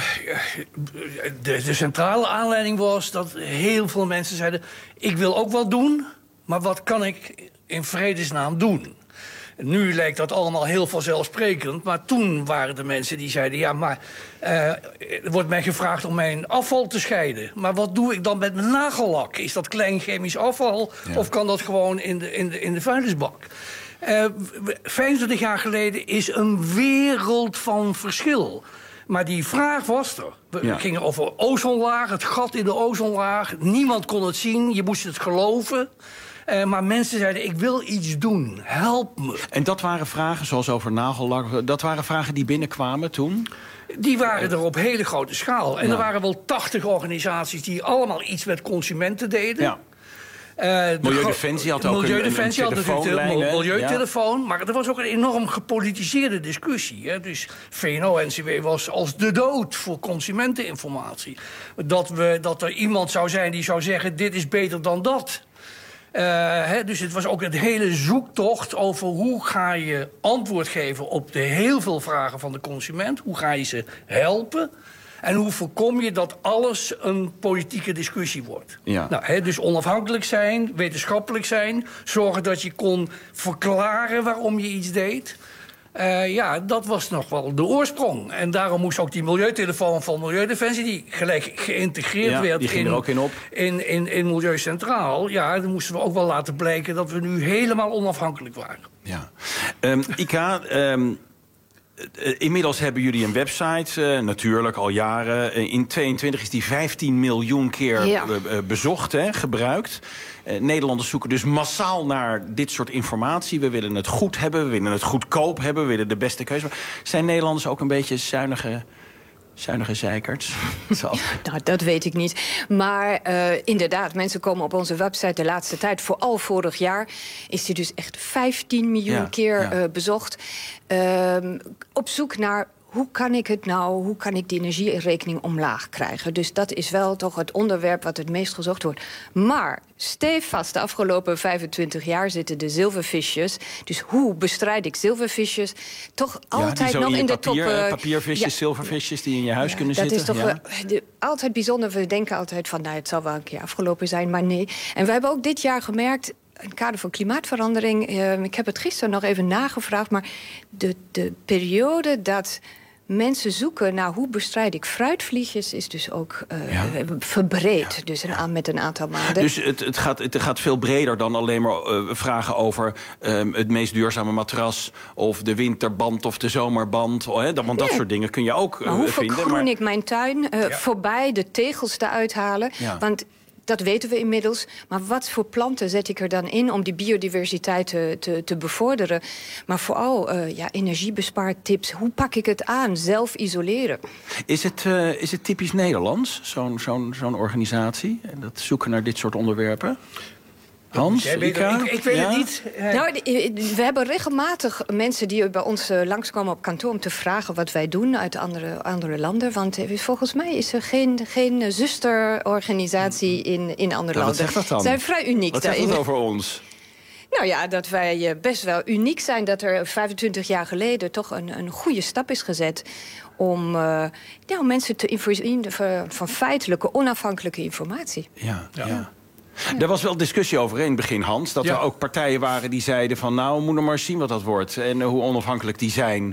de, de centrale aanleiding was dat heel veel mensen zeiden, ik wil ook wat doen, maar wat kan ik in vredesnaam doen? Nu lijkt dat allemaal heel vanzelfsprekend, maar toen waren er mensen die zeiden, ja, maar uh, er wordt mij gevraagd om mijn afval te scheiden. Maar wat doe ik dan met mijn nagellak? Is dat klein chemisch afval, ja, of kan dat gewoon in de, in de, in de vuilnisbak? Uh, vijfentwintig jaar geleden is een wereld van verschil. Maar die vraag was er. We ja. gingen over ozonlaag, het gat in de ozonlaag. Niemand kon het zien, je moest het geloven. Uh, maar mensen zeiden, ik wil iets doen, help me. En dat waren vragen, zoals over nagellak, dat waren vragen die binnenkwamen toen? Die waren er op hele grote schaal. En ja. er waren wel tachtig organisaties die allemaal iets met consumenten deden. Ja. Uh, Milieudefensie had ook Milieudefensie een, een telefoonlijn. Had een milieutelefoon, ja. Maar er was ook een enorm gepolitiseerde discussie. Hè. Dus V N O N C W was als de dood voor consumenteninformatie. Dat, we, dat er iemand zou zijn die zou zeggen, dit is beter dan dat. Uh, he, dus het was ook een hele zoektocht over hoe ga je antwoord geven op de heel veel vragen van de consument. Hoe ga je ze helpen? En hoe voorkom je dat alles een politieke discussie wordt? Ja. Nou, he, dus onafhankelijk zijn, wetenschappelijk zijn, zorgen dat je kon verklaren waarom je iets deed. Uh, ja, dat was nog wel de oorsprong. En daarom moest ook die milieutelefoon van Milieudefensie, die gelijk geïntegreerd ja, werd die ging in, er ook in, op. In, in, in Milieu Centraal. Ja, dan moesten we ook wel laten blijken dat we nu helemaal onafhankelijk waren. Ja. Um, Ika, um, uh, inmiddels hebben jullie een website, uh, natuurlijk al jaren. Uh, in tweeëntwintig is die vijftien miljoen keer ja. uh, uh, bezocht, hè, gebruikt. Uh, Nederlanders zoeken dus massaal naar dit soort informatie. We willen het goed hebben, we willen het goedkoop hebben, we willen de beste keuze. Zijn Nederlanders ook een beetje zuinige, zuinige zeikerts? Nou, dat weet ik niet. Maar uh, inderdaad, mensen komen op onze website de laatste tijd, vooral vorig jaar, is die dus echt vijftien miljoen ja, keer ja. Uh, bezocht. Uh, op zoek naar, hoe kan ik het nou, hoe kan ik die energierekening omlaag krijgen? Dus dat is wel toch het onderwerp wat het meest gezocht wordt. Maar stevast, de afgelopen vijfentwintig jaar zitten de zilvervisjes. Dus hoe bestrijd ik zilvervisjes? Toch ja, altijd nog in, in de papier, top. Uh, papiervisjes, ja. zilvervisjes die in je huis ja, kunnen dat zitten. Dat is toch ja. uh, de, altijd bijzonder. We denken altijd van, nou, het zal wel een keer afgelopen zijn, maar nee. En we hebben ook dit jaar gemerkt, in het kader van klimaatverandering, uh, ik heb het gisteren nog even nagevraagd, maar de, de periode dat mensen zoeken naar hoe bestrijd ik fruitvliegjes is dus ook uh, ja. verbreed. Ja. Dus een, met een aantal maanden. Dus het, het, gaat, het gaat veel breder dan alleen maar uh, vragen over um, het meest duurzame matras, of de winterband of de zomerband. Oh, hè? Want dat ja. soort dingen kun je ook uh, maar hoe vinden. Hoe vergroen ik mijn tuin? Uh, ja. Voorbij de tegels te uithalen. Ja. Want dat weten we inmiddels. Maar wat voor planten zet ik er dan in om die biodiversiteit te, te, te bevorderen? Maar vooral uh, ja, energiebespaartips. Hoe pak ik het aan? Zelf isoleren. Is het, uh, is het typisch Nederlands, zo'n zo'n zo'n organisatie? Dat zoeken naar dit soort onderwerpen? Hans, Jij weet het, ik, ik weet ja? het niet. Nou, we hebben regelmatig mensen die bij ons langskomen op kantoor om te vragen wat wij doen uit andere, andere landen. Want volgens mij is er geen, geen zusterorganisatie in, in andere nou, landen. Wat zegt dat dan? Ze zijn vrij uniek wat daarin. Wat zegt dat over ons? Nou ja, dat wij best wel uniek zijn. Dat er vijfentwintig jaar geleden toch een, een goede stap is gezet om, uh, ja, om mensen te voorzien van feitelijke, onafhankelijke informatie. Ja, ja. ja. Er was wel discussie over in het begin, Hans. Dat ja. er ook partijen waren die zeiden van... nou, we moeten maar zien wat dat wordt. En uh, hoe onafhankelijk die zijn.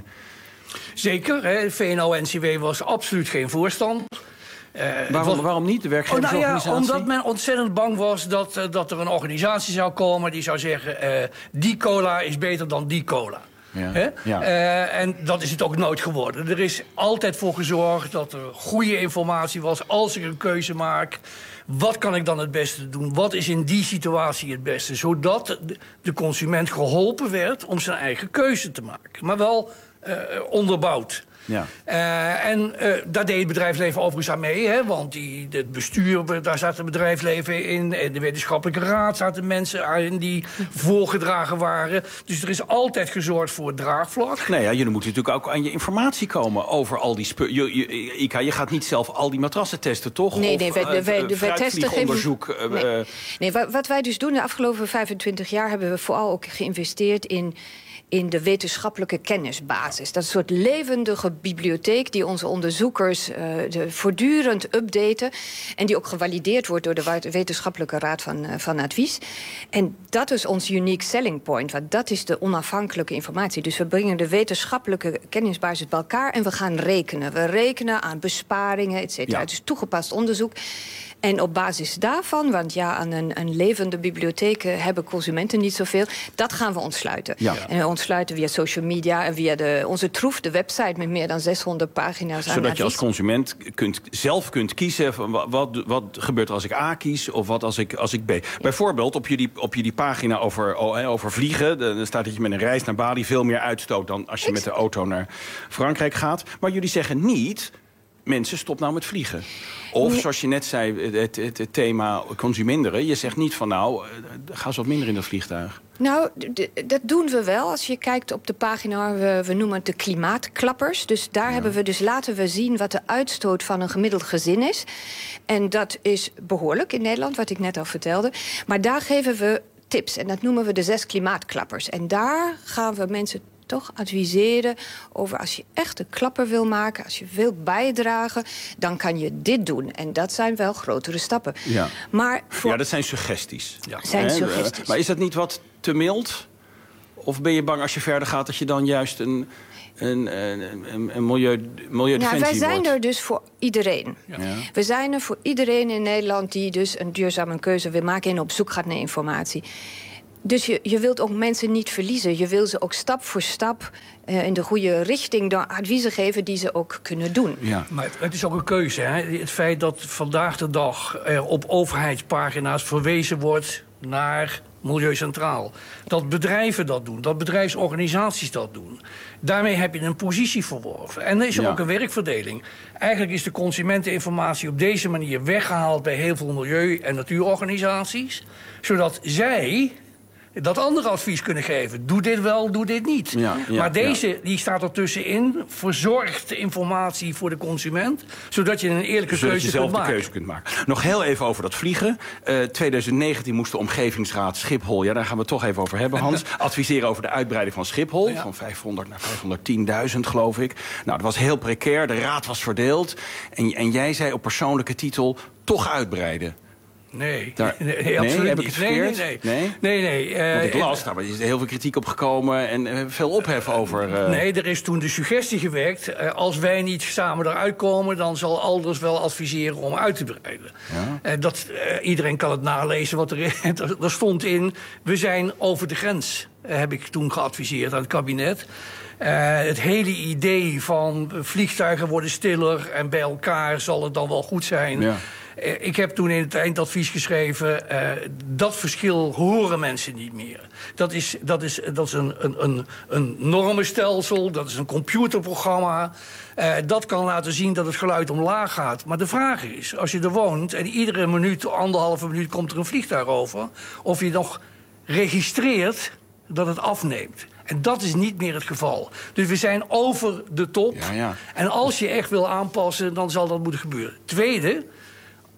Zeker. Hè. V N O-N C W was absoluut geen voorstander. Uh, waarom, was... waarom niet, de werkgeversorganisatie? Oh, nou ja, omdat men ontzettend bang was dat, uh, dat er een organisatie zou komen... die zou zeggen, uh, die cola is beter dan die cola. Ja. Hè? Ja. Uh, en dat is het ook nooit geworden. Er is altijd voor gezorgd dat er goede informatie was... als ik een keuze maak, wat kan ik dan het beste doen? Wat is in die situatie het beste? Zodat de consument geholpen werd om zijn eigen keuze te maken. Maar wel uh, onderbouwd. Ja. Uh, en uh, daar deed het bedrijfsleven overigens aan mee. Hè, want die, het bestuur, daar zat het bedrijfsleven in. En de wetenschappelijke raad zaten mensen in die voorgedragen waren. Dus er is altijd gezorgd voor het draagvlak. Nee, ja, jullie moeten natuurlijk ook aan je informatie komen over al die spullen. Je, je, Ika, je gaat niet zelf al die matrassen testen, toch? Nee, of, nee, wij, wij, uh, wij testen geen onderzoek. Uh, nee. nee, wat wij dus doen de afgelopen vijfentwintig jaar... hebben we vooral ook geïnvesteerd in... in de wetenschappelijke kennisbasis. Dat is een soort levendige bibliotheek die onze onderzoekers uh, de, voortdurend updaten... en die ook gevalideerd wordt door de wetenschappelijke raad van, uh, van advies. En dat is ons unique selling point, want dat is de onafhankelijke informatie. Dus we brengen de wetenschappelijke kennisbasis bij elkaar... en we gaan rekenen. We rekenen aan besparingen, et cetera. Ja. Het is toegepast onderzoek. En op basis daarvan, want ja, aan een, een levende bibliotheek hebben consumenten niet zoveel... dat gaan we ontsluiten. Ja. En we ontsluiten via social media en via de, onze troef, de website... met meer dan zeshonderd pagina's aan Zodat advies. Je als consument kunt, zelf kunt kiezen... van wat, wat, wat gebeurt er als ik A kies of wat als ik, als ik B. Ja. Bijvoorbeeld op jullie, op jullie pagina over, over vliegen... dan staat dat je met een reis naar Bali veel meer uitstoot... dan als je met de auto naar Frankrijk gaat. Maar jullie zeggen niet... mensen, stop nou met vliegen. Of, nee. zoals je net zei, het, het, het thema consuminderen. Je zegt niet van, nou, ga eens wat minder in dat vliegtuig. Nou, dat doen we wel. Als je kijkt op de pagina, we, we noemen het de klimaatklappers. Dus daar ja. hebben we dus laten we zien wat de uitstoot van een gemiddeld gezin is. En dat is behoorlijk in Nederland, wat ik net al vertelde. Maar daar geven we tips. En dat noemen we de zes klimaatklappers. En daar gaan we mensen toch adviseren over als je echt een klapper wil maken... als je wil bijdragen, dan kan je dit doen. En dat zijn wel grotere stappen. Ja, maar voor... ja dat zijn suggesties. Ja. Zijn He, suggesties. Maar is dat niet wat te mild? Of ben je bang als je verder gaat... dat je dan juist een, een, een, een milieu, milieudefensie nou, wij zijn wordt? er dus voor iedereen. Ja. Ja. We zijn er voor iedereen in Nederland... die dus een duurzame keuze wil maken... en op zoek gaat naar informatie. Dus je, je wilt ook mensen niet verliezen. Je wil ze ook stap voor stap uh, in de goede richting door adviezen geven die ze ook kunnen doen. Ja. Maar het is ook een keuze. Hè? Het feit dat vandaag de dag er op overheidspagina's verwezen wordt naar Milieu Centraal. Dat bedrijven dat doen, dat bedrijfsorganisaties dat doen. Daarmee heb je een positie verworven. En er is ja. ook een werkverdeling. Eigenlijk is de consumenteninformatie op deze manier weggehaald bij heel veel milieu- en natuurorganisaties. Zodat zij dat andere advies kunnen geven. Doe dit wel, doe dit niet. Ja, ja, maar deze, ja. die staat er tussenin. Verzorgt informatie voor de consument. Zodat je een eerlijke zodat keuze je zelf kunt de maken. keuze kunt maken. Nog heel even over dat vliegen. Uh, twintig negentien moest de Omgevingsraad Schiphol... ja, daar gaan we het toch even over hebben, Hans. adviseren over de uitbreiding van Schiphol. Ja. Van vijfhonderd naar vijfhonderdtienduizend, geloof ik. Nou, dat was heel precair. De raad was verdeeld. En, en jij zei op persoonlijke titel... toch uitbreiden. Nee, Daar, nee, nee, absoluut heb ik het verkeerd? Nee, nee, nee. nee, nee uh, Want ik las, daar is heel veel kritiek op gekomen en uh, veel ophef over. Uh... Nee, er is toen de suggestie gewekt... Uh, als wij niet samen eruit komen... dan zal Alders wel adviseren om uit te breiden. Ja. Uh, dat, uh, iedereen kan het nalezen wat er, er, er stond in. We zijn over de grens, uh, heb ik toen geadviseerd aan het kabinet. Uh, het hele idee van vliegtuigen worden stiller... en bij elkaar zal het dan wel goed zijn... Ja. Ik heb toen in het eindadvies geschreven... Uh, dat verschil horen mensen niet meer. Dat is, dat is, dat is een, een, een, een normenstelsel, dat is een computerprogramma. Uh, dat kan laten zien dat het geluid omlaag gaat. Maar de vraag is, als je er woont... en iedere minuut, anderhalve minuut komt er een vliegtuig over... of je nog registreert dat het afneemt. En dat is niet meer het geval. Dus we zijn over de top. Ja, ja. En als je echt wil aanpassen, dan zal dat moeten gebeuren. Tweede...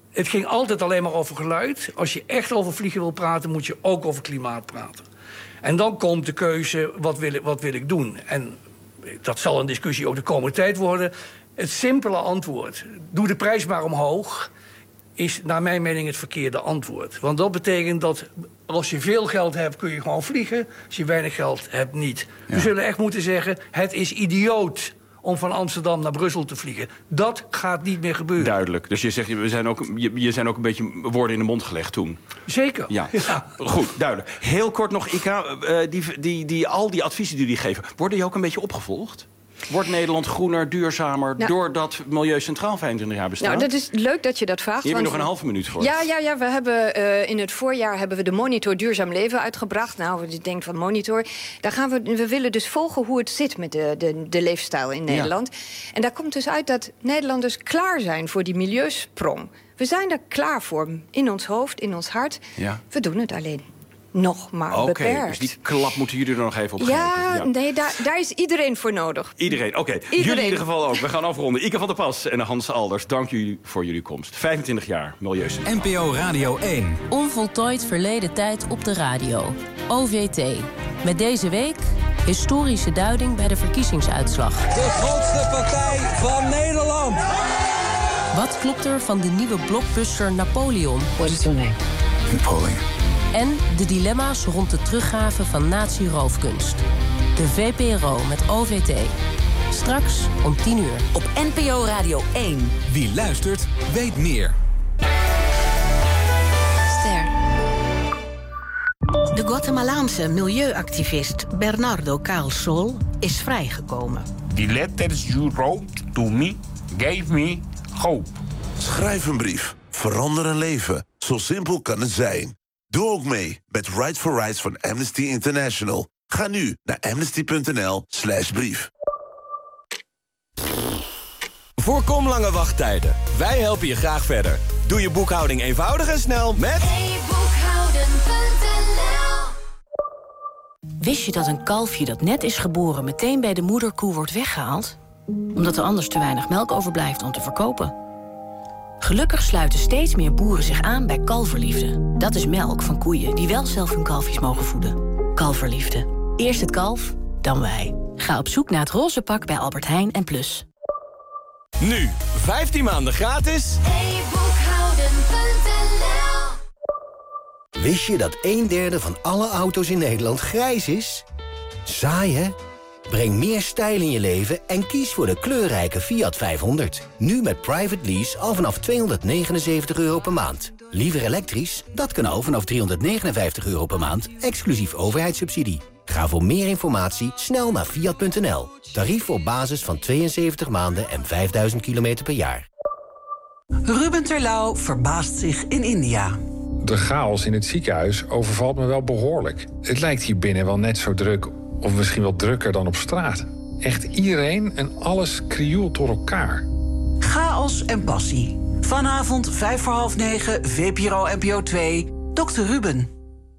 het ging altijd alleen maar over geluid. Als je echt over vliegen wil praten, moet je ook over klimaat praten. En dan komt de keuze, wat wil ik, wat wil ik doen? En dat zal een discussie ook de komende tijd worden. Het simpele antwoord, doe de prijs maar omhoog, is naar mijn mening het verkeerde antwoord. Want dat betekent dat als je veel geld hebt, kun je gewoon vliegen. Als je weinig geld hebt, niet. Ja. We zullen echt moeten zeggen, het is idioot om van Amsterdam naar Brussel te vliegen. Dat gaat niet meer gebeuren. Duidelijk. Dus je zegt, we zijn ook, je, je zijn ook een beetje woorden in de mond gelegd toen. Zeker. Ja. ja. Goed, duidelijk. Heel kort nog, Ika, uh, die, die, die, al die adviezen die jullie geven, worden die ook een beetje opgevolgd? Wordt Nederland groener, duurzamer, nou, doordat Milieu Centraal vijfentwintig jaar bestaat? Nou, dat is leuk dat je dat vraagt. Hier heb je nog een halve minuut voor. Ja, ja, ja, we hebben uh, in het voorjaar hebben we de Monitor Duurzaam Leven uitgebracht. Nou, je denkt van Monitor. Daar gaan we, we willen dus volgen hoe het zit met de, de, de leefstijl in Nederland. Ja. En daar komt dus uit dat Nederlanders klaar zijn voor die milieusprong. We zijn er klaar voor, in ons hoofd, in ons hart. Ja. We doen het alleen nog maar okay, beperkt. Dus die klap moeten jullie er nog even op geven. Ja, ja. nee, daar, daar is iedereen voor nodig. Iedereen, oké. Okay. Jullie in ieder geval ook. We gaan afronden. Ike van der Pas en Hans Alders, dank jullie voor jullie komst. vijfentwintig jaar Milieucentrum. N P O Radio één. Onvoltooid verleden tijd op de radio. O V T. Met deze week historische duiding bij de verkiezingsuitslag. De grootste partij van Nederland. Wat klopt er van de nieuwe blockbuster Napoleon? What is your name? Napoleon. En de dilemma's rond de teruggave van nazi-roofkunst. De V P R O met O V T. Straks om tien uur. Op N P O Radio één. Wie luistert, weet meer. Ster. De Guatemalaanse milieuactivist Bernardo Carlos Sol is vrijgekomen. The letters you wrote to me gave me hope. Schrijf een brief. Verander een leven. Zo simpel kan het zijn. Doe ook mee met Right for Rights van Amnesty International. Ga nu naar amnesty.nl slash brief. Voorkom lange wachttijden. Wij helpen je graag verder. Doe je boekhouding eenvoudig en snel met e boekhouden punt n l. Wist je dat een kalfje dat net is geboren meteen bij de moederkoe wordt weggehaald? Omdat er anders te weinig melk overblijft om te verkopen. Gelukkig sluiten steeds meer boeren zich aan bij Kalverliefde. Dat is melk van koeien die wel zelf hun kalfjes mogen voeden. Kalverliefde. Eerst het kalf, dan wij. Ga op zoek naar het roze pak bij Albert Heijn en Plus. Nu, vijftien maanden gratis. e boekhouden punt n l. Wist je dat een derde van alle auto's in Nederland grijs is? Saai, hè? Breng meer stijl in je leven en kies voor de kleurrijke Fiat vijfhonderd. Nu met private lease al vanaf tweehonderdnegenenzeventig euro per maand. Liever elektrisch? Dat kan al vanaf driehonderdnegenenvijftig euro per maand, exclusief overheidssubsidie. Ga voor meer informatie snel naar fiat punt n l. Tarief op basis van tweeënzeventig maanden en vijfduizend kilometer per jaar. Ruben Terlouw verbaast zich in India. De chaos in het ziekenhuis overvalt me wel behoorlijk. Het lijkt hier binnen wel net zo druk, of misschien wel drukker dan op straat. Echt iedereen en alles krioelt door elkaar. Chaos en passie. Vanavond vijf voor half negen, V P R O N P O twee, dokter Ruben.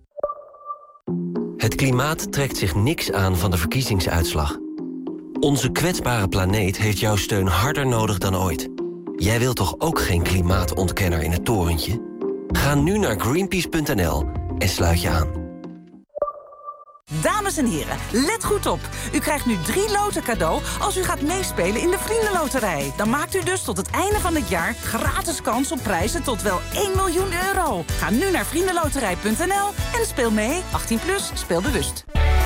Het klimaat trekt zich niks aan van de verkiezingsuitslag. Onze kwetsbare planeet heeft jouw steun harder nodig dan ooit. Jij wilt toch ook geen klimaatontkenner in het torentje? Ga nu naar greenpeace punt n l en sluit je aan. Dames en heren, let goed op. U krijgt nu drie loten cadeau als u gaat meespelen in de Vriendenloterij. Dan maakt u dus tot het einde van het jaar gratis kans op prijzen tot wel één miljoen euro. Ga nu naar vriendenloterij punt n l en speel mee. achttien plus, speel bewust.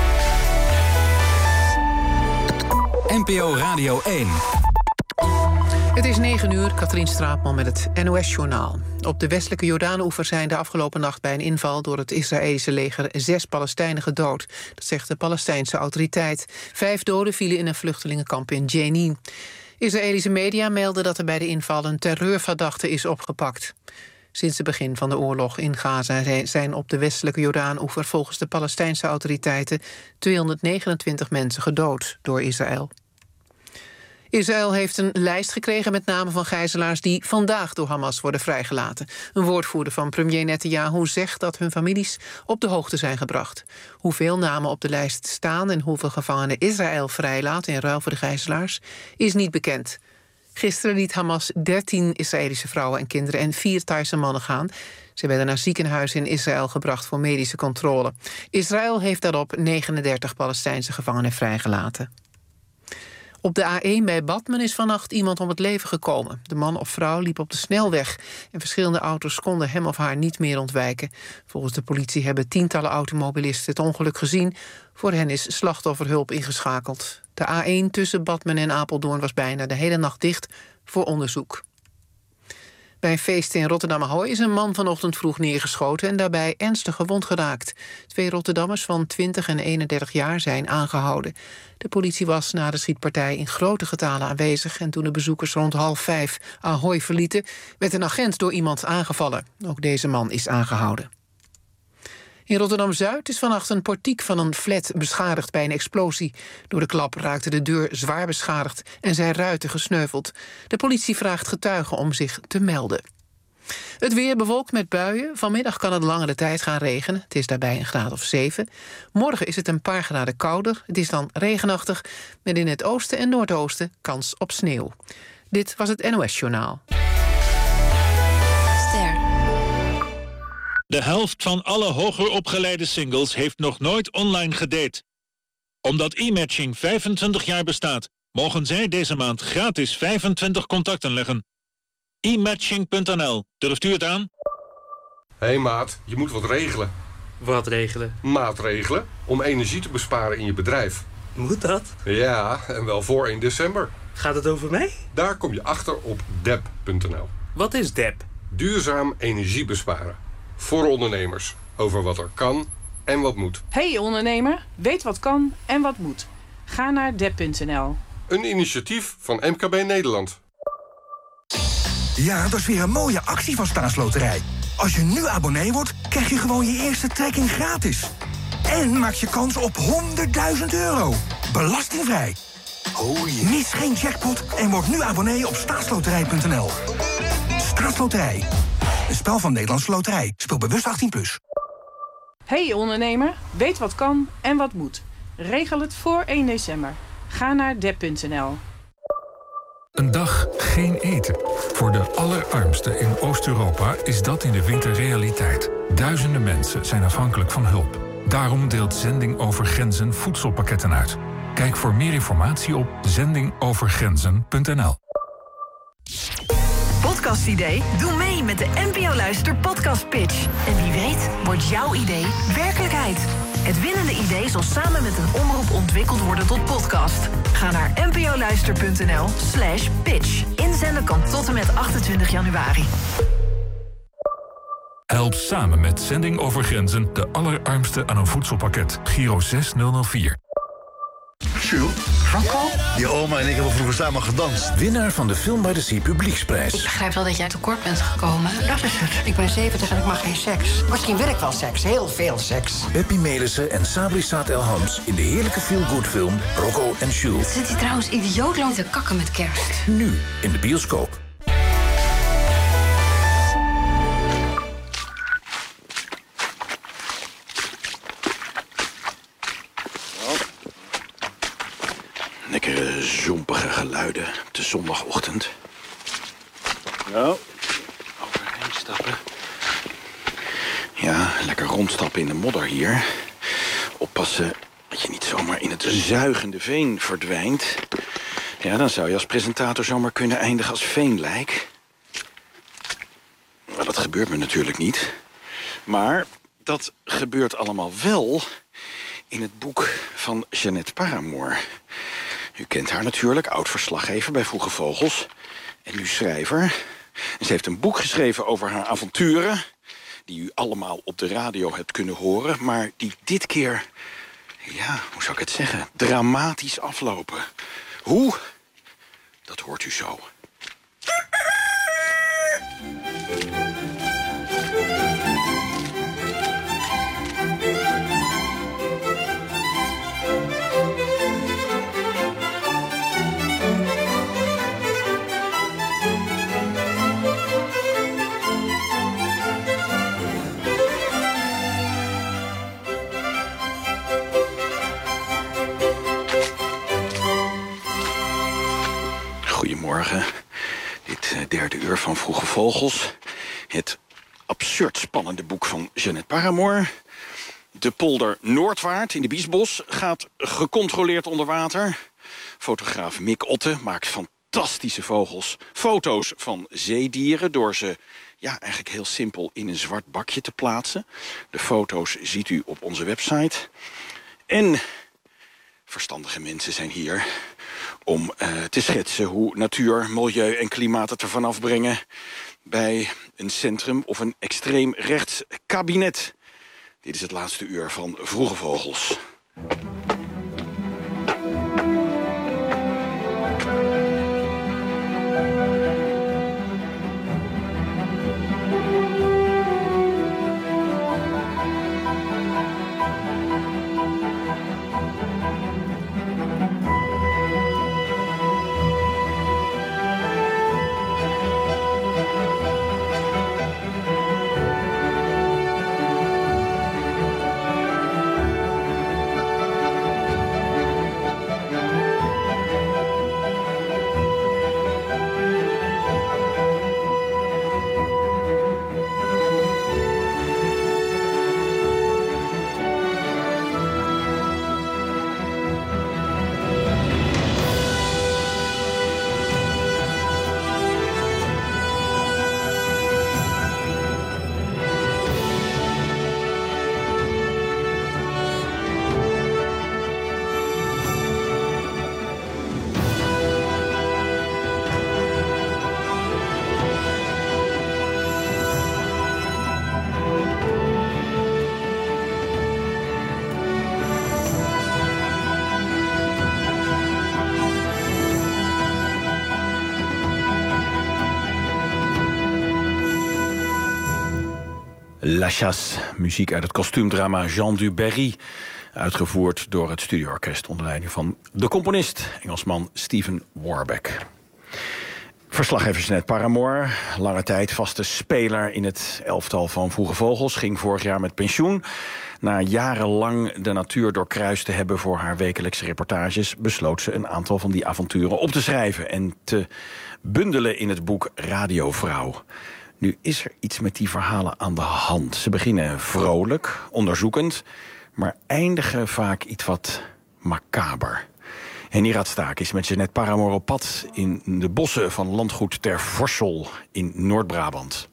N P O Radio één. Het is negen uur, Katrien Straatman met het N O S-journaal. Op de westelijke Jordaanoever zijn de afgelopen nacht bij een inval door het Israëlische leger zes Palestijnen gedood. Dat zegt de Palestijnse autoriteit. Vijf doden vielen in een vluchtelingenkamp in Jenin. Israëlische media melden dat er bij de inval een terreurverdachte is opgepakt. Sinds het begin van de oorlog in Gaza zijn op de westelijke Jordaanoever volgens de Palestijnse autoriteiten tweehonderdnegenentwintig mensen gedood door Israël. Israël heeft een lijst gekregen met namen van gijzelaars die vandaag door Hamas worden vrijgelaten. Een woordvoerder van premier Netanyahu zegt dat hun families op de hoogte zijn gebracht. Hoeveel namen op de lijst staan en hoeveel gevangenen Israël vrijlaat in ruil voor de gijzelaars is niet bekend. Gisteren liet Hamas dertien Israëlische vrouwen en kinderen en vier Thaise mannen gaan. Ze werden naar ziekenhuizen in Israël gebracht voor medische controle. Israël heeft daarop negenendertig Palestijnse gevangenen vrijgelaten. Op de A één bij Badmen is vannacht iemand om het leven gekomen. De man of vrouw liep op de snelweg en verschillende auto's konden hem of haar niet meer ontwijken. Volgens de politie hebben tientallen automobilisten het ongeluk gezien. Voor hen is slachtofferhulp ingeschakeld. De A één tussen Badmen en Apeldoorn was bijna de hele nacht dicht voor onderzoek. Bij een feest in Rotterdam-Ahoy is een man vanochtend vroeg neergeschoten en daarbij ernstig gewond geraakt. Twee Rotterdammers van twintig en eenendertig jaar zijn aangehouden. De politie was na de schietpartij in grote getalen aanwezig en toen de bezoekers rond half vijf Ahoy verlieten, werd een agent door iemand aangevallen. Ook deze man is aangehouden. In Rotterdam-Zuid is vannacht een portiek van een flat beschadigd bij een explosie. Door de klap raakte de deur zwaar beschadigd en zijn ruiten gesneuveld. De politie vraagt getuigen om zich te melden. Het weer bewolkt met buien. Vanmiddag kan het langere tijd gaan regenen. Het is daarbij een graad of zeven. Morgen is het een paar graden kouder. Het is dan regenachtig, met in het oosten en noordoosten kans op sneeuw. Dit was het N O S-journaal. De helft van alle hoger opgeleide singles heeft nog nooit online gedate. Omdat e-matching vijfentwintig jaar bestaat, mogen zij deze maand gratis vijfentwintig contacten leggen. e matching punt n l. Durft u het aan? Hé hey maat, je moet wat regelen. Wat regelen? Maatregelen om energie te besparen in je bedrijf. Moet dat? Ja, en wel voor één december. Gaat het over mij? Daar kom je achter op dep punt n l. Wat is dep? Duurzaam energie besparen. Voor ondernemers. Over wat er kan en wat moet. Hey ondernemer, weet wat kan en wat moet. Ga naar dep punt n l. Een initiatief van M K B Nederland. Ja, dat is weer een mooie actie van Staatsloterij. Als je nu abonnee wordt, krijg je gewoon je eerste trekking gratis. En maak je kans op honderdduizend euro. Belastingvrij. Oh yeah. Mis geen jackpot en word nu abonnee op staatsloterij punt n l. Staatsloterij. Een spel van Nederlandse Loterij. Speel bewust achttien plus. Hey ondernemer, weet wat kan en wat moet. Regel het voor één december. Ga naar dep punt n l. Een dag geen eten. Voor de allerarmsten in Oost-Europa is dat in de winter realiteit. Duizenden mensen zijn afhankelijk van hulp. Daarom deelt Zending Over Grenzen voedselpakketten uit. Kijk voor meer informatie op zending over grenzen punt n l. Podcastidee? Doe mee met de N P O Luister Podcast Pitch. En wie weet wordt jouw idee werkelijkheid. Het winnende idee zal samen met een omroep ontwikkeld worden tot podcast. Ga naar n p o luister punt n l slash pitch. Inzenden kan tot en met achtentwintig januari. Help samen met Zending Over Grenzen de allerarmsten aan een voedselpakket. Giro zes nul nul vier. Jules, Franco? Je oma en ik hebben vroeger samen gedanst. Winnaar van de Film by the Sea Publieksprijs. Ik begrijp wel dat jij tekort bent gekomen. Dat is het. Ik ben zeventig en ik mag geen seks. Misschien wil ik wel seks. Heel veel seks. Peppy Melissen en Sabri Saad El Hams in de heerlijke feel-good film Rocco en Jules. Zit hij trouwens idioot lang te kakken met kerst? Nu in de bioscoop. Lekkere zompige geluiden op de zondagochtend. Nou, overheen stappen. Ja, lekker rondstappen in de modder hier. Oppassen dat je niet zomaar in het zuigende veen verdwijnt. Ja, dan zou je als presentator zomaar kunnen eindigen als veenlijk. Maar dat gebeurt me natuurlijk niet. Maar dat gebeurt allemaal wel in het boek van Jeannette Paramoor. U kent haar natuurlijk, oud-verslaggever bij Vroege Vogels. En nu schrijver. En ze heeft een boek geschreven over haar avonturen, die u allemaal op de radio hebt kunnen horen, maar die dit keer, ja, hoe zou ik het zeggen, dramatisch aflopen. Hoe? Dat hoort u zo. Goedemorgen. derde uur van Vroege Vogels. Het absurd spannende boek van Jeannette Paramoor. De polder Noordwaard in de Biesbos gaat gecontroleerd onder water. Fotograaf Mick Otte maakt fantastische vogels. Foto's van zeedieren door ze ja, eigenlijk heel simpel in een zwart bakje te plaatsen. De foto's ziet u op onze website. En verstandige mensen zijn hier om uh, te schetsen hoe natuur, milieu en klimaat het ervan afbrengen bij een centrum of een extreem rechts kabinet. Dit is het laatste uur van Vroege Vogels. La Chasse, muziek uit het kostuumdrama Jean du Barry, uitgevoerd door het studioorkest onder leiding van de componist, Engelsman Steven Warbeck. Verslaggever Jeannette Paramoor, lange tijd vaste speler in het elftal van Vroege Vogels, ging vorig jaar met pensioen. Na jarenlang de natuur doorkruist te hebben voor haar wekelijkse reportages, besloot ze een aantal van die avonturen op te schrijven en te bundelen in het boek Radiovrouw. Nu is er iets met die verhalen aan de hand. Ze beginnen vrolijk, onderzoekend, maar eindigen vaak iets wat macaber. Henny Radstaak is met Jeannette Paramoor op pad in de bossen van landgoed Ter Vorsel in Noord-Brabant.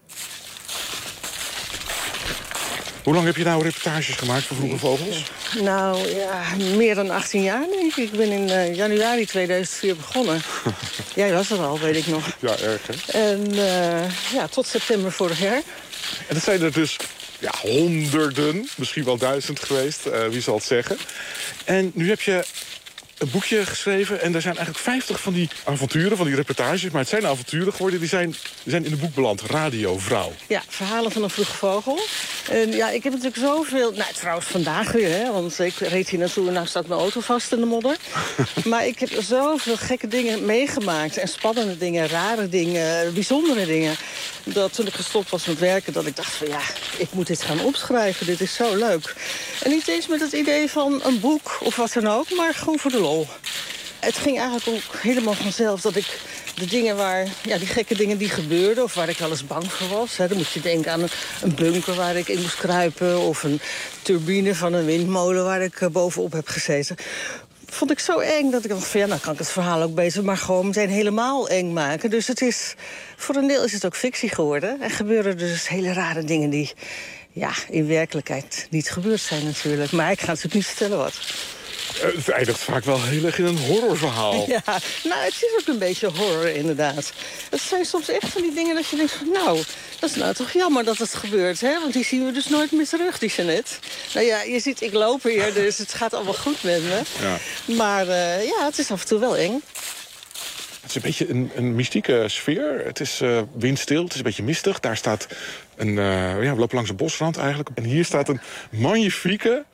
Hoe lang heb je nou reportages gemaakt voor Vroege Vogels? Nou, ja, meer dan achttien jaar, denk ik. Ik ben in uh, januari tweeduizend vier begonnen. Jij was er al, weet ik nog. Ja, erg, hè? En uh, ja, tot september vorig jaar. En dat zijn er dus ja, honderden, misschien wel duizend geweest, uh, wie zal het zeggen. En nu heb je een boekje geschreven en er zijn eigenlijk vijftig van die avonturen, van die reportages, maar het zijn avonturen geworden, die zijn, die zijn in het boek beland. Radiovrouw. Ja, verhalen van een vroege vogel. En ja, ik heb natuurlijk zoveel, nou trouwens vandaag weer, hè, want ik reed hier naartoe en nou staat mijn auto vast in de modder. Maar ik heb zoveel gekke dingen meegemaakt en spannende dingen, rare dingen, bijzondere dingen, dat toen ik gestopt was met werken, dat ik dacht van ja, ik moet dit gaan opschrijven, dit is zo leuk. En niet eens met het idee van een boek of wat dan ook, maar gewoon voor de lol. Het ging eigenlijk ook helemaal vanzelf dat ik de dingen waar, ja, die gekke dingen die gebeurden, of waar ik wel eens bang voor was. Hè, dan moet je denken aan een, een bunker waar ik in moest kruipen, of een turbine van een windmolen waar ik uh, bovenop heb gezeten. Vond ik zo eng dat ik dacht van ja, nou kan ik het verhaal ook beter maar gewoon meteen helemaal eng maken. Dus het is, voor een deel is het ook fictie geworden. En gebeuren dus hele rare dingen die ja, in werkelijkheid niet gebeurd zijn natuurlijk. Maar ik ga natuurlijk niet vertellen wat. Het eindigt vaak wel heel erg in een horrorverhaal. Ja, nou, het is ook een beetje horror inderdaad. Het zijn soms echt van die dingen dat je denkt van nou, dat is nou toch jammer dat het gebeurt, hè? Want die zien we dus nooit meer terug, die Jeannette. Nou ja, je ziet, ik loop hier, dus het gaat allemaal goed met me. Ja. Maar uh, ja, het is af en toe wel eng. Het is een beetje een, een mystieke sfeer. Het is uh, windstil, het is een beetje mistig. Daar staat een, uh, ja, we lopen langs een bosrand eigenlijk. En hier staat een magnifieke,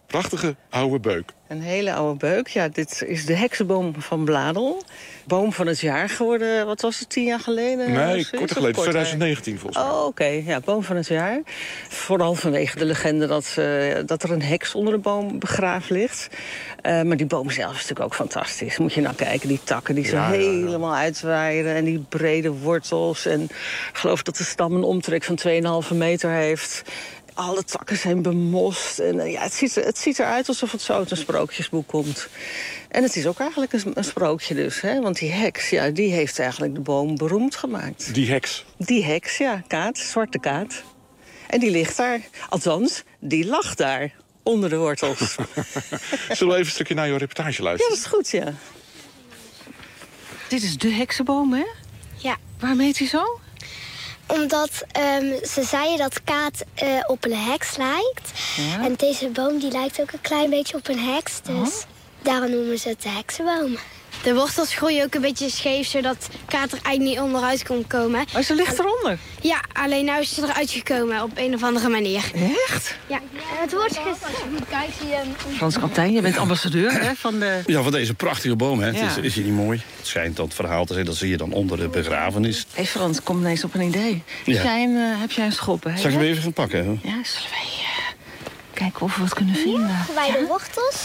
prachtige oude beuk. Een hele oude beuk. Ja, dit is de heksenboom van Bladel. Boom van het jaar geworden, wat was het, tien jaar geleden? Nee, korter geleden, twintig negentien volgens mij. Oh, oké. Okay. Ja, boom van het jaar. Vooral vanwege de legende dat, uh, dat er een heks onder de boom begraafd ligt. Uh, maar die boom zelf is natuurlijk ook fantastisch. Moet je nou kijken, die takken die zo ja, helemaal ja, ja. uitwaaien. En die brede wortels. En ik geloof dat de stam een omtrek van twee komma vijf meter heeft. Alle takken zijn bemost. En, uh, ja, het, ziet er, het ziet eruit alsof het zo uit een sprookjesboek komt. En het is ook eigenlijk een, een sprookje dus. Hè? Want die heks, ja, die heeft eigenlijk de boom beroemd gemaakt. Die heks? Die heks, ja. Kaat, zwarte kaat. En die ligt daar. Althans, die lag daar. Onder de wortels. Zullen we even een stukje naar jouw reportage luisteren? Ja, dat is goed, ja. Dit is de heksenboom, hè? Ja. Waarom heet hij zo? Omdat um, ze zeiden dat Kaat uh, op een heks lijkt. Ja. En deze boom die lijkt ook een klein beetje op een heks. Dus oh. daarom noemen ze het de heksenboom. De wortels groeien ook een beetje scheef, zodat Kaat er eigenlijk niet onderuit kon komen. Maar ze ligt eronder? Ja, alleen nu is ze eruit gekomen op een of andere manier. Echt? Ja. Het wordt als je goed kijkt, zie je... Frans Kantijn, je bent ambassadeur hè, van de... Ja, van deze prachtige boom. Hè. Ja. Het is, is hij niet mooi? Het schijnt dat het verhaal te zijn dat ze hier dan onder de begravenis. Hé hey Frans, kom ineens op een idee. Ja. Heb, jij een, uh, heb jij een schop? Hè? Zal ik hem even gaan pakken? Hè? Ja, zullen wij uh, kijken of we wat kunnen vinden. Ja, wij de wortels.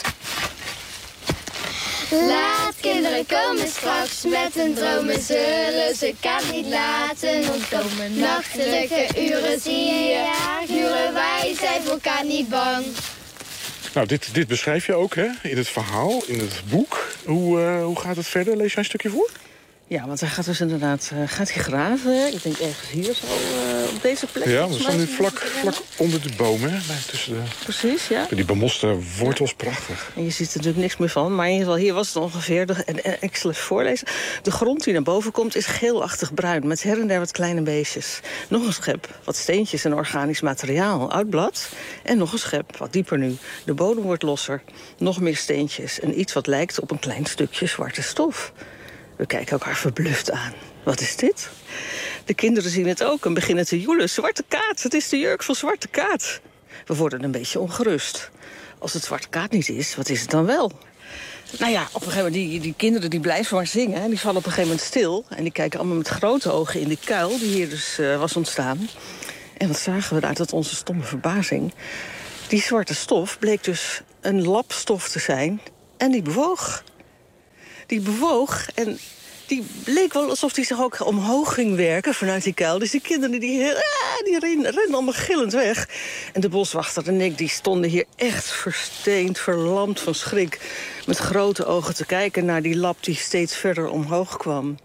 Laat kinderen komen straks met een dromen, zullen ze Kaat niet laten ontkomen. Nachtelijke uren zie je haar gluren, wij zijn voor Kaat niet bang. Nou, dit, dit beschrijf je ook hè, in het verhaal, in het boek. Hoe, uh, hoe gaat het verder? Lees jij een stukje voor? Ja, want hij gaat dus inderdaad uh, gaat hij graven. Ik denk ergens hier zo uh, op deze plek. Ja, we staan nu vlak, vlak onder de bomen. Hè, tussen de, Precies, ja. Die bemoste wortels, ja. Prachtig. En je ziet er natuurlijk niks meer van. Maar in ieder geval, hier was het ongeveer. De, en, en, ik zal even voorlezen. De grond die naar boven komt is geelachtig bruin. Met her en der wat kleine beestjes. Nog een schep, wat steentjes en organisch materiaal. Oud blad. En nog een schep, wat dieper nu. De bodem wordt losser. Nog meer steentjes. En iets wat lijkt op een klein stukje zwarte stof. We kijken elkaar verbluft aan. Wat is dit? De kinderen zien het ook en beginnen te joelen. Zwarte Kaat, het is de jurk van Zwarte Kaat. We worden een beetje ongerust. Als het Zwarte Kaat niet is, wat is het dan wel? Nou ja, op een gegeven moment, die, die kinderen die blijven maar zingen. En die vallen op een gegeven moment stil. En die kijken allemaal met grote ogen in die kuil die hier dus uh, was ontstaan. En wat zagen we daar tot onze stomme verbazing? Die zwarte stof bleek dus een lap stof te zijn. En die bewoog. Die bewoog en die leek wel alsof die zich ook omhoog ging werken vanuit die kuil. Dus die kinderen die, ah, die rennen, rennen allemaal gillend weg. En de boswachter en ik die stonden hier echt versteend, verlamd van schrik. Met grote ogen te kijken naar die lap die steeds verder omhoog kwam.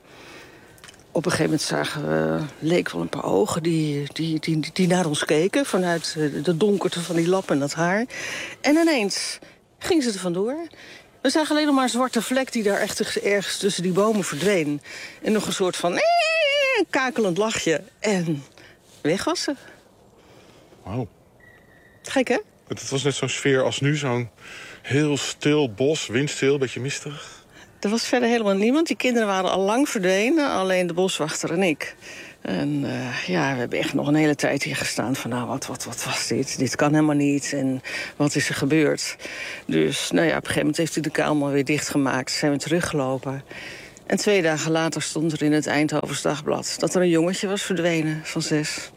Op een gegeven moment zagen we, leek wel een paar ogen die, die, die, die naar ons keken. Vanuit de donkerte van die lap en dat haar. En ineens ging ze er vandoor. We zagen alleen nog maar een zwarte vlek die daar echt ergens tussen die bomen verdween. En nog een soort van eh, kakelend lachje. En weg was ze. Wauw. Gek, hè? Het was net zo'n sfeer als nu. Zo'n heel stil bos, windstil, een beetje mistig. Er was verder helemaal niemand. Die kinderen waren al lang verdwenen. Alleen de boswachter en ik. En uh, ja, we hebben echt nog een hele tijd hier gestaan van... nou, wat, wat, wat was dit? Dit kan helemaal niet. En wat is er gebeurd? Dus nou ja, op een gegeven moment heeft hij de kuil maar weer dichtgemaakt. Zijn we teruggelopen. En twee dagen later stond er in het Eindhovens Dagblad... dat er een jongetje was verdwenen van zes.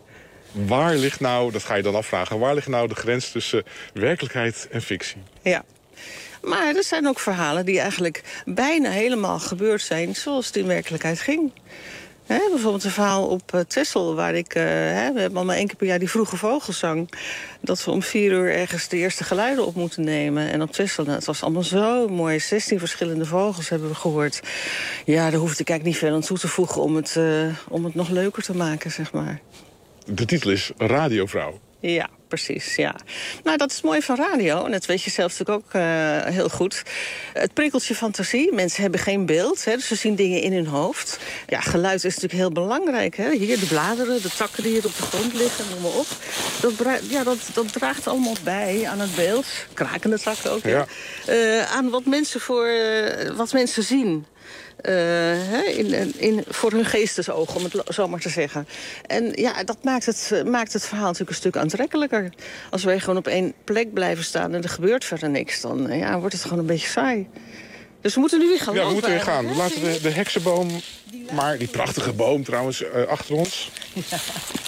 Waar ligt nou, dat ga je dan afvragen... waar ligt nou de grens tussen werkelijkheid en fictie? Ja. Maar er zijn ook verhalen die eigenlijk bijna helemaal gebeurd zijn... zoals het in werkelijkheid ging. He, bijvoorbeeld een verhaal op uh, Texel, waar ik... Uh, he, we hebben al maar één keer per jaar die vroege vogelzang. Dat we om vier uur ergens de eerste geluiden op moeten nemen. En op Texel, nou, het was allemaal zo mooi. zestien verschillende vogels hebben we gehoord. Ja, daar hoefde ik eigenlijk niet veel aan toe te voegen... om het, uh, om het nog leuker te maken, zeg maar. De titel is Radiovrouw. Ja, precies, ja. Nou, dat is mooi van radio. En dat weet je zelf natuurlijk ook uh, heel goed. Het prikkelt je fantasie. Mensen hebben geen beeld, hè, dus ze zien dingen in hun hoofd. Ja, geluid is natuurlijk heel belangrijk. Hè. Hier de bladeren, de takken die hier op de grond liggen, noem maar op. Dat, ja, dat, dat draagt allemaal bij aan het beeld. Krakende takken ook, ja. Uh, aan wat mensen, voor, uh, wat mensen zien. Uh, in, in, voor hun geestesoog, om het zo maar te zeggen. En ja, dat maakt het, maakt het verhaal natuurlijk een stuk aantrekkelijker. Als wij gewoon op één plek blijven staan en er gebeurt verder niks... dan ja, wordt het gewoon een beetje saai. Dus we moeten nu weer gaan Ja, we moeten weer lopen. gaan. We laten de, de heksenboom, maar die prachtige boom trouwens, uh, achter ons. Ja.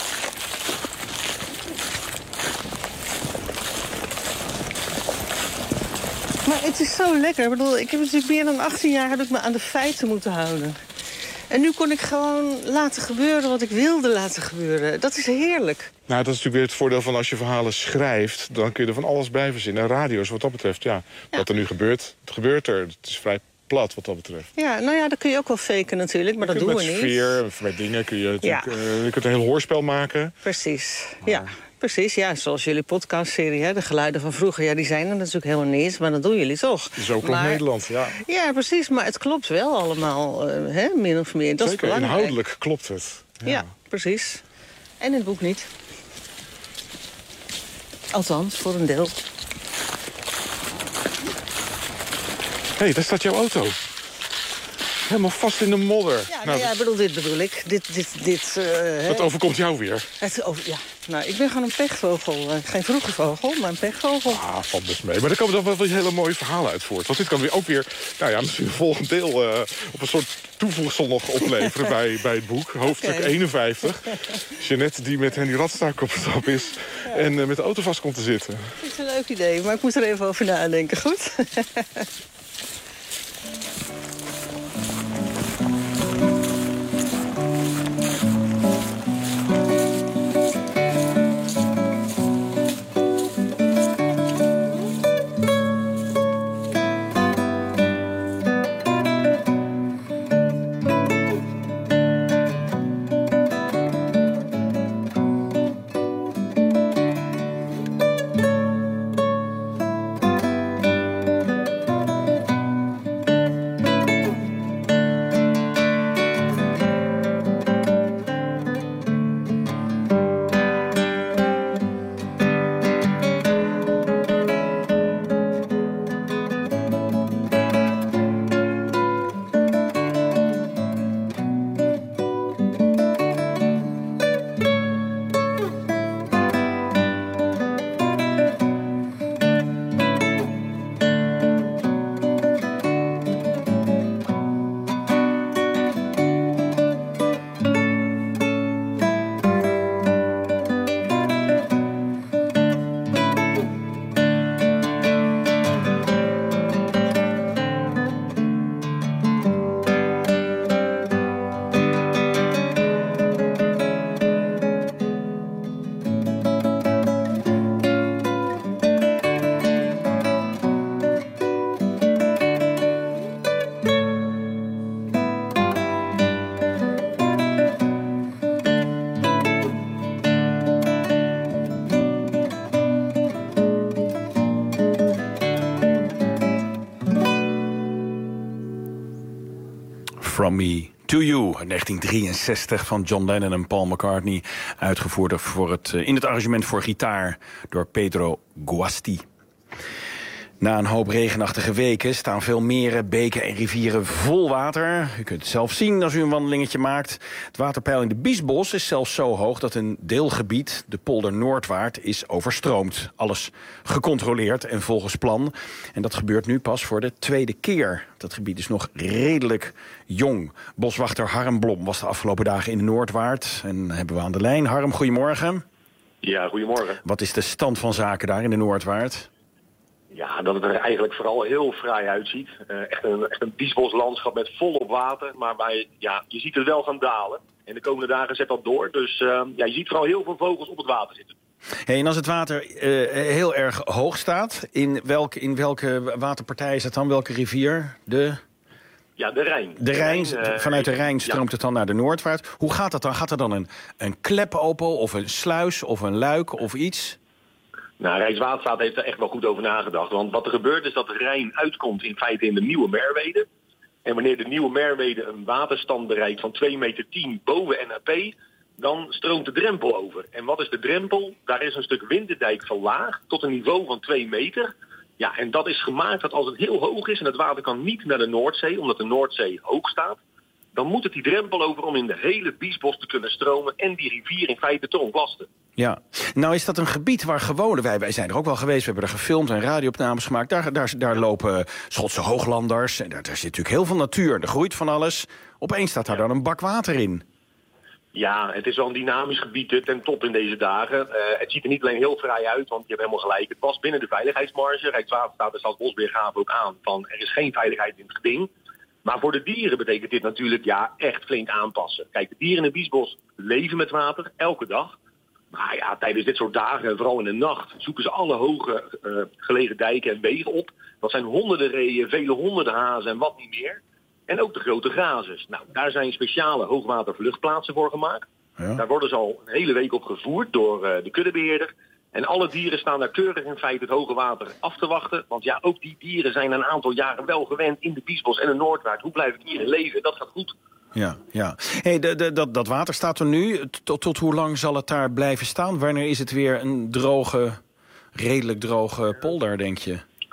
Maar het is zo lekker. Ik bedoel, ik heb natuurlijk meer dan achttien jaar heb ik me aan de feiten moeten houden. En nu kon ik gewoon laten gebeuren wat ik wilde laten gebeuren. Dat is heerlijk. Nou, dat is natuurlijk weer het voordeel van als je verhalen schrijft... dan kun je er van alles bij verzinnen. En radio's, wat dat betreft, ja. ja. Wat er nu gebeurt, het gebeurt er. Het is vrij plat, wat dat betreft. Ja, nou ja, dat kun je ook wel faken natuurlijk, maar dat doen we niet. Met sfeer, met dingen kun je natuurlijk... Ja. Uh, je kunt een heel hoorspel maken. Precies, ja. Precies, ja, zoals jullie podcastserie, hè, de geluiden van vroeger... ja, die zijn er natuurlijk helemaal niet, maar dat doen jullie toch. Zo klopt Nederland, ja. Ja, precies, maar het klopt wel allemaal, uh, hè, min of meer. Dat Zeker, is belangrijk. Inhoudelijk klopt het. Ja. ja, precies. En in het boek niet. Althans, voor een deel. Hé, hey, daar staat jouw auto. Helemaal vast in de modder. Ja, nou, nou ja, bedoel, dit bedoel ik. Dit, dit, dit, uh, dat overkomt jou weer. Het over, ja. Nou, ik ben gewoon een pechvogel. Uh, geen vroege vogel, maar een pechvogel. Ah, valt best mee. Maar daar komen dan wel weer hele mooie verhalen uit voort. Want dit kan weer ook weer, nou ja, misschien een volgend deel... Uh, op een soort toevoegsel nog opleveren bij, bij het boek. Hoofdstuk okay. eenenvijftig. Jeannette die met Henny Radstaak op stap is... Ja. en uh, met de auto vast komt te zitten. Dat is een leuk idee, maar ik moet er even over nadenken, goed? From Me to You, negentien drieënzestig van John Lennon en Paul McCartney. Uitgevoerd voor het, in het arrangement voor gitaar door Pedro Guasti. Na een hoop regenachtige weken staan veel meren, beken en rivieren vol water. U kunt het zelf zien als u een wandelingetje maakt. Het waterpeil in de Biesbos is zelfs zo hoog dat een deelgebied, de polder Noordwaard, is overstroomd. Alles gecontroleerd en volgens plan. En dat gebeurt nu pas voor de tweede keer. Dat gebied is nog redelijk jong. Boswachter Harm Blom was de afgelopen dagen in de Noordwaard. En hebben we aan de lijn. Harm, goedemorgen. Ja, goedemorgen. Wat is de stand van zaken daar in de Noordwaard? Ja, dat het er eigenlijk vooral heel fraai uitziet. Uh, echt een, echt een biesboslandschap met volop water. Maar bij, ja, je ziet het wel gaan dalen. En de komende dagen zet dat door. Dus uh, ja, je ziet vooral heel veel vogels op het water zitten. Hey, en als het water uh, heel erg hoog staat, in welke, in welke waterpartij is het dan? Welke rivier? De... Ja, de Rijn. De Rijn, de Rijn uh, vanuit de Rijn stroomt ja. het dan naar de Noordwaard. Hoe gaat dat dan? Gaat er dan een, een klep open of een sluis of een luik of iets? Nou, Rijkswaterstaat heeft er echt wel goed over nagedacht. Want wat er gebeurt is dat de Rijn uitkomt in feite in de Nieuwe Merwede. En wanneer de Nieuwe Merwede een waterstand bereikt van twee meter tien boven N A P... dan stroomt de drempel over. En wat is de drempel? Daar is een stuk winterdijk verlaagd tot een niveau van twee meter. Ja, en dat is gemaakt dat als het heel hoog is en het water kan niet naar de Noordzee, omdat de Noordzee hoog staat, dan moet het die drempel over om in de hele Biesbos te kunnen stromen en die rivier in feite te ontlasten. Ja, nou is dat een gebied waar gewone, wij, wij zijn er ook wel geweest, we hebben er gefilmd en radioopnames gemaakt. Daar, daar, daar lopen Schotse hooglanders en daar, daar zit natuurlijk heel veel natuur, er groeit van alles. Opeens staat daar dan een bak water in. Ja, het is wel een dynamisch gebied ten top in deze dagen. Uh, het ziet er niet alleen heel fraai uit, want je hebt helemaal gelijk. Het past binnen de veiligheidsmarge. Rijkswaterstaat en Staatsbosbeheer gaven ook aan van er is geen veiligheid in het geding. Maar voor de dieren betekent dit natuurlijk ja, echt flink aanpassen. Kijk, de dieren in het Biesbos leven met water, elke dag. Maar ja, tijdens dit soort dagen, vooral in de nacht, zoeken ze alle hoge uh, gelegen dijken en wegen op. Dat zijn honderden reeën, vele honderden hazen en wat niet meer. En ook de grote grazers. Nou, daar zijn speciale hoogwatervluchtplaatsen voor gemaakt. Ja. Daar worden ze al een hele week op gevoerd door uh, de kuddebeheerder. En alle dieren staan daar keurig in feite het hoge water af te wachten. Want ja, ook die dieren zijn een aantal jaren wel gewend in de Biesbos en de Noordwaard. Hoe blijven dieren leven? Dat gaat goed. Ja, ja. Hey, de, de, dat, dat water staat er nu. Tot, tot hoe lang zal het daar blijven staan? Wanneer is het weer een droge, redelijk droge polder, denk je?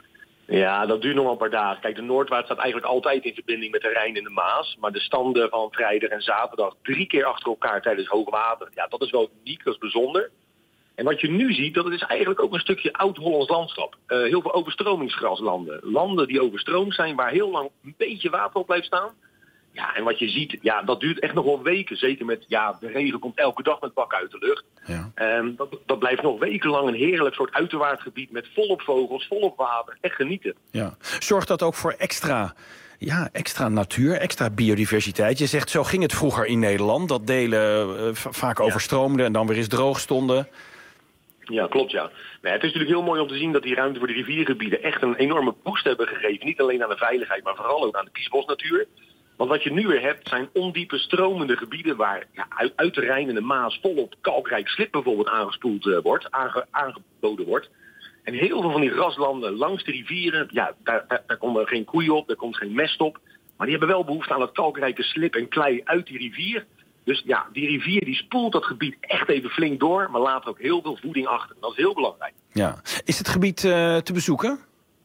Ja, dat duurt nog wel een paar dagen. Kijk, de Noordwaard staat eigenlijk altijd in verbinding met de Rijn en de Maas. Maar de standen van vrijdag en zaterdag drie keer achter elkaar tijdens hoogwater. Ja, dat is wel uniek, dat is bijzonder. En wat je nu ziet, dat is eigenlijk ook een stukje oud-Hollands landschap. Uh, heel veel overstromingsgraslanden. Landen die overstroomd zijn, waar heel lang een beetje water op blijft staan. Ja, en wat je ziet, ja, dat duurt echt nog wel weken. Zeker met, ja, de regen komt elke dag met bakken uit de lucht. Ja. Um, dat, dat blijft nog wekenlang een heerlijk soort uiterwaardgebied met volop vogels, volop water. Echt genieten. Ja. Zorgt dat ook voor extra, ja, extra natuur, extra biodiversiteit? Je zegt, zo ging het vroeger in Nederland. Dat delen uh, vaak overstroomden en dan weer eens droog stonden. Ja, klopt, ja. Nee, het is natuurlijk heel mooi om te zien dat die ruimte voor de riviergebieden echt een enorme boost hebben gegeven. Niet alleen aan de veiligheid, maar vooral ook aan de Biesbosnatuur. Want wat je nu weer hebt zijn ondiepe stromende gebieden waar ja, uit, uit de Rijn en de Maas volop kalkrijk slip bijvoorbeeld aangespoeld uh, wordt, aange, aangeboden wordt. En heel veel van die graslanden langs de rivieren, ja, daar, daar, daar komen geen koeien op, daar komt geen mest op. Maar die hebben wel behoefte aan het kalkrijke slip en klei uit die rivier. Dus ja, die rivier die spoelt dat gebied echt even flink door, maar laat ook heel veel voeding achter. Dat is heel belangrijk. Ja. Is het gebied uh, te bezoeken?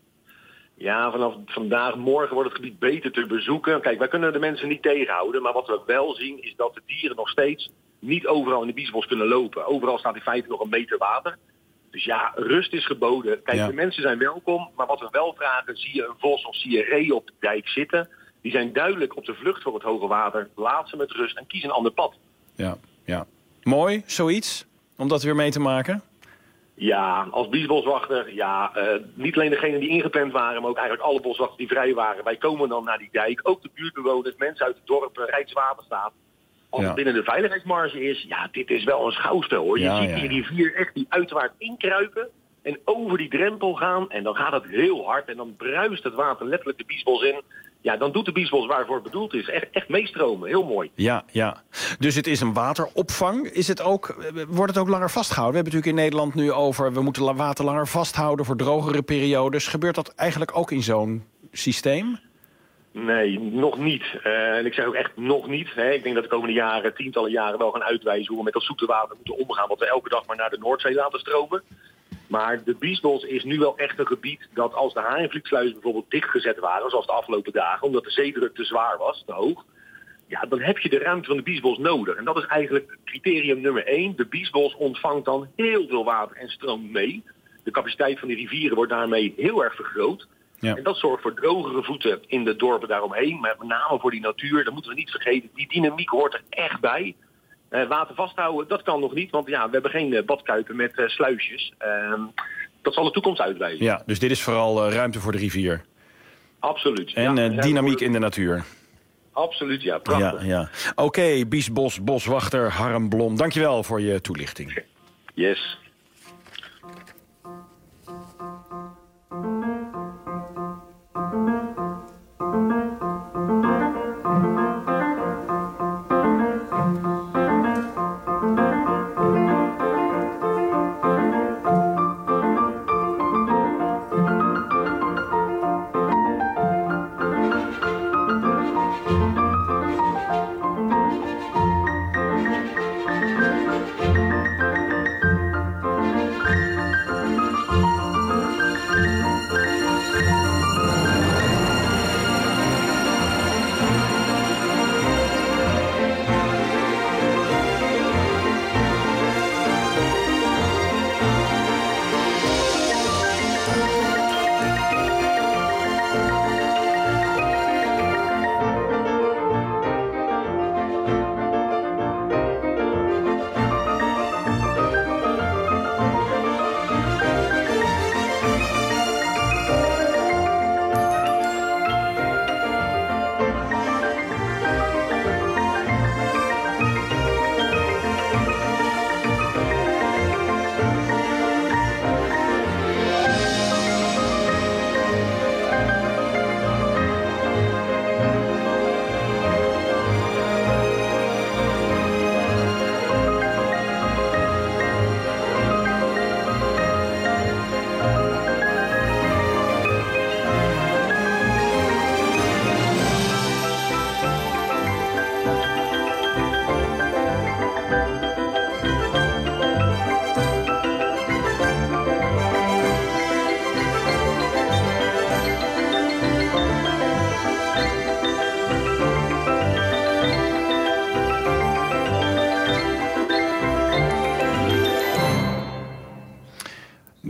Ja, vanaf vandaag, morgen wordt het gebied beter te bezoeken. Kijk, wij kunnen de mensen niet tegenhouden, maar wat we wel zien is dat de dieren nog steeds niet overal in de Biesbos kunnen lopen. Overal staat in feite nog een meter water. Dus ja, rust is geboden. Kijk, ja. De mensen zijn welkom, maar wat we wel vragen, zie je een vos of zie je reeën op de dijk zitten? Die zijn duidelijk op de vlucht voor het hoge water. Laat ze met rust en kies een ander pad. Ja, ja. Mooi, zoiets, om dat weer mee te maken? Ja, als Biesboswachter, ja, uh, niet alleen degenen die ingepland waren, maar ook eigenlijk alle boswachters die vrij waren. Wij komen dan naar die dijk, ook de buurtbewoners, mensen uit het dorp, uh, Rijkswaterstaat. Als ja. het binnen de veiligheidsmarge is, ja, dit is wel een schouwspel, hoor. Je ja, ziet ja. die rivier echt die uitwaarts inkruipen en over die drempel gaan. En dan gaat het heel hard en dan bruist het water letterlijk de Biesbos in. Ja, dan doet de Biesbos waarvoor het bedoeld is. Echt, echt meestromen, heel mooi. Ja, ja. Dus het is een wateropvang. Is het ook, wordt het ook langer vastgehouden? We hebben natuurlijk in Nederland nu over, we moeten water langer vasthouden voor drogere periodes. Gebeurt dat eigenlijk ook in zo'n systeem? Nee, nog niet. Uh, en ik zeg ook echt nog niet. Hè. Ik denk dat de komende jaren, tientallen jaren wel gaan uitwijzen hoe we met dat zoete water moeten omgaan. Wat we elke dag maar naar de Noordzee laten stromen. Maar de Biesbos is nu wel echt een gebied dat als de Haringvliegsluizen bijvoorbeeld dichtgezet waren, zoals de afgelopen dagen, omdat de zeedruk te zwaar was, te hoog, ja, dan heb je de ruimte van de Biesbos nodig. En dat is eigenlijk criterium nummer één. De Biesbos ontvangt dan heel veel water en stroomt mee. De capaciteit van die rivieren wordt daarmee heel erg vergroot. Ja. En dat zorgt voor drogere voeten in de dorpen daaromheen, maar met name voor die natuur. Dat moeten we niet vergeten. Die dynamiek hoort er echt bij. Uh, water vasthouden, dat kan nog niet, want ja, we hebben geen uh, badkuipen met uh, sluisjes. Uh, dat zal de toekomst uitwijzen. Ja, dus dit is vooral uh, ruimte voor de rivier. Absoluut. En ja, uh, dynamiek de... in de natuur. Absoluut, ja. Prachtig. Ja, ja. Oké, okay, Biesbos boswachter Harm Blom, dankjewel voor je toelichting. Yes.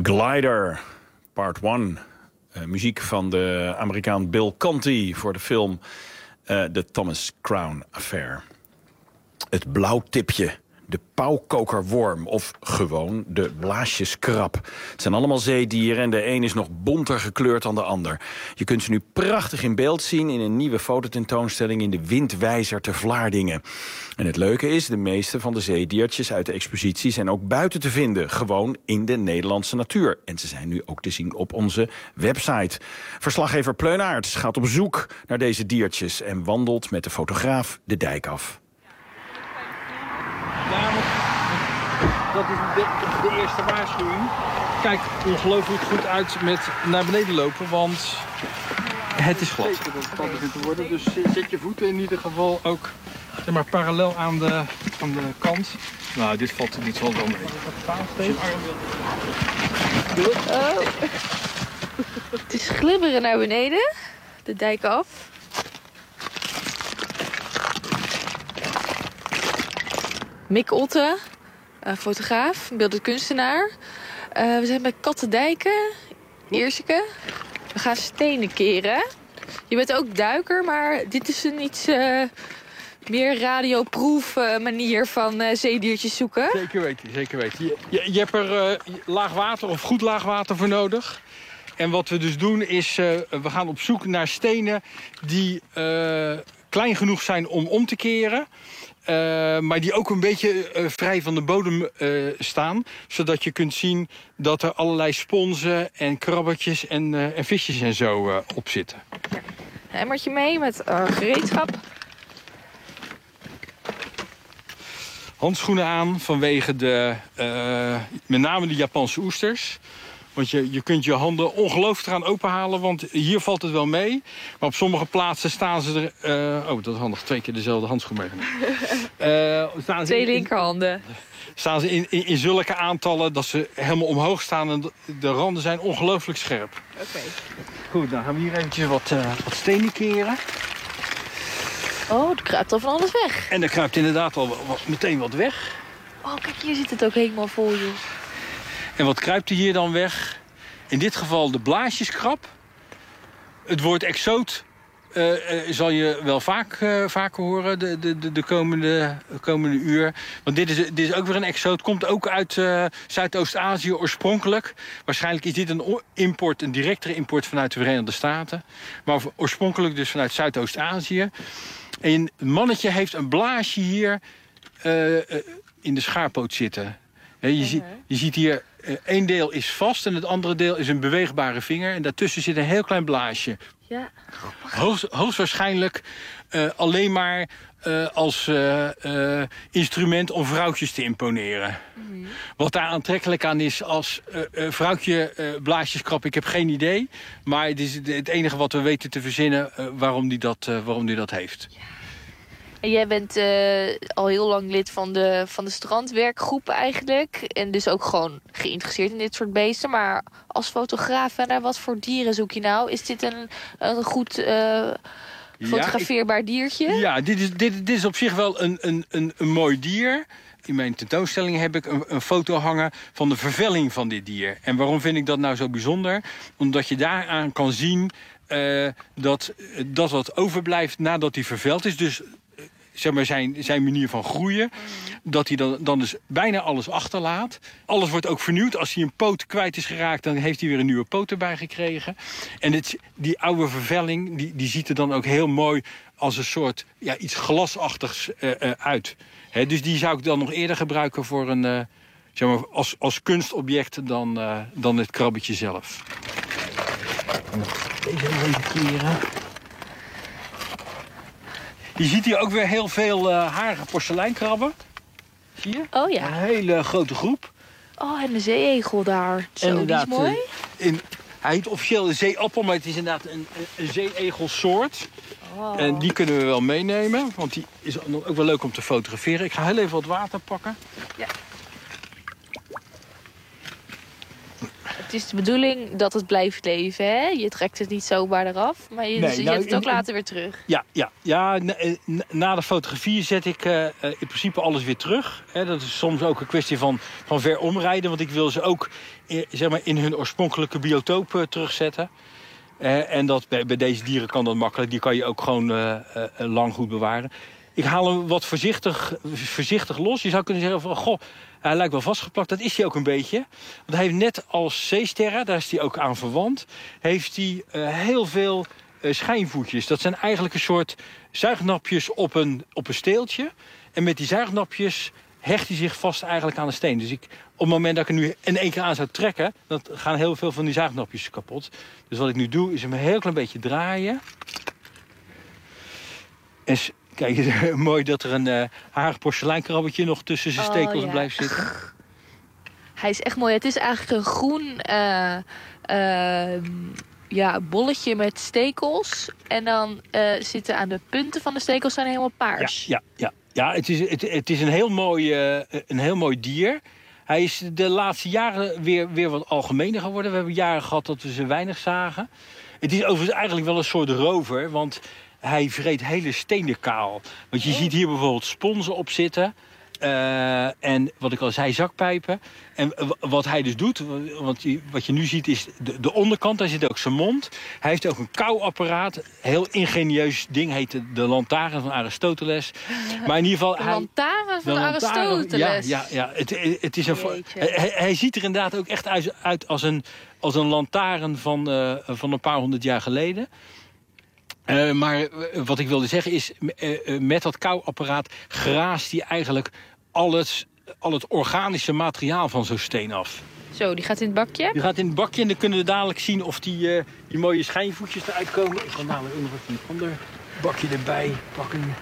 Glider, part one. Uh, muziek van de Amerikaan Bill Conti voor de film uh, The Thomas Crown Affair. Het blauwtipje, de pauwkokerworm of gewoon de blaasjeskrab. Het zijn allemaal zeedieren en de een is nog bonter gekleurd dan de ander. Je kunt ze nu prachtig in beeld zien in een nieuwe fototentoonstelling in de Windwijzer te Vlaardingen. En het leuke is, de meeste van de zeediertjes uit de expositie zijn ook buiten te vinden. Gewoon in de Nederlandse natuur. En ze zijn nu ook te zien op onze website. Verslaggever Pleunaerts gaat op zoek naar deze diertjes en wandelt met de fotograaf de dijk af. Dames, dat is de, de eerste waarschuwing. Kijk ongelooflijk goed uit met naar beneden lopen, want het is glad. Zeker dat het glad begint te worden, dus zet je voeten in ieder geval ook zeg maar, parallel aan de, aan de kant. Nou, dit valt niet zo wel mee. Oh. Het is glibberen naar beneden, de dijk af. Mick Otte, uh, fotograaf, beeldend kunstenaar. Uh, we zijn bij Kattendijken, Ierseke. We gaan stenen keren. Je bent ook duiker, maar dit is een iets uh, meer radioproef uh, manier van uh, zeediertjes zoeken. Zeker weten, zeker weten. Je, je, je hebt er uh, laag water of goed laag water voor nodig. En wat we dus doen is, uh, we gaan op zoek naar stenen die uh, klein genoeg zijn om om te keren. Uh, maar die ook een beetje uh, vrij van de bodem uh, staan. Zodat je kunt zien dat er allerlei sponsen en krabbetjes en, uh, en visjes en zo uh, op zitten. Een emmertje mee met uh, gereedschap. Handschoenen aan vanwege de, uh, met name de Japanse oesters. Want je, je kunt je handen ongelooflijk gaan openhalen, want hier valt het wel mee. Maar op sommige plaatsen staan ze er... Uh, oh, dat is handig. Twee keer dezelfde handschoen meegenomen. Uh, staan Twee linkerhanden. Staan ze in, in, in zulke aantallen dat ze helemaal omhoog staan en de randen zijn ongelooflijk scherp. Oké. Okay. Goed, dan gaan we hier eventjes wat, uh, wat stenen keren. Oh, er kruipt al van alles weg. En er kruipt inderdaad al wat, meteen wat weg. Oh, kijk, hier zit het ook helemaal vol, joh. En wat kruipt er hier dan weg? In dit geval de blaasjeskrab. Het woord exoot uh, uh, zal je wel vaak, uh, vaker horen de, de, de komende, komende uur. Want dit is, dit is ook weer een exoot. Komt ook uit uh, Zuidoost-Azië oorspronkelijk. Waarschijnlijk is dit een import, een directere import vanuit de Verenigde Staten. Maar oorspronkelijk dus vanuit Zuidoost-Azië. En het mannetje heeft een blaasje hier uh, uh, in de schaarpoot zitten. Je, uh-huh. zie, je ziet hier, uh, één deel is vast en het andere deel is een beweegbare vinger. En daartussen zit een heel klein blaasje. Ja. Hoogst, hoogstwaarschijnlijk uh, alleen maar uh, als uh, uh, instrument om vrouwtjes te imponeren. Mm-hmm. Wat daar aantrekkelijk aan is als uh, uh, vrouwtje uh, blaasjeskrab, ik heb geen idee. Maar het is het enige wat we weten te verzinnen uh, waarom die dat, uh, waarom die dat heeft. Ja. En jij bent uh, al heel lang lid van de, van de strandwerkgroep eigenlijk. En dus ook gewoon geïnteresseerd in dit soort beesten. Maar als fotograaf, naar wat voor dieren zoek je nou? Is dit een, een goed uh, fotografeerbaar ja, ik, diertje? Ja, dit is, dit, dit is op zich wel een, een, een, een mooi dier. In mijn tentoonstelling heb ik een, een foto hangen van de vervelling van dit dier. En waarom vind ik dat nou zo bijzonder? Omdat je daaraan kan zien uh, dat dat wat overblijft nadat hij verveld is. Dus zeg maar zijn, zijn manier van groeien. Dat hij dan, dan dus bijna alles achterlaat. Alles wordt ook vernieuwd. Als hij een poot kwijt is geraakt, dan heeft hij weer een nieuwe poot erbij gekregen. En het, die oude vervelling, die, die ziet er dan ook heel mooi als een soort ja, iets glasachtigs uh, uh, uit. He, dus die zou ik dan nog eerder gebruiken voor een, uh, zeg maar, als, als kunstobject dan, uh, dan het krabbetje zelf. Deze even keren. Je ziet hier ook weer heel veel uh, harige porseleinkrabben. Zie je? Oh ja. Een hele grote groep. Oh, en de zeeegel daar. Zo, inderdaad, die is mooi. In, hij heet officieel een zeeappel, maar het is inderdaad een, een zeeegelsoort. Oh. En die kunnen we wel meenemen, want die is ook wel leuk om te fotograferen. Ik ga heel even wat water pakken. Ja. Het is de bedoeling dat het blijft leven, hè? Je trekt het niet zomaar eraf, maar je Nee, zet nou, het ook in- later weer terug. Ja, ja, ja na, na de fotografie zet ik uh, in principe alles weer terug. Hè. Dat is soms ook een kwestie van, van ver omrijden. Want ik wil ze ook eh, zeg maar in hun oorspronkelijke biotoop uh, terugzetten. Uh, en dat, bij, bij deze dieren kan dat makkelijk. Die kan je ook gewoon uh, uh, lang goed bewaren. Ik haal hem wat voorzichtig, voorzichtig los. Je zou kunnen zeggen van, goh, hij lijkt wel vastgeplakt. Dat is hij ook een beetje. Want hij heeft net als zeesterren, daar is hij ook aan verwant, heeft hij uh, heel veel uh, schijnvoetjes. Dat zijn eigenlijk een soort zuignapjes op een, op een steeltje. En met die zuignapjes hecht hij zich vast eigenlijk aan de steen. Dus ik, op het moment dat ik er nu in één keer aan zou trekken, dan gaan heel veel van die zuignapjes kapot. Dus wat ik nu doe, is hem een heel klein beetje draaien. En kijk, mooi dat er een uh, harig porseleinkrabbetje nog tussen zijn stekels oh, ja. blijft zitten. Hij is echt mooi. Het is eigenlijk een groen uh, uh, ja, bolletje met stekels. En dan uh, zitten aan de punten van de stekels zijn helemaal paars. Ja, ja, ja. ja het, is, het, het is een heel mooi, uh, een heel mooi dier. Hij is de laatste jaren weer, weer wat algemener geworden. We hebben jaren gehad dat we ze weinig zagen. Het is overigens eigenlijk wel een soort rover, want hij vreet hele stenen kaal. Want je oh. ziet hier bijvoorbeeld sponsen op zitten. Uh, en wat ik al zei, zakpijpen. En wat hij dus doet, want wat je nu ziet is de, de onderkant, daar zit ook zijn mond. Hij heeft ook een kauwapparaat. Heel ingenieus ding, heet de, de lantaarn van Aristoteles. Maar in ieder geval, de hij, lantaarn van de Aristoteles? Ja, ja, ja. Het, het is een, hij, hij ziet er inderdaad ook echt uit, uit als, een, als een lantaarn van, uh, van een paar honderd jaar geleden. Uh, maar uh, wat ik wilde zeggen is, uh, uh, met dat kauwapparaat graast hij eigenlijk al het, al het organische materiaal van zo'n steen af. Zo, die gaat in het bakje? Die gaat in het bakje en dan kunnen we dadelijk zien of die, uh, die mooie schijnvoetjes eruit komen. Ik ga namelijk ook nog even een ander bakje erbij pakken.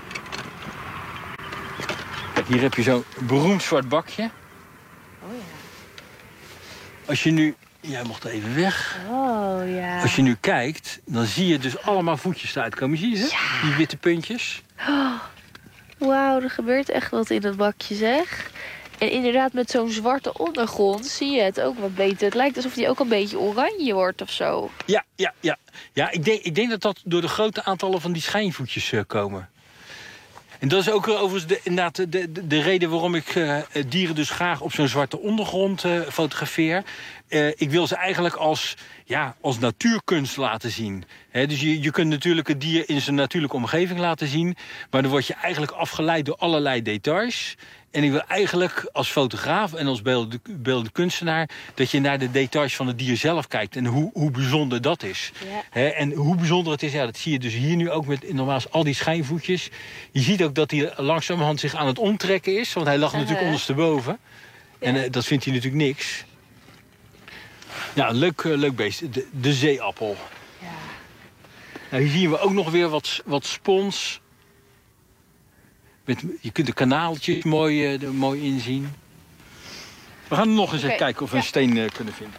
Kijk, hier heb je zo'n beroemd zwart bakje. Oh ja. Als je nu... Jij mocht even weg. Oh, ja. Als je nu kijkt, dan zie je dus allemaal voetjes eruit komen. Zie je ze? Ja. Die witte puntjes. Oh, wauw, er gebeurt echt wat in dat bakje, zeg. En inderdaad, met zo'n zwarte ondergrond zie je het ook wat beter. Het lijkt alsof die ook een beetje oranje wordt of zo. Ja, ja, ja. ja ik, denk, ik denk dat dat door de grote aantallen van die schijnvoetjes uh, komen. En dat is ook overigens de, inderdaad de, de, de reden waarom ik uh, dieren dus graag op zo'n zwarte ondergrond uh, fotografeer. Uh, ik wil ze eigenlijk als, ja, als natuurkunst laten zien. He, dus je, je kunt natuurlijk het dier in zijn natuurlijke omgeving laten zien, maar dan word je eigenlijk afgeleid door allerlei details. En ik wil eigenlijk als fotograaf en als beeldende, beeldende kunstenaar dat je naar de details van het dier zelf kijkt en hoe, hoe bijzonder dat is. Ja. He, en hoe bijzonder het is, ja, dat zie je dus hier nu ook met nogmaals al die schijnvoetjes. Je ziet ook dat hij langzamerhand zich aan het omtrekken is, want hij lag uh-huh. natuurlijk ondersteboven. Ja. En uh, dat vindt hij natuurlijk niks. Ja, een leuk, uh, leuk beest. De, de zeeappel. Ja. Nou, hier zien we ook nog weer wat, wat spons. Met, je kunt de kanaaltjes mooi, uh, er mooi inzien. We gaan nog eens okay. kijken of we ja. een steen uh, kunnen vinden.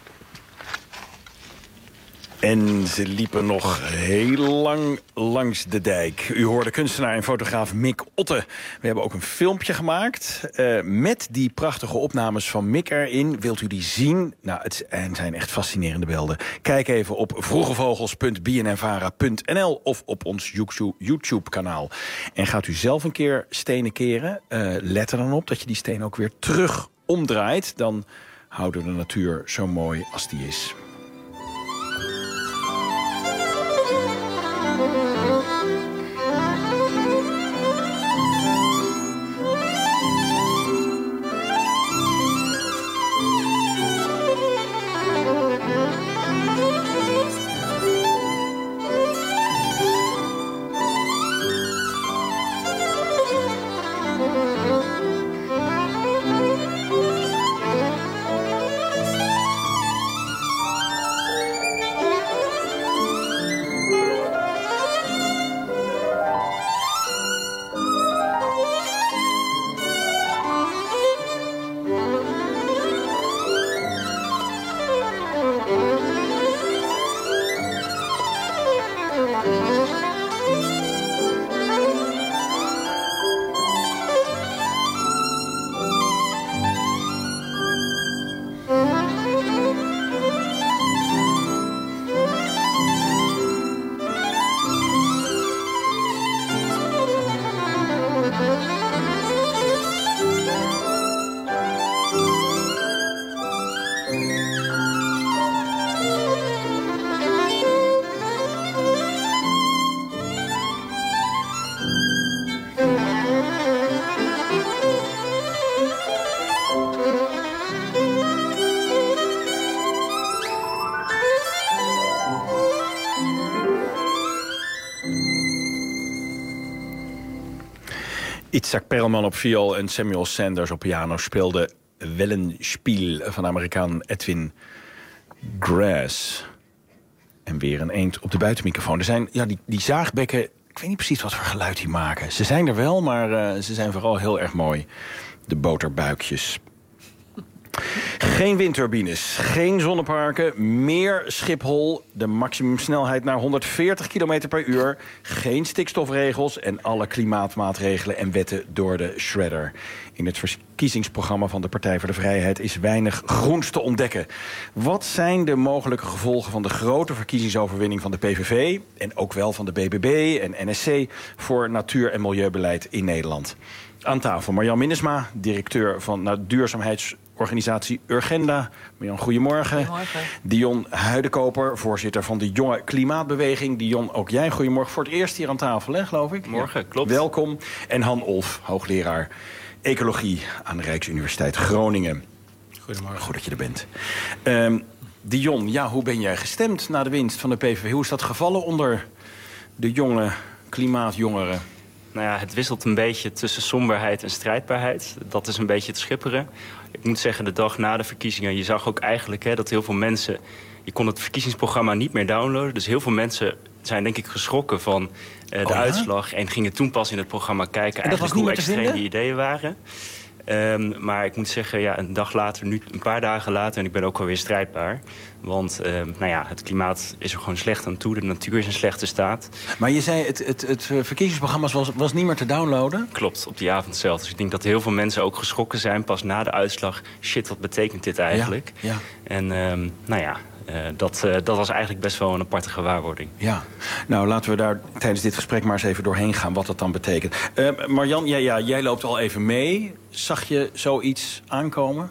En ze liepen nog heel lang langs de dijk. U hoorde kunstenaar en fotograaf Mick Otte. We hebben ook een filmpje gemaakt uh, met die prachtige opnames van Mick erin. Wilt u die zien? Nou, het zijn echt fascinerende beelden. Kijk even op vroegevogels punt b n n vara punt n l of op ons YouTube-kanaal. En gaat u zelf een keer stenen keren? Uh, let er dan op dat je die steen ook weer terug omdraait. Dan houden we de natuur zo mooi als die is. Itzhak Perelman op viool en Samuel Sanders op piano speelden Wellenspiel van de Amerikaan Edwin Grass. En weer een eend op de buitenmicrofoon. Er zijn ja, die, die zaagbekken, ik weet niet precies wat voor geluid die maken. Ze zijn er wel, maar uh, ze zijn vooral heel erg mooi. De boterbuikjes. Geen windturbines, geen zonneparken, meer Schiphol, de maximumsnelheid naar honderdveertig kilometer per uur, geen stikstofregels en alle klimaatmaatregelen en wetten door de shredder. In het verkiezingsprogramma van de Partij voor de Vrijheid is weinig groens te ontdekken. Wat zijn de mogelijke gevolgen van de grote verkiezingsoverwinning van de P V V en ook wel van de B B B en N S C voor natuur- en milieubeleid in Nederland? Aan tafel Marjan Minnesma, directeur van nou, duurzaamheidsorganisatie Urgenda. Marjan, goedemorgen. Goedemorgen. Dion Huidekoper, voorzitter van de Jonge Klimaatbeweging. Dion, ook jij, goedemorgen. Voor het eerst hier aan tafel, hè, geloof ik? Morgen, ja. klopt. Welkom. En Han Olf, hoogleraar Ecologie aan de Rijksuniversiteit Groningen. Goedemorgen. Goed dat je er bent. Um, Dion, ja, hoe ben jij gestemd na de winst van de P V V? Hoe is dat gevallen onder de jonge klimaatjongeren? Nou ja, het wisselt een beetje tussen somberheid en strijdbaarheid. Dat is een beetje het schipperen. Ik moet zeggen, de dag na de verkiezingen, je zag ook eigenlijk hè, dat heel veel mensen... Je kon het verkiezingsprogramma niet meer downloaden. Dus heel veel mensen zijn denk ik geschrokken van uh, de oh, ja? uitslag... en gingen toen pas in het programma kijken eigenlijk hoe extreem die ideeën waren. Um, maar ik moet zeggen, ja, een dag later, nu een paar dagen later... en ik ben ook alweer strijdbaar. Want um, nou ja, het klimaat is er gewoon slecht aan toe. De natuur is in slechte staat. Maar je zei, het, het, het verkiezingsprogramma was, was niet meer te downloaden? Klopt, op die avond zelf. Dus ik denk dat heel veel mensen ook geschrokken zijn... pas na de uitslag. Shit, wat betekent dit eigenlijk? Ja, ja. En um, nou ja... Uh, dat, uh, dat was eigenlijk best wel een aparte gewaarwording. Ja, nou laten we daar tijdens dit gesprek maar eens even doorheen gaan... wat dat dan betekent. Uh, Marjan, ja, ja, jij loopt al even mee. Zag je zoiets aankomen?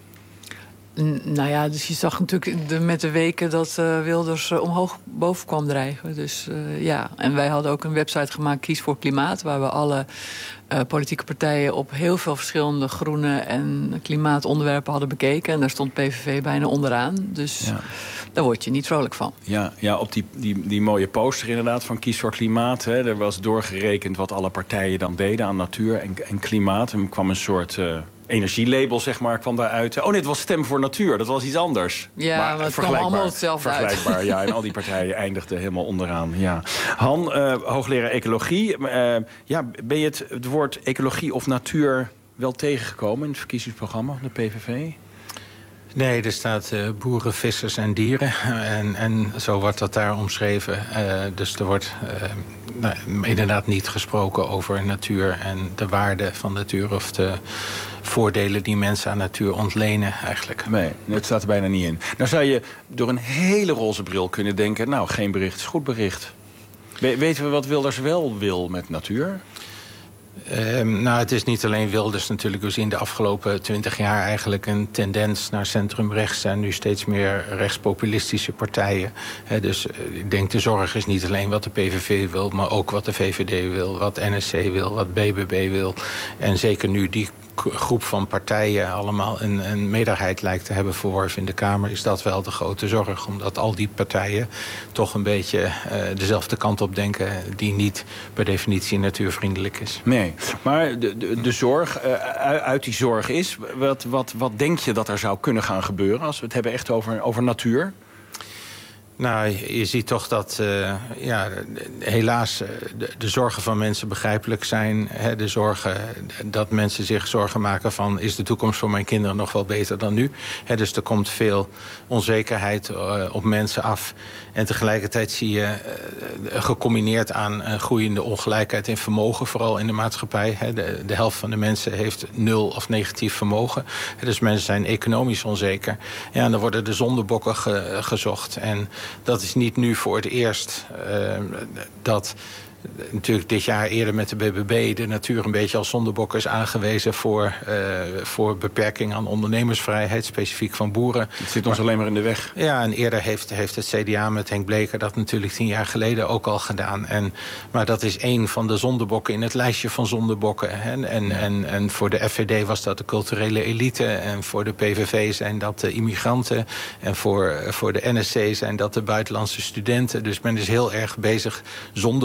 N- nou ja, dus je zag natuurlijk de, met de weken dat uh, Wilders uh, omhoog boven kwam dreigen. Dus uh, ja, en wij hadden ook een website gemaakt, Kies voor Klimaat... waar we alle uh, politieke partijen op heel veel verschillende groene en klimaatonderwerpen hadden bekeken. En daar stond P V V bijna onderaan. Dus ja. Daar word je niet vrolijk van. Ja, ja op die, die, die mooie poster inderdaad van Kies voor Klimaat. Hè, er was doorgerekend wat alle partijen dan deden aan natuur en, en klimaat. En er kwam een soort... Uh, energielabel, zeg maar, kwam daaruit. Oh nee, het was Stem voor Natuur, dat was iets anders. Ja, maar, maar het kwam allemaal hetzelfde uit. Vergelijkbaar, ja. En al die partijen eindigden helemaal onderaan, ja. Han, uh, hoogleraar ecologie. Uh, ja, ben je het, het woord ecologie of natuur wel tegengekomen... in het verkiezingsprogramma van de P V V? Nee, er staat uh, boeren, vissers en dieren. En, en zo wordt dat daar omschreven. Uh, dus er wordt uh, nou, inderdaad niet gesproken over natuur... en de waarde van natuur of de voordelen die mensen aan natuur ontlenen eigenlijk. Nee, het staat er bijna niet in. Nou zou je door een hele roze bril kunnen denken... nou, geen bericht is goed bericht. We, weten we wat Wilders wel wil met natuur? Um, nou, het is niet alleen Wilders natuurlijk. We zien de afgelopen twintig jaar eigenlijk een tendens naar centrumrechts. En nu steeds meer rechtspopulistische partijen. He, dus uh, ik denk de zorg is niet alleen wat de P V V wil... maar ook wat de V V D wil, wat N S C wil, wat B B B wil. En zeker nu die groep van partijen allemaal een, een meerderheid lijkt te hebben verworven in de Kamer... is dat wel de grote zorg. Omdat al die partijen toch een beetje uh, dezelfde kant op denken... die niet per definitie natuurvriendelijk is. Nee, maar de, de, de zorg, uh, uit die zorg is... Wat, wat, wat denk je dat er zou kunnen gaan gebeuren... als we het hebben echt over, over natuur? Nou, je ziet toch dat uh, ja, helaas de, de zorgen van mensen begrijpelijk zijn. Hè, de zorgen dat mensen zich zorgen maken van... is de toekomst voor mijn kinderen nog wel beter dan nu? Hè, dus er komt veel onzekerheid uh, op mensen af. En tegelijkertijd zie je uh, gecombineerd aan uh, groeiende ongelijkheid in vermogen... vooral in de maatschappij. Hè, de, de helft van de mensen heeft nul of negatief vermogen. Hè, dus mensen zijn economisch onzeker. Ja, en dan worden de zondebokken ge, gezocht. En dat is niet nu voor het eerst uh, dat... Natuurlijk dit jaar eerder met de B B B de natuur een beetje als zondebok is aangewezen... voor, uh, voor beperking aan ondernemersvrijheid, specifiek van boeren. Het zit ons maar, alleen maar in de weg. Ja, en eerder heeft, heeft het C D A met Henk Bleker dat natuurlijk tien jaar geleden ook al gedaan. En, maar dat is één van de zondebokken in het lijstje van zondebokken. En, en, ja. en, en voor de F V D was dat de culturele elite. En voor de P V V zijn dat de immigranten. En voor, voor de N S C zijn dat de buitenlandse studenten. Dus men is heel erg bezig zondebokken te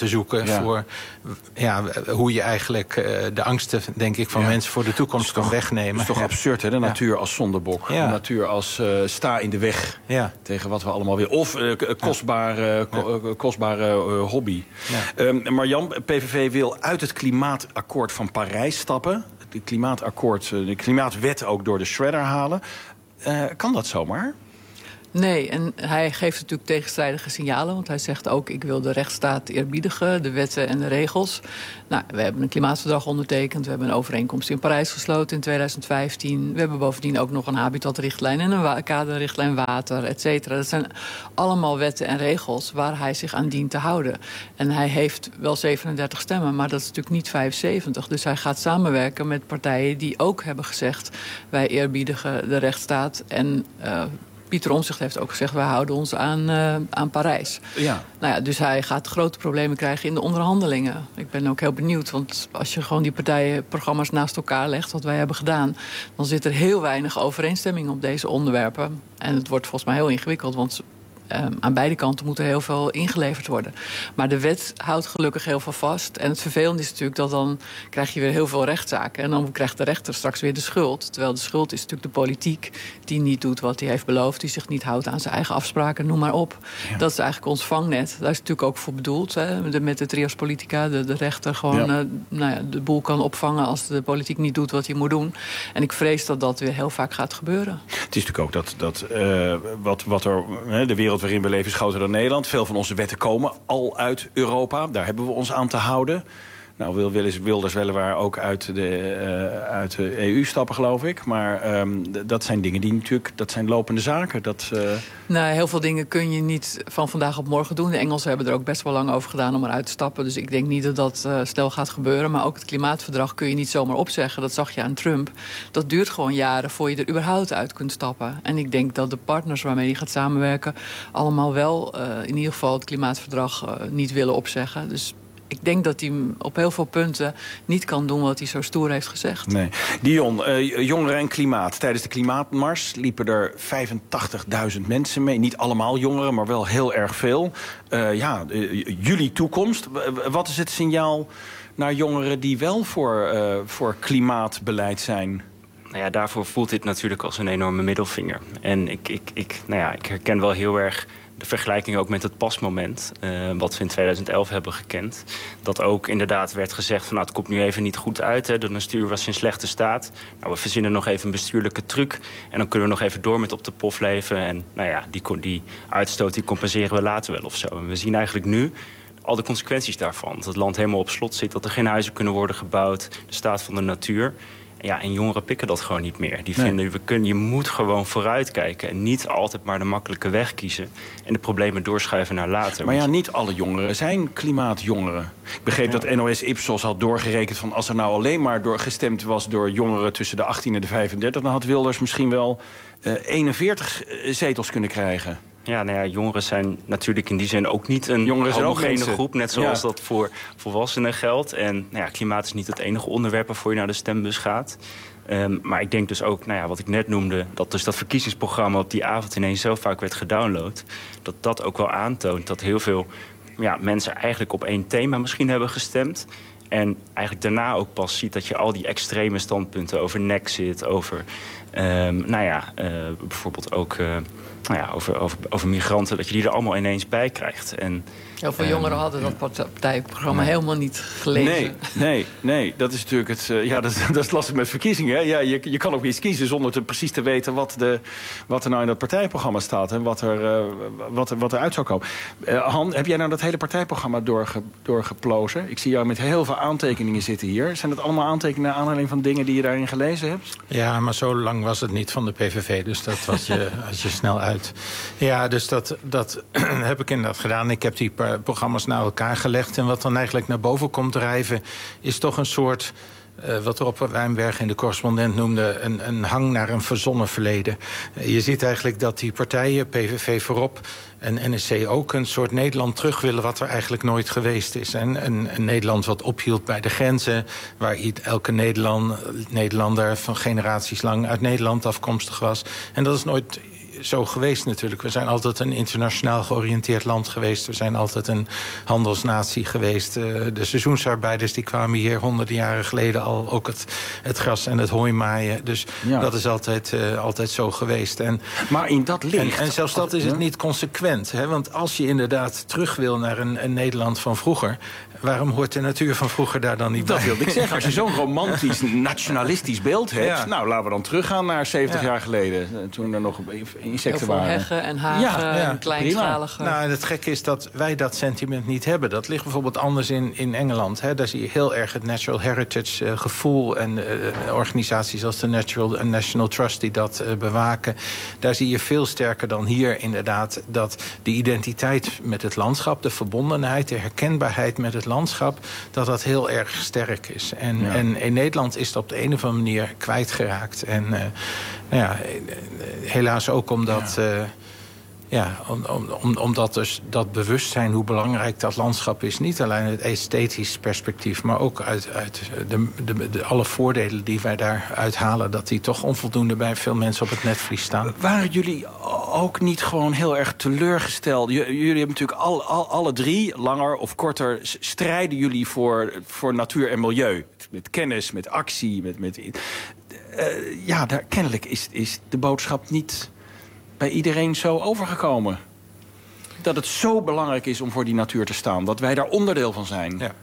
te zoeken... Ja. voor ja, hoe je eigenlijk uh, de angsten, denk ik, van ja. mensen voor de toekomst kan wegnemen. Dat is toch ja. absurd, hè? De natuur ja. als zondebok. Ja. De natuur als uh, sta in de weg ja. tegen wat we allemaal willen. Of uh, kostbare, ja. ko uh, kostbare uh, hobby. Ja. Um, Marjan, P V V wil uit het klimaatakkoord van Parijs stappen. Het klimaatakkoord, uh, de klimaatwet ook door de shredder halen. Uh, kan dat zomaar? Nee, en hij geeft natuurlijk tegenstrijdige signalen. Want hij zegt ook, ik wil de rechtsstaat eerbiedigen, de wetten en de regels. Nou, we hebben een klimaatverdrag ondertekend. We hebben een overeenkomst in Parijs gesloten in tweeduizend vijftien. We hebben bovendien ook nog een habitatrichtlijn en een kaderrichtlijn water, et cetera. Dat zijn allemaal wetten en regels waar hij zich aan dient te houden. En hij heeft wel zevenendertig stemmen, maar dat is natuurlijk niet vijfenzeventig. Dus hij gaat samenwerken met partijen die ook hebben gezegd, wij eerbiedigen de rechtsstaat en... Uh, Pieter Omtzigt heeft ook gezegd, wij houden ons aan, uh, aan Parijs. Ja. Nou ja, dus hij gaat grote problemen krijgen in de onderhandelingen. Ik ben ook heel benieuwd, want als je gewoon die partijenprogramma's naast elkaar legt... wat wij hebben gedaan, dan zit er heel weinig overeenstemming op deze onderwerpen. En het wordt volgens mij heel ingewikkeld, want... Um, aan beide kanten moet er heel veel ingeleverd worden. Maar de wet houdt gelukkig heel veel vast. En het vervelende is natuurlijk dat dan krijg je weer heel veel rechtszaken. En dan krijgt de rechter straks weer de schuld. Terwijl de schuld is natuurlijk de politiek die niet doet wat hij heeft beloofd. Die zich niet houdt aan zijn eigen afspraken, noem maar op. Ja. Dat is eigenlijk ons vangnet. Daar is het natuurlijk ook voor bedoeld. Hè? De, met de trias politica, de, de rechter gewoon ja. Uh, nou ja, de boel kan opvangen... als de politiek niet doet wat hij moet doen. En ik vrees dat dat weer heel vaak gaat gebeuren. Het is natuurlijk ook dat, dat uh, wat, wat er hè, de wereld waarin we leven is groter dan Nederland. Veel van onze wetten komen al uit Europa. Daar hebben we ons aan te houden. Nou, wil Wilders, Wilders weliswaar ook uit de, uh, uit de E U stappen, geloof ik. Maar um, dat zijn dingen die natuurlijk... dat zijn lopende zaken. Dat, uh... Nou, heel veel dingen kun je niet van vandaag op morgen doen. De Engelsen hebben er ook best wel lang over gedaan om eruit te stappen. Dus ik denk niet dat dat uh, snel gaat gebeuren. Maar ook het klimaatverdrag kun je niet zomaar opzeggen. Dat zag je aan Trump. Dat duurt gewoon jaren voor je er überhaupt uit kunt stappen. En ik denk dat de partners waarmee hij gaat samenwerken... allemaal wel uh, in ieder geval het klimaatverdrag uh, niet willen opzeggen. Dus... ik denk dat hij op heel veel punten niet kan doen wat hij zo stoer heeft gezegd. Nee. Dion, uh, jongeren en klimaat. Tijdens de klimaatmars liepen er vijfentachtigduizend mensen mee. Niet allemaal jongeren, maar wel heel erg veel. Uh, ja, uh, jullie toekomst. Wat is het signaal naar jongeren die wel voor, uh, voor klimaatbeleid zijn? Nou ja, daarvoor voelt dit natuurlijk als een enorme middelvinger. En ik, ik, ik, nou ja, ik herken wel heel erg... de vergelijking ook met het pasmoment, uh, wat we in tweeduizend elf hebben gekend. Dat ook inderdaad werd gezegd van nou, het komt nu even niet goed uit. Hè, de bestuur was in slechte staat. Nou, we verzinnen nog even een bestuurlijke truc. En dan kunnen we nog even door met op de pof leven. En nou ja, die, die uitstoot die compenseren we later wel of zo. En we zien eigenlijk nu al de consequenties daarvan. Dat het land helemaal op slot zit, dat er geen huizen kunnen worden gebouwd. De staat van de natuur. Ja, en jongeren pikken dat gewoon niet meer. Die vinden, nee. we kunnen, je moet gewoon vooruitkijken... en niet altijd maar de makkelijke weg kiezen... en de problemen doorschuiven naar later. Maar ja, niet alle jongeren zijn klimaatjongeren. Ik begreep ja. dat N O S Ipsos had doorgerekend van... als er nou alleen maar door gestemd was door jongeren... tussen de achttien en de vijfendertig... dan had Wilders misschien wel uh, eenenveertig zetels kunnen krijgen. Ja, nou ja, jongeren zijn natuurlijk in die zin ook niet een homogene groep... net zoals ja. dat voor volwassenen geldt. En nou ja, klimaat is niet het enige onderwerp waarvoor je naar de stembus gaat. Um, maar ik denk dus ook, nou ja, wat ik net noemde... dat dus dat verkiezingsprogramma op die avond ineens zo vaak werd gedownload... dat dat ook wel aantoont dat heel veel ja, mensen eigenlijk op één thema misschien hebben gestemd... En eigenlijk daarna ook pas ziet dat je al die extreme standpunten over Nexit... over, um, nou ja, uh, bijvoorbeeld ook uh, nou ja, over, over, over migranten... dat je die er allemaal ineens bij krijgt. En, heel veel um, jongeren hadden dat partijprogramma nee. helemaal niet gelezen. Nee, nee, nee, dat is natuurlijk het... Uh, ja, dat, dat is lastig met verkiezingen. Hè? Ja, je, je kan ook iets kiezen zonder te, precies te weten... Wat, de, wat er nou in dat partijprogramma staat... en wat er, uh, wat, wat er uit zou komen. Uh, Han, heb jij nou dat hele partijprogramma doorge, doorgeplozen? Ik zie jou met heel veel aantekeningen zitten hier. Zijn dat allemaal aantekeningen naar aanleiding van dingen die je daarin gelezen hebt? Ja, maar zo lang was het niet van de P V V. Dus dat was je, was je snel uit. Ja, dus dat, dat heb ik inderdaad gedaan. Ik heb die programma's naar elkaar gelegd. En wat dan eigenlijk naar boven komt drijven... is toch een soort... Uh, wat Rob Wijnberg in de correspondent noemde... Een, een hang naar een verzonnen verleden. Uh, je ziet eigenlijk dat die partijen, P V V voorop... en N S C ook een soort Nederland terug willen... wat er eigenlijk nooit geweest is. En een, een Nederland wat ophield bij de grenzen... waar elke Nederland, Nederlander van generaties lang uit Nederland afkomstig was. En dat is nooit zo geweest natuurlijk. We zijn altijd een internationaal georiënteerd land geweest. We zijn altijd een handelsnatie geweest. Uh, de seizoensarbeiders die kwamen hier honderden jaren geleden al ook het, het gras en het hooi maaien. Dus ja. dat is altijd, uh, altijd zo geweest. En, maar in dat licht... En, en zelfs dat is het niet consequent. Hè? Want als je inderdaad terug wil naar een, een Nederland van vroeger... waarom hoort de natuur van vroeger daar dan niet dat bij? Dat wilde ik zeggen. Als je zo'n romantisch, nationalistisch beeld hebt... Ja. nou, laten we dan teruggaan naar zeventig ja. jaar geleden. Toen er nog insecten waren. Heggen en hagen ja, ja, en kleinschalige... Nou, en het gekke is dat wij dat sentiment niet hebben. Dat ligt bijvoorbeeld anders in, in Engeland. Hè. Daar zie je heel erg het natural heritage uh, gevoel... en uh, organisaties als de Natural and National Trust die dat uh, bewaken. Daar zie je veel sterker dan hier inderdaad... dat de identiteit met het landschap, de verbondenheid... de herkenbaarheid met het landschap... dat dat heel erg sterk is. En, ja. en in Nederland is dat op de een of andere manier kwijtgeraakt. En uh, nou ja, helaas ook omdat... Uh, Ja, om, om, omdat dus dat bewustzijn hoe belangrijk dat landschap is... niet alleen uit esthetisch perspectief... maar ook uit, uit de, de, de, alle voordelen die wij daaruit halen... dat die toch onvoldoende bij veel mensen op het netvlies staan. Waren jullie ook niet gewoon heel erg teleurgesteld? J- jullie hebben natuurlijk al, al, alle drie, langer of korter... strijden jullie voor, voor natuur en milieu. Met kennis, met actie. Met, met, uh, ja, daar, kennelijk is, is de boodschap niet... bij iedereen zo overgekomen. Dat het zo belangrijk is om voor die natuur te staan. Dat wij daar onderdeel van zijn. Ja,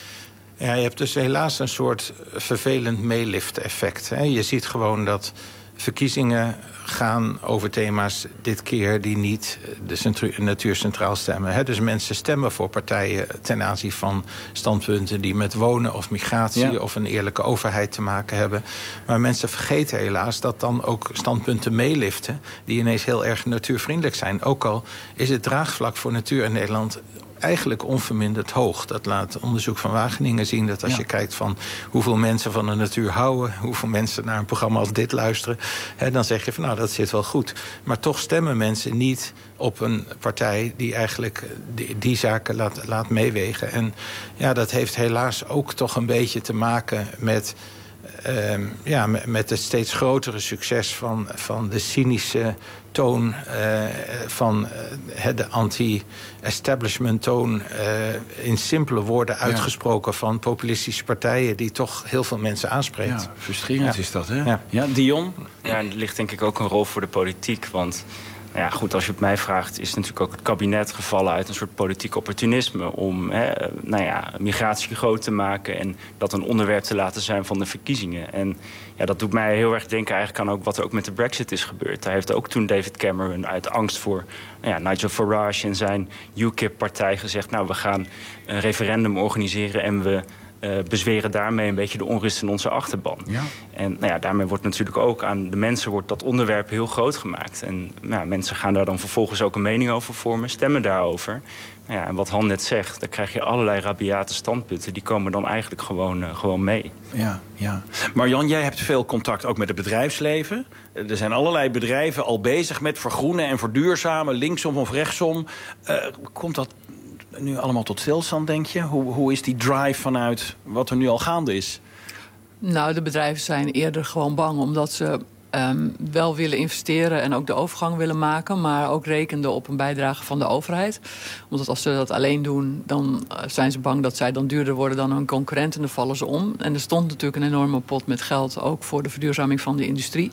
ja je hebt dus helaas een soort vervelend meelift-effect. Hè? Je ziet gewoon dat verkiezingen gaan over thema's dit keer... die niet de natuur centraal stemmen. Hè? Dus mensen stemmen voor partijen ten aanzien van standpunten... die met wonen of migratie ja. of een eerlijke overheid te maken hebben. Maar mensen vergeten helaas dat dan ook standpunten meeliften... die ineens heel erg natuurvriendelijk zijn. Ook al is het draagvlak voor natuur in Nederland... eigenlijk onverminderd hoog. Dat laat onderzoek van Wageningen zien. Dat als ja. je kijkt van hoeveel mensen van de natuur houden... hoeveel mensen naar een programma als dit luisteren... Hè, dan zeg je van nou, dat zit wel goed. Maar toch stemmen mensen niet op een partij... die eigenlijk die, die zaken laat, laat meewegen. En ja, dat heeft helaas ook toch een beetje te maken met... Uh, ja, met, met het steeds grotere succes van, van de cynische toon... Uh, van uh, de anti-establishment toon... Uh, in simpele woorden uitgesproken ja. van populistische partijen... die toch heel veel mensen aanspreekt. Ja, frustrerend ja. is dat, hè? Ja, ja Dion? Ja, er ligt denk ik ook een rol voor de politiek, want... Nou ja, goed, als je het mij vraagt, is natuurlijk ook het kabinet gevallen uit een soort politiek opportunisme om hè, nou ja, migratie groot te maken en dat een onderwerp te laten zijn van de verkiezingen. En ja, dat doet mij heel erg denken eigenlijk aan ook wat er ook met de Brexit is gebeurd. Daar heeft ook toen David Cameron uit angst voor nou ja, Nigel Farage en zijn U KIP-partij gezegd, nou, we gaan een referendum organiseren en we Uh, bezweren daarmee een beetje de onrust in onze achterban. Ja. En nou ja, daarmee wordt natuurlijk ook aan de mensen wordt dat onderwerp heel groot gemaakt. En nou, mensen gaan daar dan vervolgens ook een mening over vormen, stemmen daarover. Nou ja, en wat Han net zegt, dan krijg je allerlei rabiate standpunten. Die komen dan eigenlijk gewoon, uh, gewoon mee. Ja, ja. Marjan, jij hebt veel contact ook met het bedrijfsleven. Er zijn allerlei bedrijven al bezig met vergroenen en verduurzamen, linksom of rechtsom. Uh, komt dat nu allemaal tot stilstand, denk je? Hoe, hoe is die drive vanuit wat er nu al gaande is? Nou, de bedrijven zijn eerder gewoon bang... omdat ze um, wel willen investeren en ook de overgang willen maken... maar ook rekenden op een bijdrage van de overheid. Omdat als ze dat alleen doen, dan zijn ze bang... dat zij dan duurder worden dan hun concurrenten en dan vallen ze om. En er stond natuurlijk een enorme pot met geld... ook voor de verduurzaming van de industrie.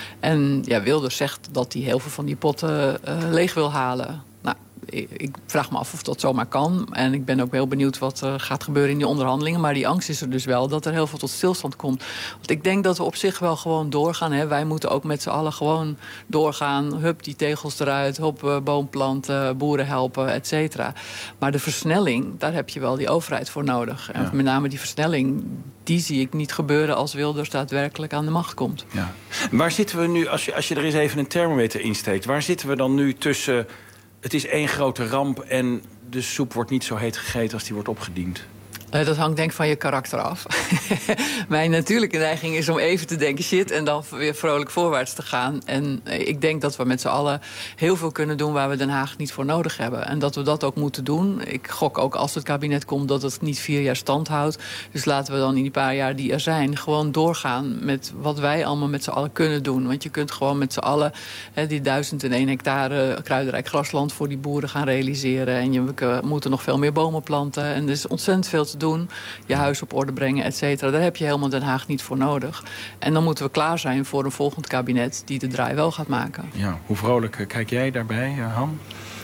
En ja, Wilders zegt dat hij heel veel van die potten uh, leeg wil halen... Nou, ik vraag me af of dat zomaar kan. En ik ben ook heel benieuwd wat er gaat gebeuren in die onderhandelingen. Maar die angst is er dus wel dat er heel veel tot stilstand komt. Want ik denk dat we op zich wel gewoon doorgaan. Hè. Wij moeten ook met z'n allen gewoon doorgaan. Hup, die tegels eruit. Hop, boom planten, boeren helpen, et cetera. Maar de versnelling, daar heb je wel die overheid voor nodig. En ja. met name die versnelling, die zie ik niet gebeuren... als Wilders daadwerkelijk aan de macht komt. Ja. Waar zitten we nu, als je, als je er eens even een thermometer insteekt... waar zitten we dan nu tussen... het is één grote ramp en de soep wordt niet zo heet gegeten als die wordt opgediend? Uh, dat hangt denk ik van je karakter af. Mijn natuurlijke neiging is om even te denken shit... en dan weer vrolijk voorwaarts te gaan. En uh, ik denk dat we met z'n allen heel veel kunnen doen... waar we Den Haag niet voor nodig hebben. En dat we dat ook moeten doen. Ik gok ook als het kabinet komt dat het niet vier jaar stand houdt. Dus laten we dan in die paar jaar die er zijn... gewoon doorgaan met wat wij allemaal met z'n allen kunnen doen. Want je kunt gewoon met z'n allen... Hè, die duizend en één hectare kruidenrijk grasland voor die boeren gaan realiseren. En je, we moeten nog veel meer bomen planten. En er is ontzettend veel te doen. Doen, je huis op orde brengen, et cetera. Daar heb je helemaal Den Haag niet voor nodig. En dan moeten we klaar zijn voor een volgend kabinet... die de draai wel gaat maken. Ja, hoe vrolijk kijk jij daarbij, Han?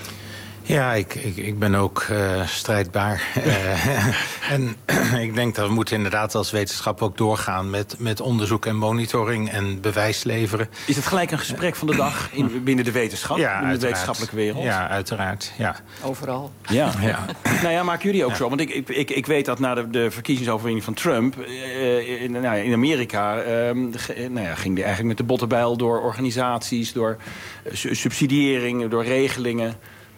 Ja, ik, ik, ik ben ook uh, strijdbaar. uh, en ik denk dat we moeten inderdaad als wetenschap ook doorgaan... met, met onderzoek en monitoring en bewijs leveren. Is het gelijk een gesprek van de dag in, binnen de wetenschap? Ja, in de uiteraard. wetenschappelijke wereld? Ja, uiteraard. Ja. Overal. Ja, ja. Nou ja, maken jullie ook ja. zo? Want ik, ik, ik, ik weet dat na de, de verkiezingsoverwinning van Trump... Uh, in, nou ja, in Amerika uh, nou ja, ging die eigenlijk met de bottenbijl... door organisaties, door uh, subsidiëring, door regelingen...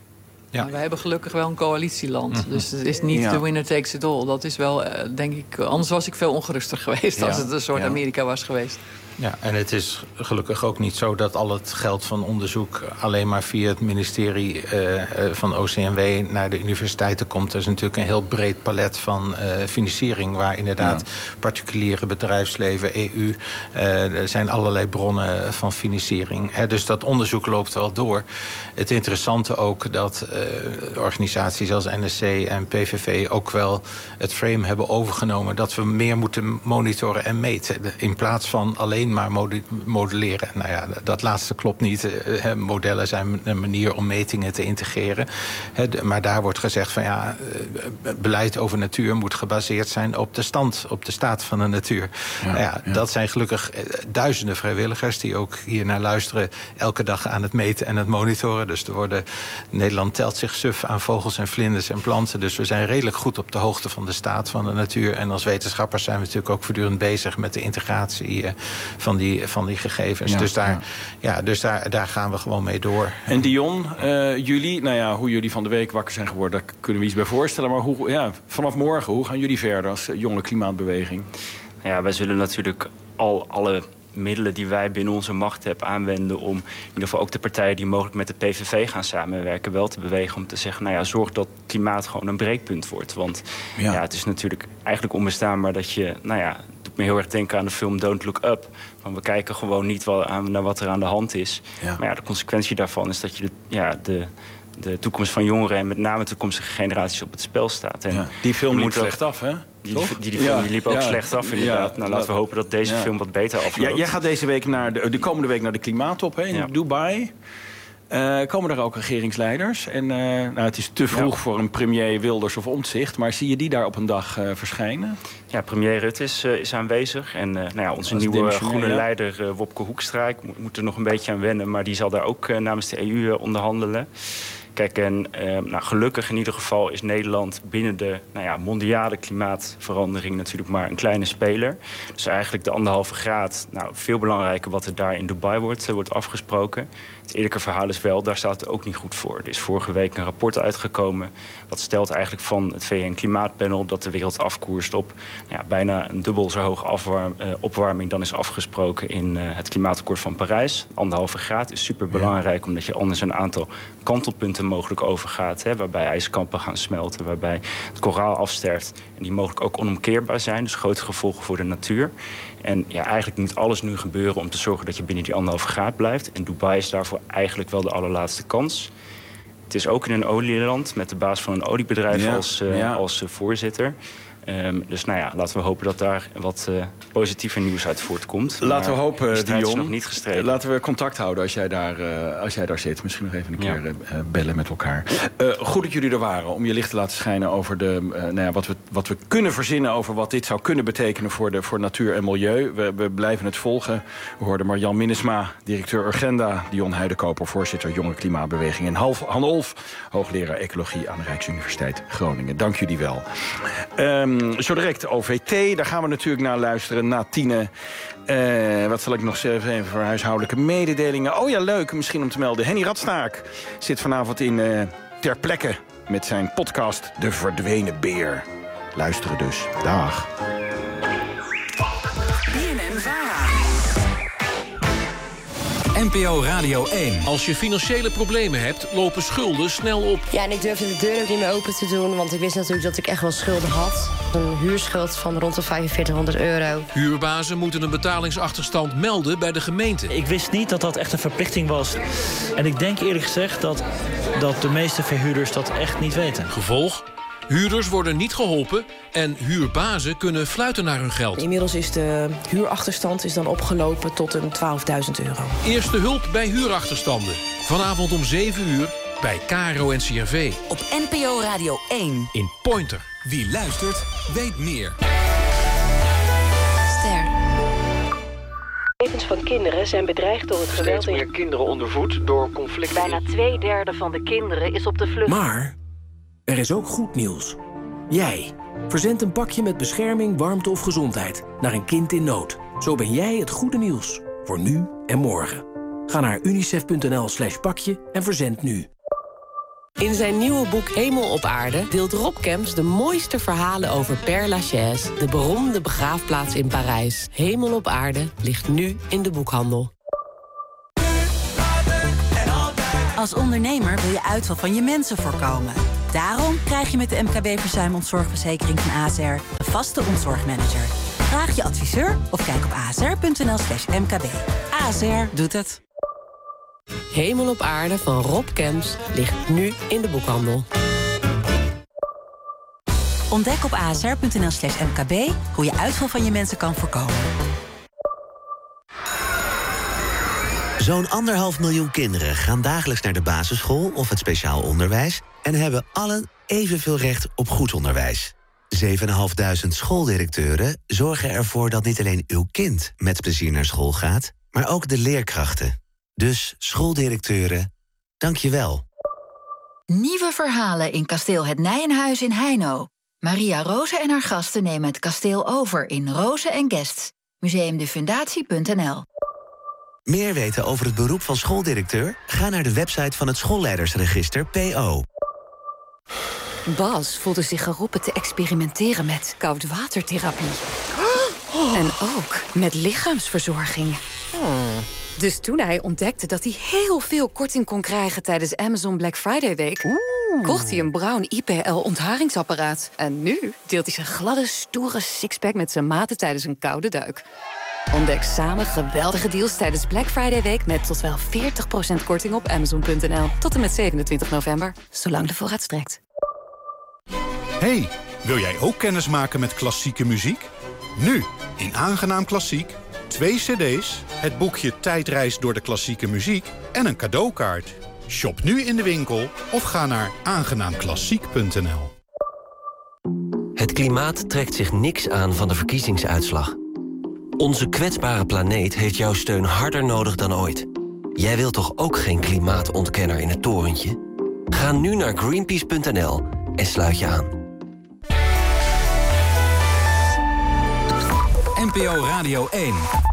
Ja. We hebben gelukkig wel een coalitieland. Mm-hmm. Dus het is niet de ja. winner takes it all. Dat is wel, uh, denk ik... Anders was ik veel ongeruster geweest... Ja. als het een soort ja. Amerika was geweest. Ja, en het is gelukkig ook niet zo dat al het geld van onderzoek... alleen maar via het ministerie uh, uh, van O C M W naar de universiteiten komt. Er is natuurlijk een heel breed palet van uh, financiering... waar inderdaad ja. particuliere bedrijfsleven, E U... Uh, er zijn allerlei bronnen van financiering. Hè, dus dat onderzoek loopt wel door. Het interessante ook dat uh, organisaties als N S C en P V V... ook wel het frame hebben overgenomen... dat we meer moeten monitoren en meten. In plaats van alleen maar modelleren. Nou ja, dat laatste klopt niet. He, modellen zijn een manier om metingen te integreren. He, de, maar daar wordt gezegd van ja, beleid over natuur moet gebaseerd zijn op de stand, op de staat van de natuur. Ja, nou ja, ja. Dat zijn gelukkig duizenden vrijwilligers die ook hier naar luisteren, elke dag aan het meten en het monitoren. Dus er worden, Nederland telt zich suf aan vogels en vlinders en planten. Dus we zijn redelijk goed op de hoogte van de staat van de natuur. En als wetenschappers zijn we natuurlijk ook voortdurend bezig met de integratie van die, van die gegevens. Ja, dus daar, ja. Ja, dus daar, daar gaan we gewoon mee door. En Dion, uh, jullie, nou ja, hoe jullie van de week wakker zijn geworden, daar kunnen we iets bij voorstellen. Maar hoe, ja, vanaf morgen, hoe gaan jullie verder als jonge klimaatbeweging? Ja, wij zullen natuurlijk al alle middelen die wij binnen onze macht hebben aanwenden om in ieder geval ook de partijen die mogelijk met de P V V gaan samenwerken wel te bewegen om te zeggen, nou ja, zorg dat klimaat gewoon een breekpunt wordt. Want ja, ja het is natuurlijk eigenlijk onbestaanbaar dat je, nou ja, het doet me heel erg denken aan de film Don't Look Up. Want we kijken gewoon niet wel aan, naar wat er aan de hand is. Ja. Maar ja, de consequentie daarvan is dat je de, ja, de de toekomst van jongeren en met name toekomstige generaties op het spel staat. En ja, die film liep slecht af, hè? Die, die, die, die film ja, die liep ook ja, slecht af, inderdaad. Ja, nou, laten we hopen dat deze ja. film wat beter afloopt. Ja, jij gaat deze week naar de, de komende week naar de klimaattop hè, in ja. Dubai. Uh, komen er ook regeringsleiders? En uh, nou, het is te vroeg ja. voor een premier Wilders of Omtzigt, maar zie je die daar op een dag uh, verschijnen? Ja, premier Rutte is, uh, is aanwezig. En uh, nou ja, onze Als nieuwe groene ja. leider uh, Wopke Hoekstra, ik mo- moet er nog een beetje aan wennen, maar die zal daar ook uh, namens de E U uh, onderhandelen. Kijk, en uh, nou, gelukkig in ieder geval is Nederland binnen de nou ja, mondiale klimaatverandering natuurlijk maar een kleine speler. Dus eigenlijk de anderhalve graad, nou, veel belangrijker wat er daar in Dubai wordt, uh, wordt afgesproken. Het eerlijke verhaal is wel, daar staat het ook niet goed voor. Er is vorige week een rapport uitgekomen. Dat stelt eigenlijk van het V N-klimaatpanel dat de wereld afkoerst op ja, bijna een dubbel zo hoge afwarm, uh, opwarming dan is afgesproken in uh, het klimaatakkoord van Parijs. Anderhalve graad is superbelangrijk, ja. omdat je anders een aantal kantelpunten mogelijk overgaat. Hè, waarbij ijskampen gaan smelten, waarbij het koraal afsterft. En die mogelijk ook onomkeerbaar zijn, dus grote gevolgen voor de natuur. En ja, eigenlijk moet alles nu gebeuren om te zorgen dat je binnen die anderhalve graad blijft. En Dubai is daarvoor eigenlijk wel de allerlaatste kans. Het is ook in een olieland met de baas van een oliebedrijf ja, als, uh, ja. als uh, voorzitter. Um, dus nou ja, laten we hopen dat daar wat uh, positiever nieuws uit voortkomt. Laten maar we hopen, Dion. Is nog niet gestreden. Laten we contact houden als jij daar, uh, als jij daar zit. Misschien nog even een keer ja. uh, bellen met elkaar. Uh, goed dat jullie er waren om je licht te laten schijnen over de, uh, nou ja, wat, we, wat we kunnen verzinnen over wat dit zou kunnen betekenen voor, de, voor natuur en milieu. We, we blijven het volgen. We hoorden Marjan Minnesma, directeur Urgenda, Dion Heidekoper, voorzitter Jonge Klimaatbeweging en Han Olf, hoogleraar ecologie aan de Rijksuniversiteit Groningen. Dank jullie wel. Um, Zo direct O V T, daar gaan we natuurlijk naar luisteren. Na tienen, uh, wat zal ik nog zeggen even voor huishoudelijke mededelingen. Oh ja, leuk, misschien om te melden. Henny Radstaak zit vanavond in uh, ter plekke met zijn podcast De Verdwenen Beer. luisteren dus. Dag. N P O Radio één. Als je financiële problemen hebt, lopen schulden snel op. Ja, en ik durfde de deur ook niet meer open te doen, want ik wist natuurlijk dat ik echt wel schulden had. Een huurschuld van rond de vijfenveertighonderd euro. Huurbazen moeten een betalingsachterstand melden bij de gemeente. Ik wist niet dat dat echt een verplichting was. En ik denk eerlijk gezegd dat, dat de meeste verhuurders dat echt niet weten. Gevolg? Huurders worden niet geholpen en huurbazen kunnen fluiten naar hun geld. Inmiddels is de huurachterstand is dan opgelopen tot een twaalfduizend euro. Eerste hulp bij huurachterstanden. Vanavond om zeven uur bij K R O N C R V. Op N P O Radio één. In Pointer. Wie luistert, weet meer. Ster. Levens van kinderen zijn bedreigd door het geweld. Steeds meer kinderen onder voet door conflicten. Bijna twee derde van de kinderen is op de vlucht. Maar er is ook goed nieuws. Jij verzendt een pakje met bescherming, warmte of gezondheid naar een kind in nood. Zo ben jij het goede nieuws voor nu en morgen. Ga naar unicef.nl slash pakje en verzend nu. In zijn nieuwe boek Hemel op Aarde deelt Rob Kemps de mooiste verhalen over Père Lachaise, de beroemde begraafplaats in Parijs. Hemel op Aarde ligt nu in de boekhandel. Als ondernemer wil je uitval van je mensen voorkomen. Daarom krijg je met de M K B-verzuimontzorgverzekering van A S R een vaste ontzorgmanager. Vraag je adviseur of kijk op asr.nl slash mkb. A S R doet het. Hemel op Aarde van Rob Kemps ligt nu in de boekhandel. Ontdek op asr.nl slash mkb hoe je uitval van je mensen kan voorkomen. Zo'n anderhalf miljoen kinderen gaan dagelijks naar de basisschool of het speciaal onderwijs en hebben allen evenveel recht op goed onderwijs. zevenduizend vijfhonderd schooldirecteuren zorgen ervoor dat niet alleen uw kind met plezier naar school gaat, maar ook de leerkrachten. Dus schooldirecteuren, dank je wel. Nieuwe verhalen in kasteel Het Nijenhuis in Heino. Maria Roze en haar gasten nemen het kasteel over in Roze en Guests. museumdefundatie punt n l. Meer weten over het beroep van schooldirecteur? Ga naar de website van het schoolleidersregister P O. Bas voelde zich geroepen te experimenteren met koudwatertherapie. En ook met lichaamsverzorging. Dus toen hij ontdekte dat hij heel veel korting kon krijgen tijdens Amazon Black Friday Week, kocht hij een Braun I P L ontharingsapparaat. En nu deelt hij zijn gladde, stoere sixpack met zijn maten tijdens een koude duik. Ontdek samen geweldige deals tijdens Black Friday Week met tot wel veertig procent korting op amazon punt n l. Tot en met zevenentwintig november, zolang de voorraad strekt. Hey, wil jij ook kennis maken met klassieke muziek? Nu, in Aangenaam Klassiek, twee cd's, het boekje Tijdreis door de klassieke muziek en een cadeaukaart. Shop nu in de winkel of ga naar aangenaam klassiek punt n l. Het klimaat trekt zich niks aan van de verkiezingsuitslag. Onze kwetsbare planeet heeft jouw steun harder nodig dan ooit. Jij wilt toch ook geen klimaatontkenner in het torentje? Ga nu naar greenpeace punt n l en sluit je aan. N P O Radio één.